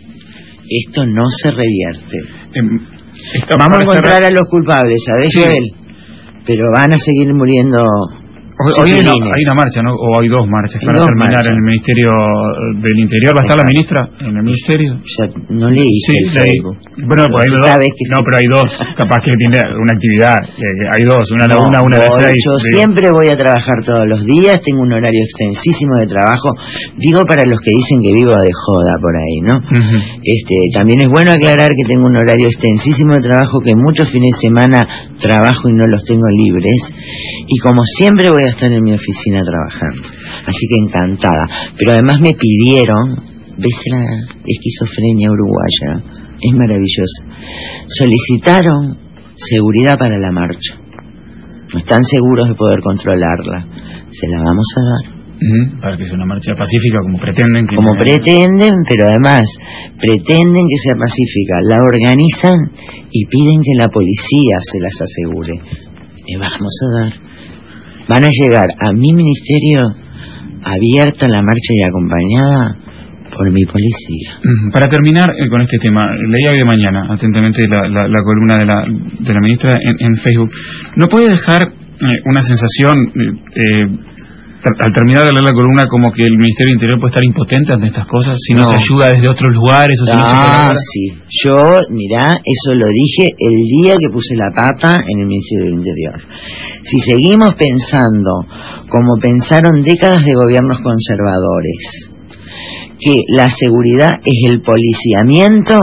esto no se revierte. Eh, Vamos a encontrar a los culpables, ¿sabes, sí. Joel? Pero van a seguir muriendo Hoy hay una, hay una marcha, ¿no? O hay dos marchas que van a terminar marchas. En el Ministerio del Interior. ¿Va a estar la ministra en el Ministerio? Ya no leí. Sí, leí. Bueno, pues hay dos. Que no, pero hay dos. Capaz que tiene una actividad. Eh, hay dos. Una a la no, una, una a las seis. Yo digo. Siempre voy a trabajar todos los días. Tengo un horario extensísimo de trabajo. Digo para los que dicen que vivo de joda por ahí, ¿no? Uh-huh. Este, también es bueno aclarar que tengo un horario extensísimo de trabajo, que muchos fines de semana trabajo y no los tengo libres. Y como siempre voy a estar en mi oficina trabajando, así que encantada. Pero además me pidieron, ¿ves la esquizofrenia uruguaya? Es maravillosa. Solicitaron seguridad para la marcha. No están seguros de poder controlarla. Se la vamos a dar. Uh-huh. Para que sea una marcha pacífica como pretenden que como pretenden, pero además pretenden que sea pacífica, la organizan y piden que la policía se las asegure. Le vamos a dar. Van a llegar a mi ministerio abierta la marcha y acompañada por mi policía. Para terminar eh, con este tema, leía hoy de mañana atentamente la, la, la columna de la, de la ministra en, en Facebook. ¿No puede dejar eh, una sensación, eh, al terminar de leer la columna, como que el Ministerio del Interior puede estar impotente ante estas cosas, si no, no se ayuda desde otros lugares? O si ah, no se sí. Yo, mirá, eso lo dije el día que puse la pata en el Ministerio del Interior. Si seguimos pensando, como pensaron décadas de gobiernos conservadores, que la seguridad es el policiamiento,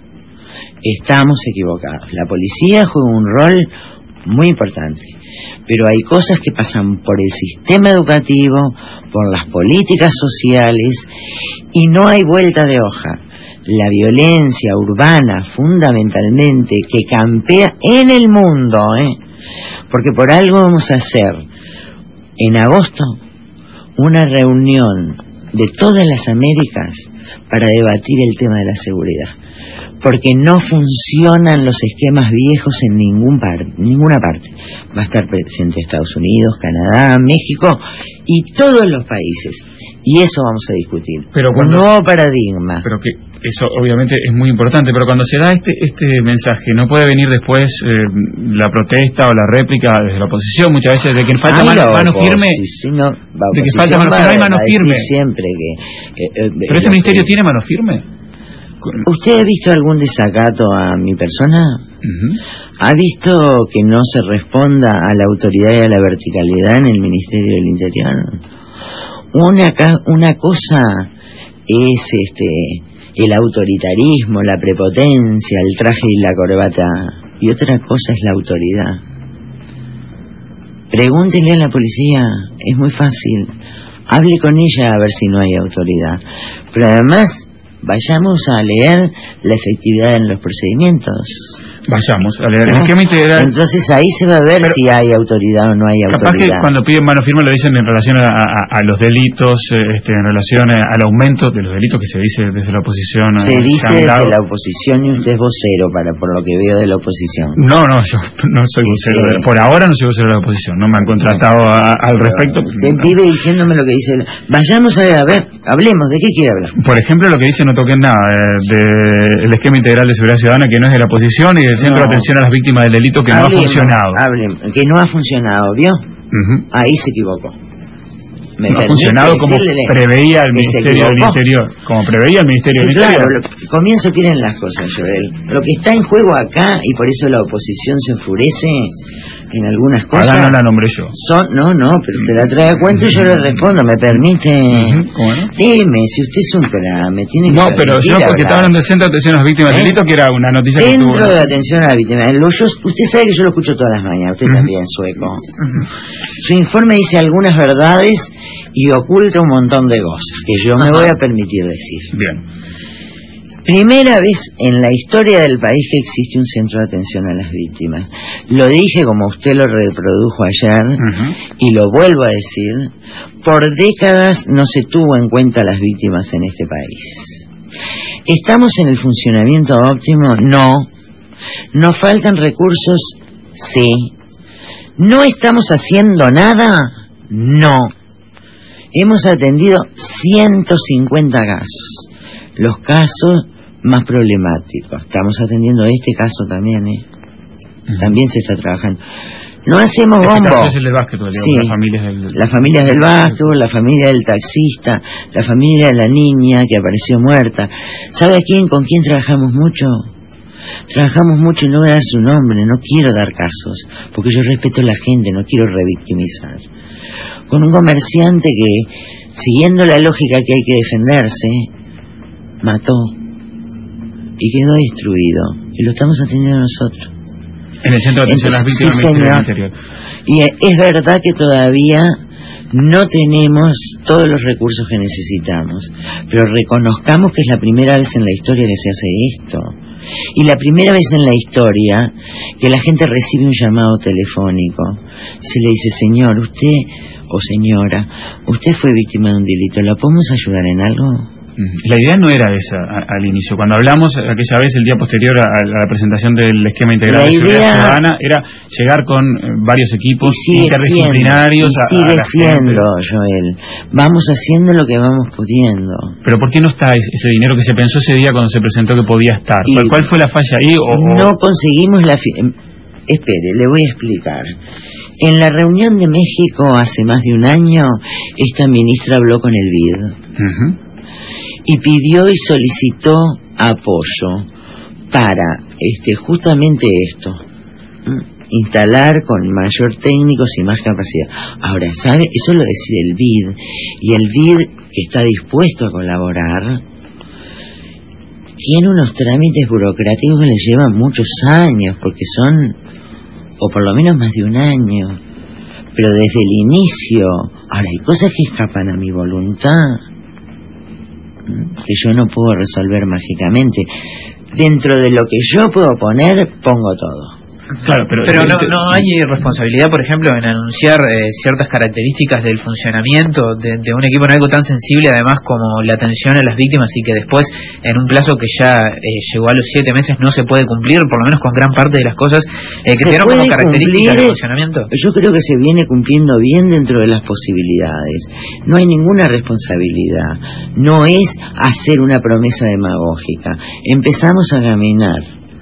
estamos equivocados. La policía juega un rol muy importante, pero hay cosas que pasan por el sistema educativo, por las políticas sociales, y no hay vuelta de hoja. La violencia urbana, fundamentalmente, que campea en el mundo, ¿eh? Porque por algo vamos a hacer en agosto una reunión de todas las Américas para debatir el tema de la seguridad, porque no funcionan los esquemas viejos en ningún par, ninguna parte. Va a estar presente Estados Unidos, Canadá, México y todos los países, y eso vamos a discutir. Pero cuando, un nuevo paradigma. Pero que eso obviamente es muy importante, pero cuando se da este este mensaje, no puede venir después eh, la protesta o la réplica desde la oposición, muchas veces, de que falta mano, mano firme, sí, no, de que falta mano firme, no hay mano firme. Siempre que, eh, eh, pero este ministerio que, tiene mano firme. ¿Usted ha visto algún desacato a mi persona? Uh-huh. ¿Ha visto que no se responda a la autoridad y a la verticalidad en el Ministerio del Interior? Una, una cosa es este el autoritarismo, la prepotencia, el traje y la corbata, y otra cosa es la autoridad. Pregúntenle a la policía, es muy fácil. Hable con ella a ver si no hay autoridad. Pero además, vayamos a leer la efectividad en los procedimientos. Vayamos a leer el esquema integral. Entonces ahí se va a ver pero, si hay autoridad o no hay capaz autoridad. Capaz que cuando piden mano firme lo dicen en relación a, a, a los delitos, este, en relación a, al aumento de los delitos que se dice desde la oposición. Se dice desde la oposición, y usted es vocero, para por lo que veo de la oposición. No, no, yo no soy vocero. Sí, de, por ahora no soy vocero de la oposición, no me han contratado a, al respecto. Usted no. Vive diciéndome lo que dice. Vayamos a ver, a ver, hablemos, ¿de qué quiere hablar? Por ejemplo, lo que dice no toquen nada, del de esquema integral de seguridad ciudadana, que no es de la oposición, y del Centro no. de Atención a las Víctimas del Delito, que hablemos, no ha funcionado. Hablemos, que no ha funcionado, ¿vio? Uh-huh. Ahí se equivocó. Me no ha funcionado como preveía el Ministerio del Interior. Como preveía el Ministerio sí, del claro, Interior. Claro, lo, comienzo quieren las cosas, Joel. Lo que está en juego acá, y por eso la oposición se enfurece en algunas cosas. Ahora no la nombré yo. Son, no, no, pero usted la trae a cuenta y yo le respondo, ¿me permite? Uh-huh. ¿Cómo no? Dime, si usted es un programa, me tiene que No, pero yo porque estaba hablando del Centro de Atención a las Víctimas ¿Eh? del Delito, que era una noticia Centro que tuvo. Centro de Atención a las Víctimas del Delito. Usted sabe que yo lo escucho todas las mañanas, usted uh-huh. también, sueco. Uh-huh. Su informe dice algunas verdades y oculta un montón de cosas que yo me voy a permitir decir. Bien. Primera vez en la historia del país que existe un centro de atención a las víctimas. Lo dije como usted lo reprodujo ayer, uh-huh. y lo vuelvo a decir, por décadas no se tuvo en cuenta a las víctimas en este país. ¿Estamos en el funcionamiento óptimo? No. ¿Nos faltan recursos? Sí. ¿No estamos haciendo nada? No. Hemos atendido ciento cincuenta casos. Los casos más problemáticos. Estamos atendiendo este caso también, ¿eh? Uh-huh. También se está trabajando. No hacemos este bombo. caso es el del básquetbol, digamos, Sí. las familias del... Las familias del básquetbol, la familia del taxista, la familia de la niña que apareció muerta. ¿Sabe a quién, con quién trabajamos mucho? Trabajamos mucho, y no voy a dar su nombre, no quiero dar casos, porque yo respeto a la gente, no quiero revictimizar. Con un comerciante que, siguiendo la lógica que hay que defenderse, mató y quedó destruido, y lo estamos atendiendo nosotros. En el Centro de Atención a las Víctimas sí, del Ministerio del señor. Interior. Y es verdad que todavía no tenemos todos los recursos que necesitamos, pero reconozcamos que es la primera vez en la historia que se hace esto. Y la primera vez en la historia que la gente recibe un llamado telefónico, se le dice: señor, usted o señora, usted fue víctima de un delito, ¿la podemos ayudar en algo? La idea no era esa a, al inicio. Cuando hablamos aquella vez, el día posterior a, a la presentación del esquema integral la de seguridad idea, ciudadana, era llegar con eh, varios equipos interdisciplinarios. Siendo, y sigue a, a la siendo, gente. Joel. Vamos haciendo lo que vamos pudiendo. Pero ¿por qué no está ese dinero que se pensó ese día cuando se presentó que podía estar? Y ¿Cuál, cuál fue la falla ahí? O, o... No conseguimos la... Fi Espere, le voy a explicar. En la reunión de México hace más de un año, esta ministra habló con el B I D. Uh-huh. Y pidió y solicitó apoyo para este justamente esto, instalar con mayor técnicos y más capacidad. Ahora, ¿sabe? Eso lo decide el B I D, y el B I D, que está dispuesto a colaborar, tiene unos trámites burocráticos que le llevan muchos años, porque son, o por lo menos más de un año, pero desde el inicio. Ahora, hay cosas que escapan a mi voluntad, que yo no puedo resolver mágicamente. Dentro de lo que yo puedo poner, pongo todo. Claro, pero, pero no, no hay responsabilidad, por ejemplo, en anunciar eh, ciertas características del funcionamiento de, de un equipo en algo tan sensible, además como la atención a las víctimas, y que después, en un plazo que ya eh, llegó a los siete meses, no se puede cumplir, por lo menos con gran parte de las cosas eh, que se dieron como características del funcionamiento. Yo creo que se viene cumpliendo bien dentro de las posibilidades. No hay ninguna responsabilidad. No es hacer una promesa demagógica. Empezamos a caminar,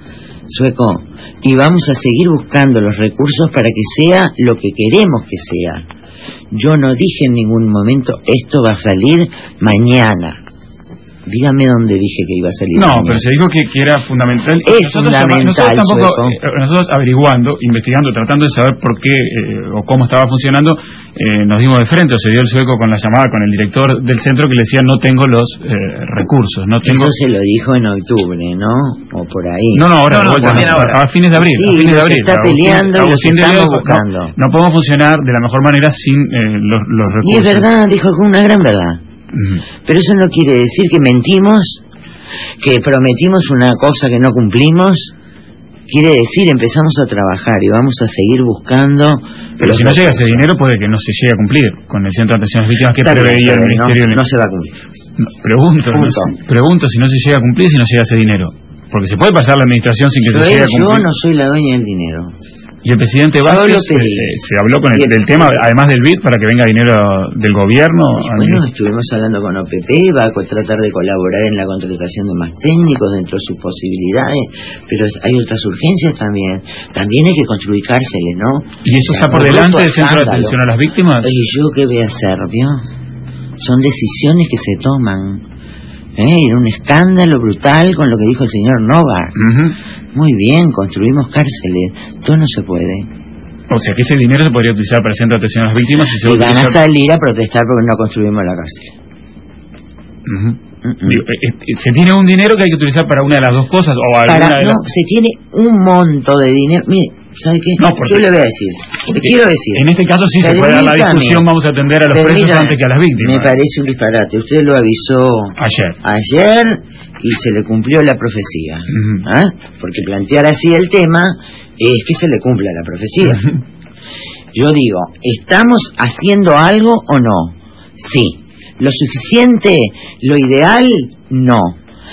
Sueco, y vamos a seguir buscando los recursos para que sea lo que queremos que sea. Yo no dije en ningún momento esto va a salir mañana. Dígame dónde dije que iba a salir. No, mañana. pero se dijo que, que era fundamental. Es nosotros, fundamental, nosotros tampoco, Sueco. eh, nosotros averiguando, investigando, tratando de saber por qué eh, o cómo estaba funcionando, eh, nos dimos de frente, o se dio el Sueco con la llamada con el director del centro que le decía: no tengo los eh, recursos, no tengo. Eso se lo dijo en octubre, ¿no? O por ahí. No, no, ahora, no, no, vuelta, también no, ahora. A fines de abril. Sí, a fines de abril. está Agustín, peleando y los Agustín de estamos León, buscando. No, no podemos funcionar de la mejor manera sin eh, los, los recursos. Y es verdad, dijo una gran verdad. Uh-huh. Pero eso no quiere decir que mentimos, que prometimos una cosa que no cumplimos. Quiere decir, empezamos a trabajar y vamos a seguir buscando. Pero si no llega ese dinero, puede que no se llegue a cumplir con el Centro de Atención a las Víctimas que Está preveía bien, el Ministerio. No, no se va a cumplir. No, pregunto, no, pregunto si no se llega a cumplir, si no llega ese dinero. Porque se puede pasar la administración sin que Pero se llegue a cumplir. Yo no soy la dueña del dinero. Y el presidente Vázquez eh, se habló con el, del tema, además del B I D, para que venga dinero del gobierno. Bueno, estuvimos hablando con O P P, va a tratar de colaborar en la contratación de más técnicos dentro de sus posibilidades, pero hay otras urgencias también. También hay que construir cárceles, ¿no? ¿Y eso está por delante del Centro de Atención a las Víctimas? Oye, ¿yo qué voy a hacer, vio? Son decisiones que se toman. ¿Eh? Era un escándalo brutal con lo que dijo el señor Novak. Uh-huh. Muy bien, construimos cárceles. Todo no se puede. O sea que ese dinero se podría utilizar para el Centro de Atención a las Víctimas. Y, se y van utilizar... a salir a protestar porque no construimos la cárcel. Uh-huh. Uh-uh. Digo, ¿se tiene un dinero que hay que utilizar para una de las dos cosas? O alguna para, de las... No, se tiene un monto de dinero. Mire, ¿sabe qué? No, porque, yo le voy a decir, le quiero decir. En este caso sí se puede dar la discusión, vamos a atender a los presos antes que a las víctimas. Me parece un disparate. Usted lo avisó ayer. Ayer y se le cumplió la profecía. Uh-huh. ¿Ah? Porque plantear así el tema es que se le cumpla la profecía. Uh-huh. Yo digo, ¿estamos haciendo algo o no? Sí. ¿Lo suficiente? ¿Lo ideal? No.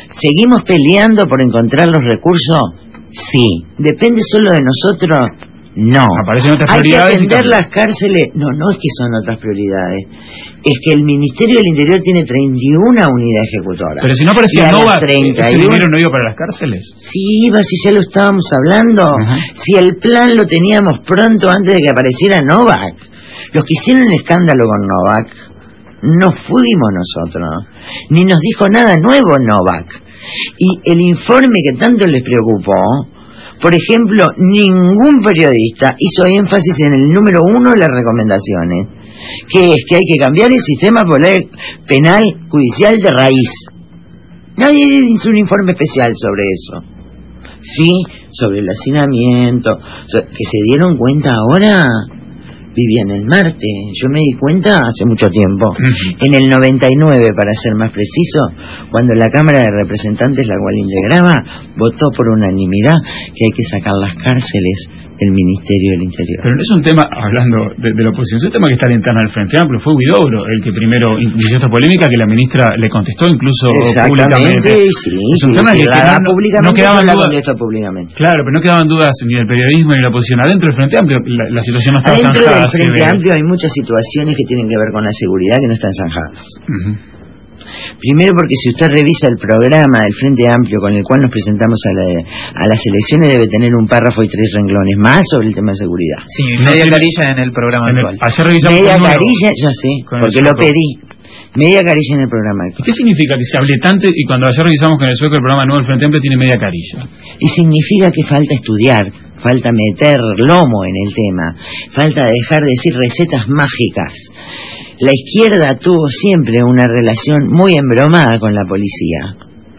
¿Seguimos peleando por encontrar los recursos? Sí. ¿Depende solo de nosotros? No, aparecen otras hay que prioridades. atender las cárceles. No, no es que son otras prioridades. Es que el Ministerio del Interior tiene treinta y una unidades ejecutoras. Pero si no aparecía Nova, treinta y uno... ¿ese dinero no iba para las cárceles? Sí iba, si ya lo estábamos hablando. Uh-huh. Si el plan lo teníamos pronto antes de que apareciera Novak. Los que hicieron el escándalo con Novak no fuimos nosotros, ni nos dijo nada nuevo Novak. Y el informe que tanto les preocupó, por ejemplo, ningún periodista hizo énfasis en el número uno de las recomendaciones, que es que hay que cambiar el sistema penal judicial de raíz. Nadie hizo un informe especial sobre eso. Sí, sobre el hacinamiento, que se dieron cuenta ahora. Vivía en el Marte, yo me di cuenta hace mucho tiempo, uh-huh. en el noventa y nueve para ser más preciso, cuando la Cámara de Representantes, la cual integraba, votó por unanimidad que hay que sacar las cárceles del Ministerio del Interior. Pero no es un tema, hablando de, de la oposición, es un tema que está en interna del Frente Amplio. Fue Huidobro el que primero inició esta polémica, que la ministra le contestó incluso públicamente. Sí, es un sí, tema sí, que, que no, no, públicamente no quedaban la dudas. contestó públicamente. Claro, pero no quedaban dudas ni del periodismo ni de la oposición. Adentro del Frente Amplio la, la situación no estaba Adentro zanjada. Adentro del Frente Amplio hay muchas situaciones que tienen que ver con la seguridad que no están zanjadas. Uh-huh. Primero porque si usted revisa el programa del Frente Amplio con el cual nos presentamos a, la, a las elecciones, debe tener un párrafo y tres renglones más sobre el tema de seguridad. Sí, media no, carilla en el programa en el, actual. Ayer revisamos media carilla, yo sé, porque lo pedí. Media carilla en el programa actual. ¿Qué significa que se hable tanto y cuando ayer revisamos con el sueco el programa nuevo del Frente Amplio tiene media carilla? Y significa que falta estudiar, falta meter lomo en el tema, falta dejar de decir recetas mágicas. La izquierda tuvo siempre una relación muy embromada con la policía,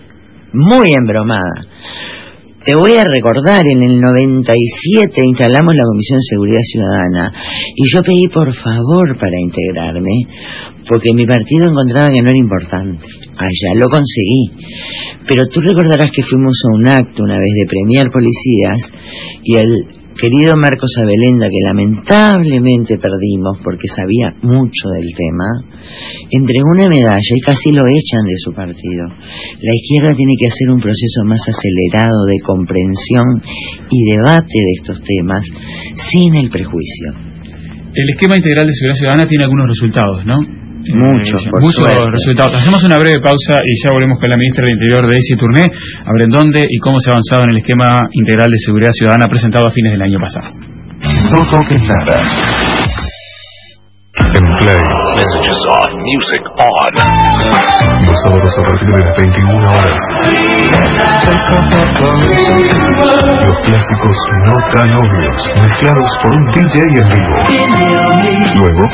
muy embromada. Te voy a recordar, en el noventa y siete instalamos la Comisión de Seguridad Ciudadana y yo pedí por favor para integrarme, porque mi partido encontraba que no era importante. Allá lo conseguí. Pero tú recordarás que fuimos a un acto una vez de premiar policías y el querido Marcos Abelenda, que lamentablemente perdimos porque sabía mucho del tema, entregó una medalla y casi lo echan de su partido. La izquierda tiene que hacer un proceso más acelerado de comprensión y debate de estos temas sin el prejuicio. El esquema integral de seguridad ciudadana tiene algunos resultados, ¿no? Muchos, eh, por muchos suerte. resultados. Hacemos una breve pausa y ya volvemos con la ministra del Interior, Daisy Tourné, a ver en dónde y cómo se ha avanzado en el esquema integral de seguridad ciudadana presentado a fines del año pasado. No toques nada. En Play. Messages on, music on. Los sábados a partir de las veintiuna horas. Los clásicos no tan obvios, mezclados por un D J en vivo. Luego,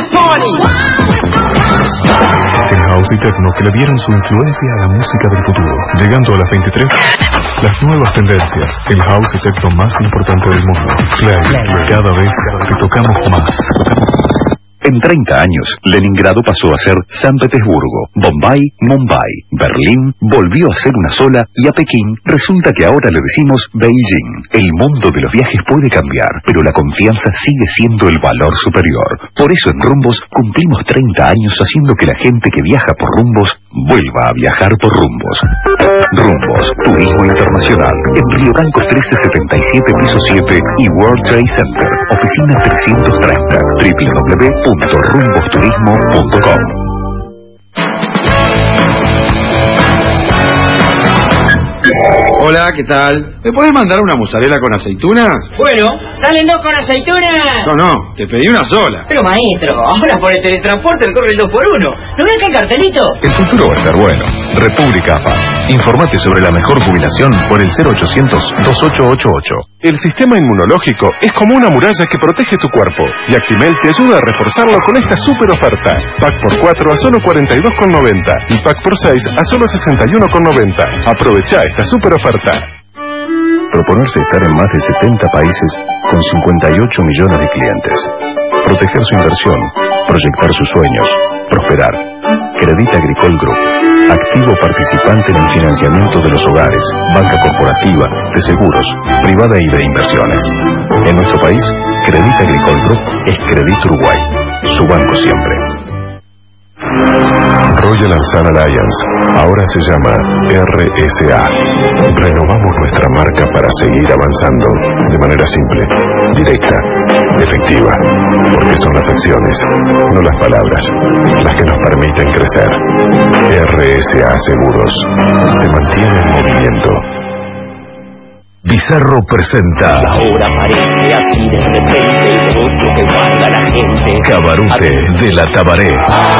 el house y techno que le dieron su influencia a la música del futuro. Llegando a las veintitrés, las nuevas tendencias, el house y techno más importante del mundo. Play, cada vez te tocamos más. En treinta años, Leningrado pasó a ser San Petersburgo, Bombay, Mumbai, Berlín volvió a ser una sola y a Pekín resulta que ahora le decimos Beijing. El mundo de los viajes puede cambiar, pero la confianza sigue siendo el valor superior. Por eso en Rumbos cumplimos treinta años haciendo que la gente que viaja por Rumbos vuelva a viajar por Rumbos. Rumbos, turismo internacional, en Río Blancos trece setenta y siete, piso siete y World Trade Center, oficina trescientos treinta, w w w punto rumbos turismo punto com. Hola, ¿qué tal? ¿Me podés mandar una mozzarella con aceitunas? Bueno, ¿salen dos con aceitunas? No, no, te pedí una sola. Pero maestro, ahora por el teletransporte corre el dos por uno. ¿No ves que el cartelito? El futuro va a estar bueno. República A F A. Informate sobre la mejor jubilación por el cero ochocientos, veintiocho ochenta y ocho. El sistema inmunológico es como una muralla que protege tu cuerpo y Actimel te ayuda a reforzarlo con esta super oferta. Pack por cuatro a solo cuarenta y dos con noventa y Pack por seis a solo sesenta y uno con noventa. Aprovecha esta super oferta. Proponerse estar en más de setenta países con cincuenta y ocho millones de clientes. Proteger su inversión, proyectar sus sueños, prosperar. Credit Agricole Group. Activo participante en el financiamiento de los hogares, banca corporativa, de seguros, privada y de inversiones. En nuestro país, Credit Agricole Group es Credit Uruguay. Su banco siempre. Royal and Sun Alliance ahora se llama R S A. Renovamos nuestra marca para seguir avanzando de manera simple, directa, efectiva, porque son las acciones, no las palabras, las que nos permiten crecer. R S A Seguros te mantiene en movimiento. Bizarro presenta. Ahora parece así de repente el rostro que guarda la gente. Cabarute de la Tabaré.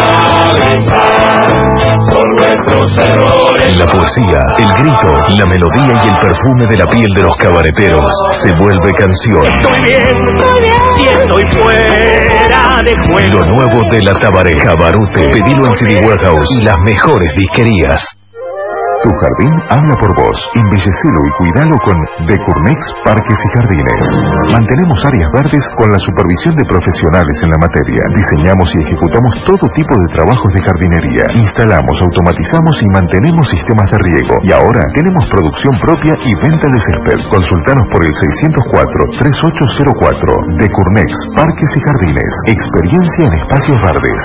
Por nuestros errores. La poesía, el grito, la melodía y el perfume de la piel de los cabareteros se vuelve canción. Estoy bien, estoy bien. Y estoy fuera de juego. Lo nuevo de la Tabaré. Cabarute. Pedilo en C D Warehouse y las mejores disquerías. Tu jardín habla por vos. Embellecelo y cuidalo con Decurnex Parques y Jardines. Mantenemos áreas verdes con la supervisión de profesionales en la materia. Diseñamos y ejecutamos todo tipo de trabajos de jardinería. Instalamos, automatizamos y mantenemos sistemas de riego. Y ahora tenemos producción propia y venta de césped. Consultanos por el seiscientos cuatro, treinta y ocho cero cuatro. Decurnex Parques y Jardines. Experiencia en espacios verdes.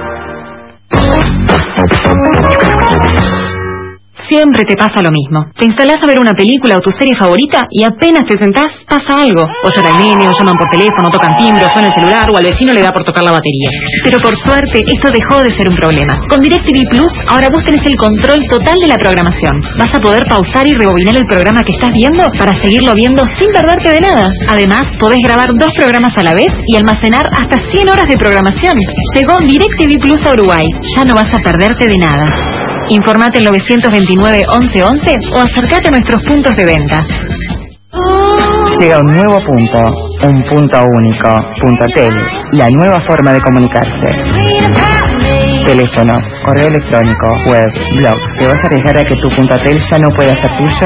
Siempre te pasa lo mismo. Te instalás a ver una película o tu serie favorita y apenas te sentás, pasa algo. O llora el nene, o llaman por teléfono, tocan timbre, o suena el celular, o al vecino le da por tocar la batería. Pero por suerte, esto dejó de ser un problema. Con DirecTV Plus, ahora vos tenés el control total de la programación. Vas a poder pausar y rebobinar el programa que estás viendo para seguirlo viendo sin perderte de nada. Además, podés grabar dos programas a la vez y almacenar hasta cien horas de programación. Llegó DirecTV Plus a Uruguay. Ya no vas a perderte de nada. Informate al novecientos veintinueve, once once o acercate a nuestros puntos de venta. Llega un nuevo punto, un punto único, Punto Tel, la nueva forma de comunicarse. Teléfonos, correo electrónico, web, blog. ¿Te vas a arriesgar a que tu Punto Tel ya no pueda ser tuyo?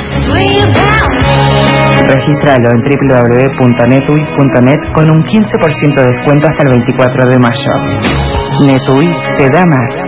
Regístralo en doble u doble u doble u punto netui punto net con un quince por ciento de descuento hasta el veinticuatro de mayo. Netui te da más.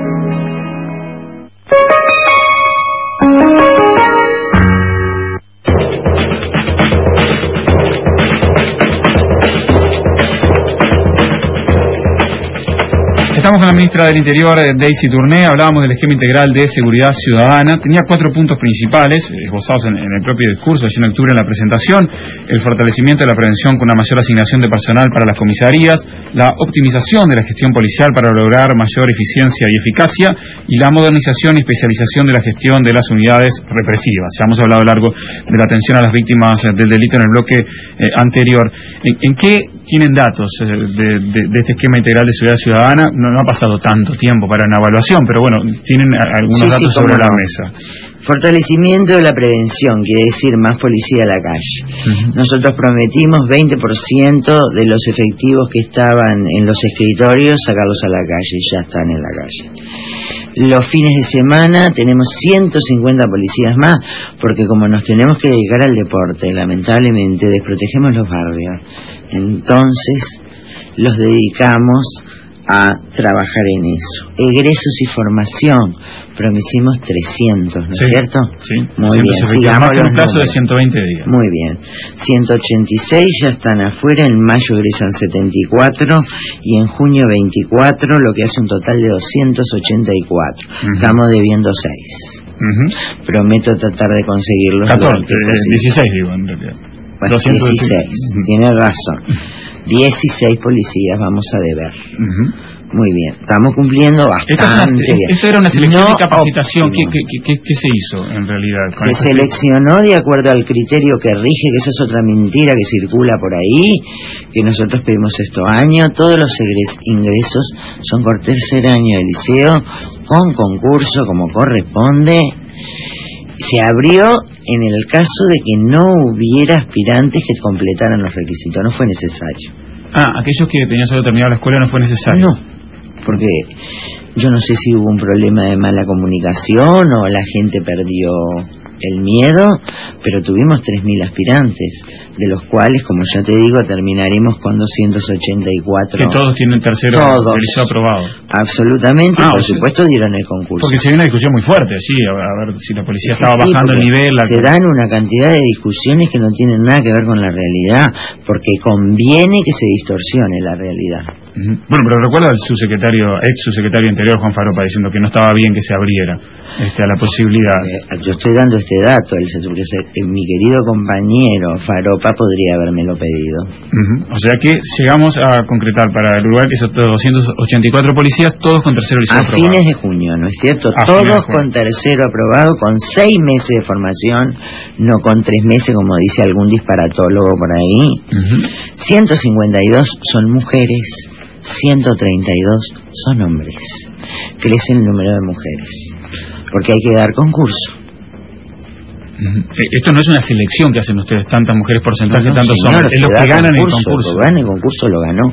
Estamos con la ministra del Interior, Daisy Tourné. Hablábamos del esquema integral de seguridad ciudadana. Tenía cuatro puntos principales, esbozados en, en el propio discurso, allí en octubre en la presentación: el fortalecimiento de la prevención con una mayor asignación de personal para las comisarías, la optimización de la gestión policial para lograr mayor eficiencia y eficacia, y la modernización y especialización de la gestión de las unidades represivas. Ya hemos hablado a lo largo de la atención a las víctimas del delito en el bloque eh, anterior. ¿En, en qué tienen datos eh, de, de, de este esquema integral de seguridad ciudadana? No, no ha pasado tanto tiempo para una evaluación, pero bueno, tienen algunos sí, datos sí, sobre la no. mesa. Fortalecimiento de la prevención, quiere decir más policía a la calle. Uh-huh. Nosotros prometimos veinte por ciento de los efectivos que estaban en los escritorios, sacarlos a la calle, y ya están en la calle. Los fines de semana tenemos ciento cincuenta policías más, porque como nos tenemos que dedicar al deporte, lamentablemente desprotegemos los barrios. Entonces, los dedicamos a trabajar en eso. Egresos y formación, prometimos trescientos, ¿no es sí, cierto? Sí, muy bien. Sigamos en un plazo de ciento veinte días. Muy bien. ciento ochenta y seis ya están afuera, en mayo egresan setenta y cuatro y en junio veinticuatro, lo que hace un total de doscientos ochenta y cuatro. Uh-huh. Estamos debiendo seis. Uh-huh. Prometo tratar de conseguirlos. catorce, eh, dieciséis digo en realidad. Bueno, dieciséis, uh-huh. Tiene razón. dieciséis policías vamos a deber. Uh-huh. Muy bien, estamos cumpliendo bastante esto, bien. Esto era una selección no de capacitación. ¿Qué, qué, qué, ¿Qué se hizo en realidad? Se seleccionó de acuerdo al criterio que rige, que eso es otra mentira que circula por ahí, que nosotros pedimos estos años. Todos los ingresos son por tercer año de liceo, con concurso como corresponde. Se abrió en el caso de que no hubiera aspirantes que completaran los requisitos, no fue necesario. Ah, aquellos que tenían solo terminado la escuela no fue necesario. No, porque yo no sé si hubo un problema de mala comunicación o la gente perdió el miedo, pero tuvimos tres mil aspirantes, de los cuales, como ya te digo, terminaremos con doscientos ochenta y cuatro. Que todos tienen tercero del liceo aprobado. Absolutamente, ah, por o sea, supuesto dieron el concurso. Porque se dio una discusión muy fuerte, sí, a ver, a ver si la policía sí, estaba sí, bajando el nivel. La... Se dan una cantidad de discusiones que no tienen nada que ver con la realidad, porque conviene que se distorsione la realidad. Uh-huh. Bueno, pero recuerda al subsecretario, ex subsecretario interior Juan Faropa diciendo que no estaba bien que se abriera este, a la posibilidad. Eh, yo estoy dando este dato, el, porque el, mi querido compañero Faropa podría habérmelo pedido. Uh-huh. O sea que llegamos a concretar para el Uruguay que son doscientos ochenta y cuatro policías, todos con tercero liceo aprobado. A fines de junio, ¿no es cierto? A todos con tercero aprobado, con seis meses de formación, no con tres meses como dice algún disparatólogo por ahí. Uh-huh. ciento cincuenta y dos son mujeres, ciento treinta y dos son hombres. Crece el número de mujeres, porque hay que dar concurso. Uh-huh. Esto no es una selección que hacen ustedes, tantas mujeres porcentaje, no, no, tantos señor, hombres, es lo que ganan en el concurso. Lo gana el concurso, lo ganó.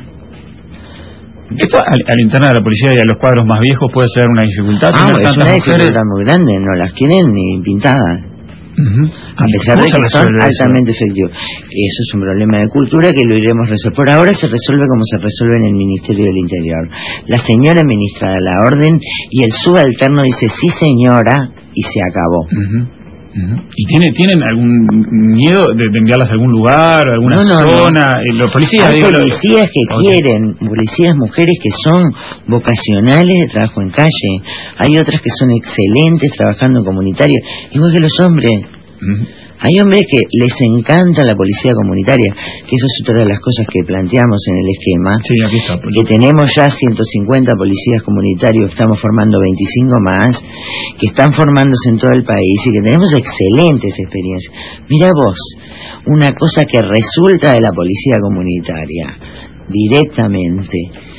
Esto al, al interno de la policía y a los cuadros más viejos puede ser una dificultad. Ah, tener es tantas una mujeres dificultad muy grande, no las quieren ni pintadas. Uh-huh. A pesar de que son altamente efectivos. Eso es un problema de cultura que lo iremos resolver. Por ahora se resuelve como se resuelve en el Ministerio del Interior. La señora ministra da la orden y el subalterno dice sí señora y se acabó. Uh-huh. Uh-huh. ¿Y tiene, tienen algún miedo de, de enviarlas a algún lugar, a alguna no, no, zona? No. Los policías, Hay digo, policías que okay. quieren, policías mujeres que son vocacionales de trabajo en calle. Hay otras que son excelentes trabajando en comunitario, igual que los hombres. Uh-huh. Hay hombres que les encanta la policía comunitaria, que eso es otra de las cosas que planteamos en el esquema. Sí, aquí está, que tenemos ya ciento cincuenta policías comunitarios, que estamos formando veinticinco más, que están formándose en todo el país y que tenemos excelentes experiencias. Mira vos, una cosa que resulta de la policía comunitaria, directamente.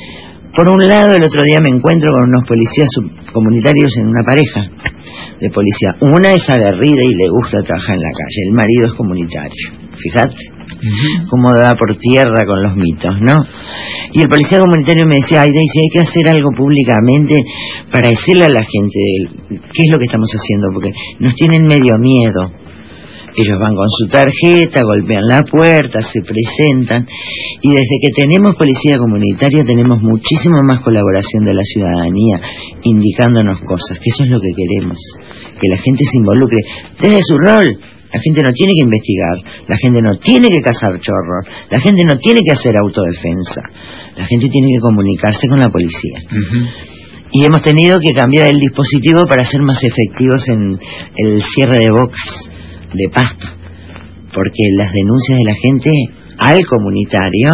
Por un lado, el otro día me encuentro con unos policías comunitarios en una pareja de policía. Una es aguerrida y le gusta trabajar en la calle. El marido es comunitario. Fíjate uh-huh. cómo da por tierra con los mitos, ¿no? Y el policía comunitario me decía, ay, Daisy, hay que hacer algo públicamente para decirle a la gente qué es lo que estamos haciendo, porque nos tienen medio miedo. Ellos van con su tarjeta, golpean la puerta, se presentan, y desde que tenemos policía comunitaria tenemos muchísimo más colaboración de la ciudadanía, indicándonos cosas, que eso es lo que queremos, que la gente se involucre desde su rol. La gente no tiene que investigar, la gente no tiene que cazar chorros, la gente no tiene que hacer autodefensa, la gente tiene que comunicarse con la policía. Uh-huh. Y hemos tenido que cambiar el dispositivo para ser más efectivos en el cierre de bocas de pasta, porque las denuncias de la gente al comunitario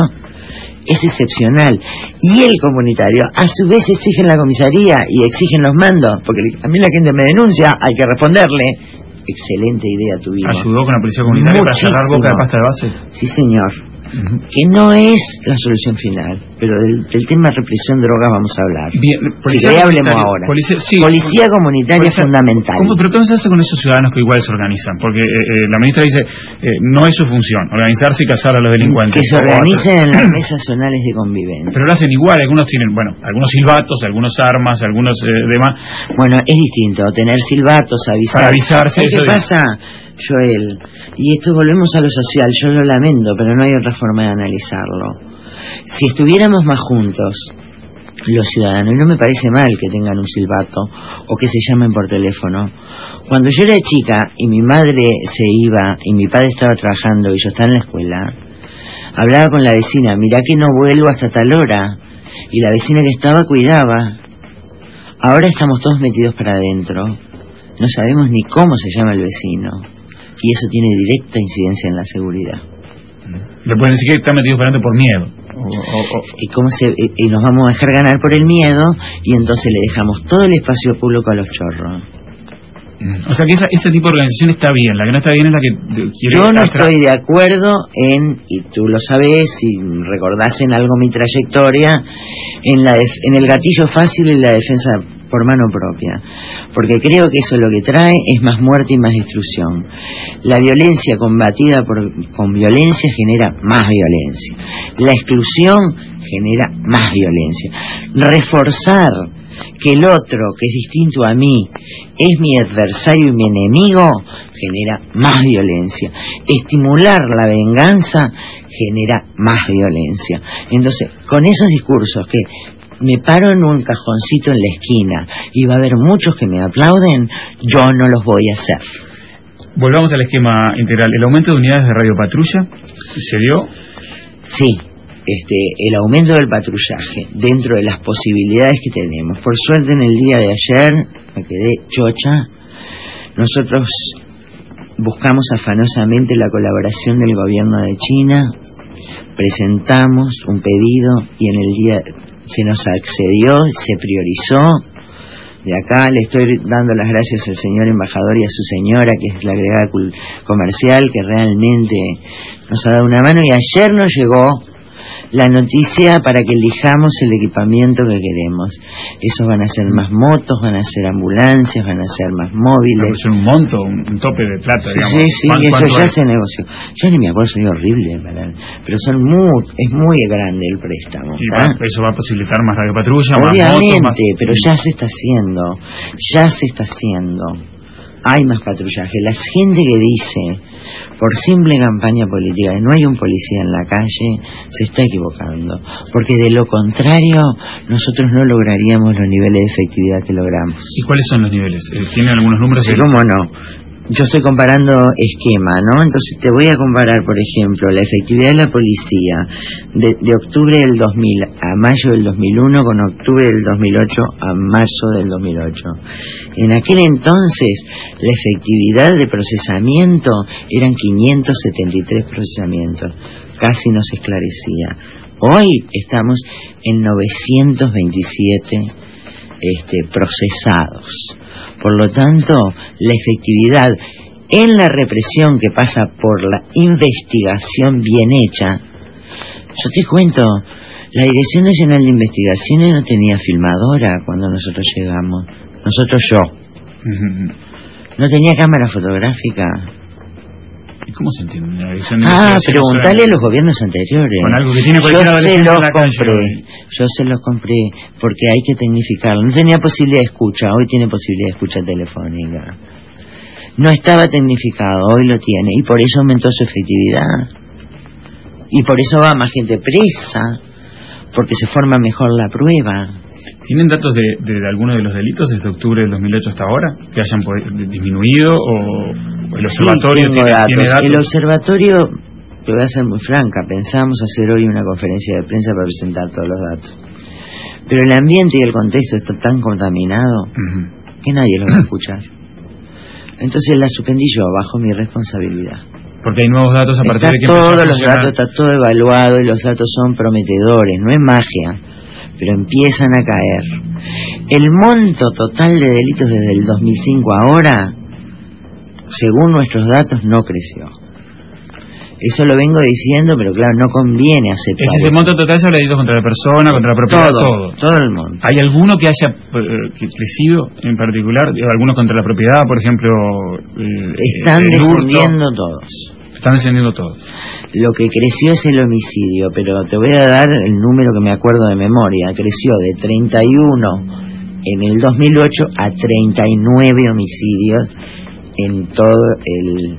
es excepcional, y el comunitario a su vez exige en la comisaría y exigen los mandos, porque a mí la gente me denuncia, hay que responderle. Excelente idea tuvimos. ¿Ayudó con la policía comunitaria para cerrar boca de pasta de base? Sí, señor. Uh-huh. Que no es la solución final, pero del, del tema de represión de drogas vamos a hablar. Bien, policía si hablemos ahora. Policía, sí, policía comunitaria policía, es fundamental. ¿Cómo, pero qué se hace con esos ciudadanos que igual se organizan? Porque eh, eh, la ministra dice, eh, no es su función organizarse y cazar a los delincuentes. Que se organicen en las mesas zonales de convivencia. Pero lo hacen igual, algunos tienen, bueno, algunos silbatos, algunos armas, algunos eh, demás. Bueno, es distinto, tener silbatos, avisar. Para avisarse. ¿Qué pasa, Joel? Y esto volvemos a lo social, yo lo lamento, pero no hay otra forma de analizarlo. Si estuviéramos más juntos, los ciudadanos, y no me parece mal que tengan un silbato o que se llamen por teléfono. Cuando yo era chica y mi madre se iba y mi padre estaba trabajando y yo estaba en la escuela, hablaba con la vecina, mirá que no vuelvo hasta tal hora, y la vecina que estaba cuidaba. Ahora estamos todos metidos para adentro, no sabemos ni cómo se llama el vecino, y eso tiene directa incidencia en la seguridad. Le pueden decir que están metidos para adentro por miedo. O, o, o. Y, cómo se, y nos vamos a dejar ganar por el miedo, y entonces le dejamos todo el espacio público a los chorros. O sea que esa, ese tipo de organización está bien, la que no está bien es la que quiere... Yo no estoy de acuerdo en, y tú lo sabés, si recordás en algo mi trayectoria, en, la def, en el gatillo fácil y la defensa por mano propia, porque creo que eso lo que trae es más muerte y más destrucción. La violencia combatida por, con violencia genera más violencia, la exclusión genera más violencia. Reforzar que el otro, que es distinto a mí, es mi adversario y mi enemigo, genera más violencia. Estimular la venganza genera más violencia. Entonces, con esos discursos que me paro en un cajoncito en la esquina y va a haber muchos que me aplauden, yo no los voy a hacer. Volvamos al esquema integral. ¿El aumento de unidades de radiopatrulla se dio? Sí. este, el aumento del patrullaje dentro de las posibilidades que tenemos. Por suerte en el día de ayer me quedé chocha. Nosotros buscamos afanosamente la colaboración del gobierno de China, presentamos un pedido y en el día se nos accedió, se priorizó. De acá le estoy dando las gracias al señor embajador y a su señora, que es la agregada comercial, que realmente nos ha dado una mano, y ayer nos llegó la noticia para que elijamos el equipamiento que queremos. Esos van a ser más motos, van a ser ambulancias, van a ser más móviles. Es un monto, un, un tope de plata, digamos. Sí, sí, eso ya es? se negoció. Ya ni me acuerdo, soy horrible, ¿verdad? Pero son muy, es muy grande el préstamo. Y va, eso va a posibilitar más radiopatrulla, obviamente, más motos, más... pero ya se está haciendo, ya se está haciendo. Hay más patrullaje. La gente que dice, por simple campaña política, que no hay un policía en la calle, se está equivocando, porque de lo contrario nosotros no lograríamos los niveles de efectividad que logramos. ¿Y cuáles son los niveles? ¿Tienen algunos números? Sí, cómo no. Yo estoy comparando esquema, ¿no? Entonces te voy a comparar, por ejemplo, la efectividad de la policía de, de octubre del dos mil a mayo del dos mil uno con octubre del dos mil ocho a marzo del dos mil ocho. En aquel entonces la efectividad de procesamiento eran quinientos setenta y tres procesamientos, casi no se esclarecía. Hoy estamos en novecientos veintisiete este, procesados. Por lo tanto, la efectividad en la represión que pasa por la investigación bien hecha, yo te cuento, la Dirección Nacional de Investigaciones no tenía filmadora cuando nosotros llegamos, nosotros yo, no tenía cámara fotográfica. ¿Y cómo se entiende? La Dirección de ah, preguntale a los gobiernos anteriores. Con algo que tiene yo se los compré, yo se los compré porque hay que tecnificarlo. No tenía posibilidad de escucha, hoy tiene posibilidad de escucha telefónica. No estaba tecnificado, hoy lo tiene, y por eso aumentó su efectividad. Y por eso va más gente presa, porque se forma mejor la prueba. ¿Tienen datos de, de, de algunos de los delitos desde octubre del dos mil ocho hasta ahora? ¿Que hayan disminuido o, o el observatorio sí, tiene, datos. tiene datos? El observatorio, te voy a ser muy franca, pensábamos hacer hoy una conferencia de prensa para presentar todos los datos. Pero el ambiente y el contexto está tan contaminado uh-huh. que nadie lo va a escuchar. Entonces la suspendí yo, bajo mi responsabilidad. Porque hay nuevos datos a partir está de que todos los datos, está todo evaluado y los datos son prometedores, no es magia, pero empiezan a caer. El monto total de delitos desde el dos mil cinco a ahora, según nuestros datos, no creció. Eso lo vengo diciendo, pero claro, no conviene aceptar. ¿Es ese monto total se habla de delitos contra la persona, contra la propiedad? Todo, todo, todo el monto. ¿Hay alguno que haya eh, que crecido en particular? ¿Algunos contra la propiedad, por ejemplo? Eh, Están el descendiendo hurto? todos. Están descendiendo todos. Lo que creció es el homicidio, pero te voy a dar el número que me acuerdo de memoria. Creció de treinta y uno en el dos mil ocho a treinta y nueve homicidios en todo el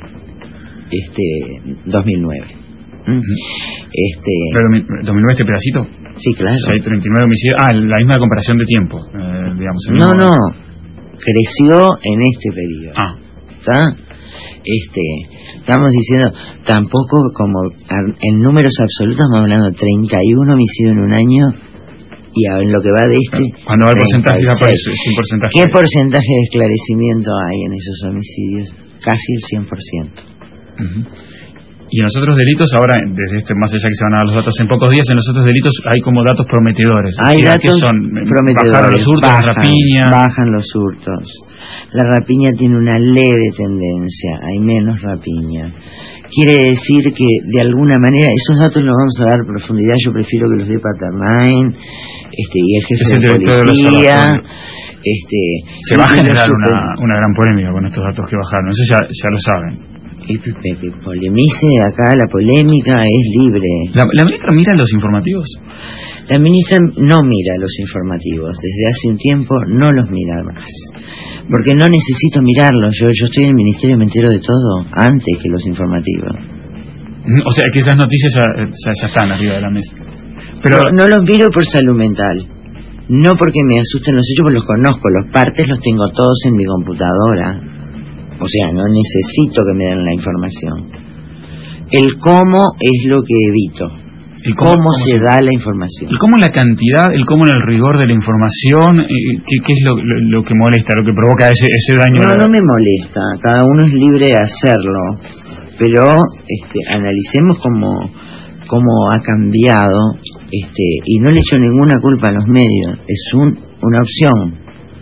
este dos mil nueve. ¿Mm? Este ¿Pero dos mil nueve este pedacito? Sí, claro. O sea, hay treinta y nueve homicidios. Ah, la misma comparación de tiempo, eh, digamos. No, no. Creció en este periodo. Ah. ¿Está? Este, estamos diciendo, tampoco como en números absolutos, estamos hablando de treinta y uno homicidios en un año, y en lo que va de este, cuando va el porcentaje aparece, sin porcentaje. ¿Qué porcentaje de esclarecimiento hay en esos homicidios? Casi el cien por ciento. Uh-huh. Y en los otros delitos, ahora, desde este, más allá que se van a dar los datos en pocos días, en los otros delitos hay como datos prometedores. Hay o sea, datos que son, prometedores. Bajaron los hurtos, bajan, la rapiña. Bajan los hurtos. La rapiña tiene una leve tendencia, hay menos rapiña. Quiere decir que de alguna manera esos datos los vamos a dar profundidad. Yo prefiero que los dé Patermain este, y el jefe es de el policía. Este, se va a generar una, una gran polémica con estos datos que bajaron, eso ya, ya lo saben. Y Pepe, polemice acá, la polémica es libre. ¿La, la ministra mira los informativos? La ministra no mira los informativos, desde hace un tiempo no los mira más. Porque no necesito mirarlos, yo, yo estoy en el ministerio, me entero de todo, antes que los informativos. O sea, que esas noticias ya, ya, ya están arriba de la mesa. Pero no, no los miro por salud mental, no porque me asusten los hechos, porque los conozco, los partes los tengo todos en mi computadora. O sea, no necesito que me den la información. El cómo es lo que evito. ¿Y cómo, cómo, cómo se, se da la información. ¿Y cómo la cantidad, el cómo en el rigor de la información, eh, qué, qué es lo, lo, lo que molesta, lo que provoca ese, ese daño? No, no me molesta, cada uno es libre de hacerlo, pero este, analicemos cómo, cómo ha cambiado, este, y no le echo ninguna culpa a los medios, es un, una opción.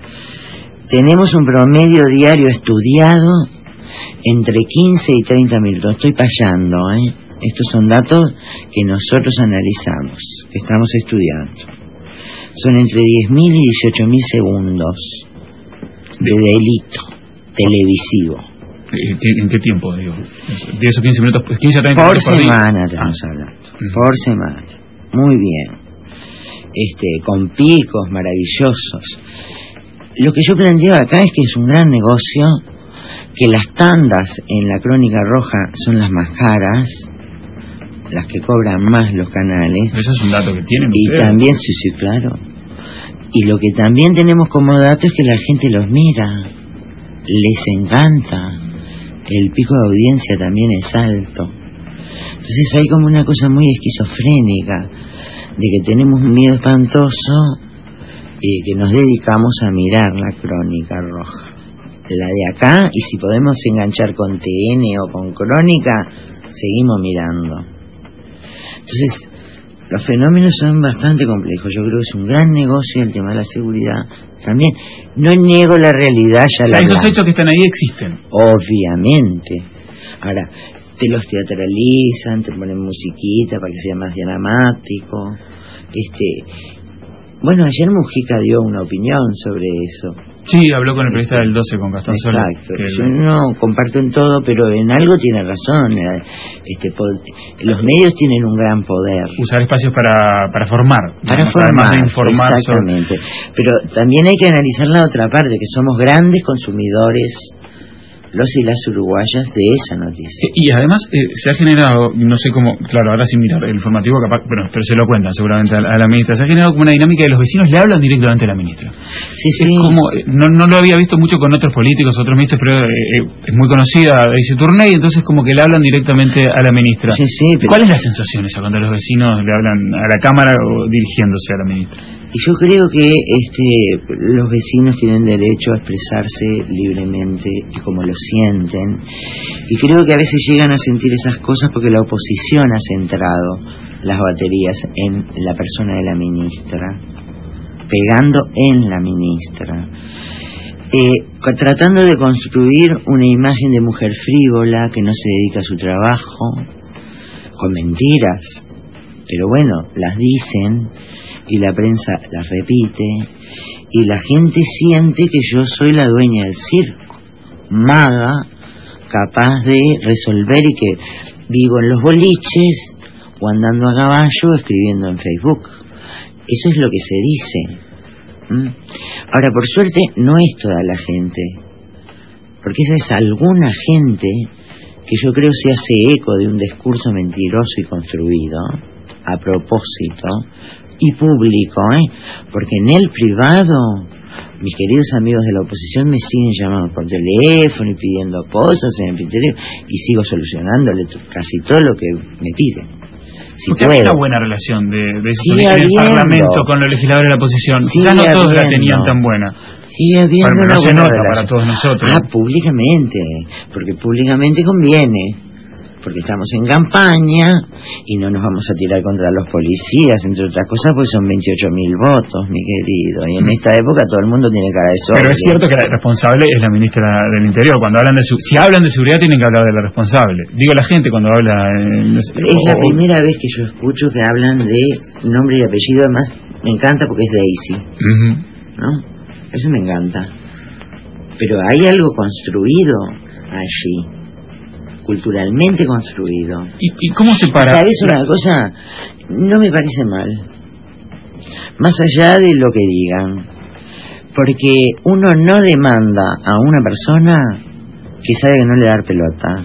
Tenemos un promedio diario estudiado entre quince y treinta minutos, estoy payando, ¿eh? Estos son datos que nosotros analizamos, que estamos estudiando. Son entre diez mil y dieciocho mil segundos de delito televisivo. ¿En qué tiempo, digo? diez o quince minutos, quince a treinta por minutos por semana día. estamos Ah. hablando, por semana. Muy bien. Este, con picos maravillosos. Lo que yo planteo acá es que es un gran negocio, que las tandas en la Crónica Roja son las más caras, las que cobran más los canales. Eso es un dato que tienen y ustedes. también, sí, sí, claro. Y lo que también tenemos como dato es que la gente los mira, les encanta, el pico de audiencia también es alto. Entonces hay como una cosa muy esquizofrénica, de que tenemos un miedo espantoso y que nos dedicamos a mirar la Crónica Roja. La de acá, y si podemos enganchar con T N o con Crónica, seguimos mirando. Entonces, los fenómenos son bastante complejos. Yo creo que es un gran negocio el tema de la seguridad. También, no niego la realidad, ya la Esos hablamos. hechos que están ahí existen. Obviamente. Ahora, te los teatralizan, te ponen musiquita para que sea más dramático. Este, bueno, ayer Mujica dio una opinión sobre eso. Sí, habló con el periodista del doce, con Gastón Sola. Exacto. Yo no comparto en todo, pero en algo tiene razón. Este, los medios tienen un gran poder. Usar espacios para, para formar. Para digamos, formar, además de informar. exactamente. Sobre... Pero también hay que analizar la otra parte, que somos grandes consumidores, los y las uruguayas, de esa noticia. Y además eh, se ha generado, no sé cómo, claro, ahora sin mirar el informativo, capaz, pero, pero se lo cuentan seguramente a la, a la ministra, se ha generado como una dinámica de los vecinos le hablan directamente a la ministra. Sí, sí. Es como, eh, no, no lo había visto mucho con otros políticos, otros ministros, pero eh, es muy conocida Daisy Tourney, entonces como que le hablan directamente a la ministra. Sí, sí, pero... ¿Cuál es la sensación esa cuando los vecinos le hablan a la Cámara o dirigiéndose a la ministra? Y yo creo que este, los vecinos tienen derecho a expresarse libremente y como lo sienten. Y creo que a veces llegan a sentir esas cosas porque la oposición ha centrado las baterías en la persona de la ministra, pegando en la ministra, eh, tratando de construir una imagen de mujer frívola que no se dedica a su trabajo, con mentiras, pero bueno, las dicen y la prensa las repite y la gente siente que yo soy la dueña del circo, maga, capaz de resolver, y que vivo en los boliches o andando a caballo o escribiendo en Facebook. Eso es lo que se dice. ¿Mm? Ahora, por suerte, no es toda la gente, porque esa es alguna gente que yo creo se hace eco de un discurso mentiroso y construido a propósito y público, ¿eh? Porque en el privado, mis queridos amigos de la oposición me siguen llamando por teléfono y pidiendo cosas en el Pinterest, y sigo solucionándole casi todo lo que me piden. Si Porque había una buena relación de, de Sigue en el habiendo. Parlamento con los legisladores de la oposición. Sigue Quizás no todos la habiendo. tenían tan buena. Sigue habiendo Pero una no se buena nota relación. para todos nosotros. Ah, públicamente, porque públicamente conviene, porque estamos en campaña y no nos vamos a tirar contra los policías, entre otras cosas, pues son veintiocho mil votos, mi querido, y en esta época todo el mundo tiene cara de sobre. Pero es cierto que la responsable es la ministra del Interior. Cuando hablan de su, si hablan de seguridad tienen que hablar de la responsable. Digo la gente cuando habla. Eh, no sé, es o, la primera vez que yo escucho que hablan de nombre y apellido, además me encanta porque es Daisy, uh-huh. ¿no? Eso me encanta. Pero hay algo construido allí, culturalmente construido. ¿Y, y cómo se para? ¿Sabes una cosa? No me parece mal, más allá de lo que digan, porque uno no demanda a una persona que sabe que no le da pelota.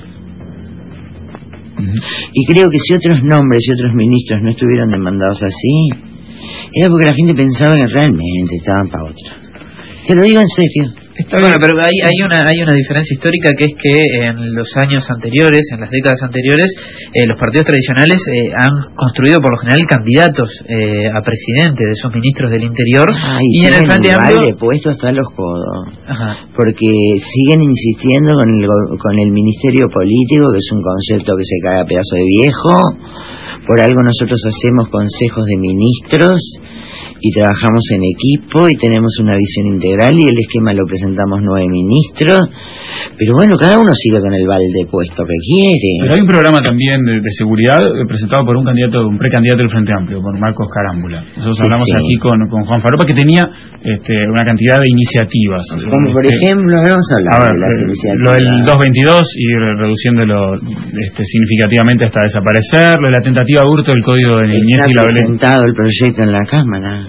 Uh-huh. Y creo que si otros nombres y otros ministros no estuvieron demandados así, era porque la gente pensaba que realmente estaban para otra. Te lo digo en serio. Está bueno, pero hay, hay una hay una diferencia histórica, que es que en los años anteriores, en las décadas anteriores, eh, los partidos tradicionales eh, han construido por lo general candidatos eh, a presidente de sus ministros del Interior. Ay, y en el Frente Amplio vale, puesto hasta los codos. Ajá. Porque siguen insistiendo con el, con el ministerio político, que es un concepto que se cae a pedazo de viejo. Por algo nosotros hacemos consejos de ministros y trabajamos en equipo y tenemos una visión integral, y el esquema lo presentamos nueve ministros, pero bueno, cada uno sigue con el balde puesto que quiere. Pero hay un programa también de, de seguridad eh, presentado por un candidato, un precandidato del Frente Amplio, por Marcos Carámbula. Nosotros Sí, hablamos sí. aquí con, con Juan Faropa, que tenía este, una cantidad de iniciativas. Como por Este, ejemplo, vamos a hablar a ver, de las eh, iniciativas. lo del dos veintidós, ir reduciéndolo este, significativamente hasta desaparecer, lo de la tentativa de hurto del Código de Niñez Está y la violencia. presentado el proyecto en la Cámara.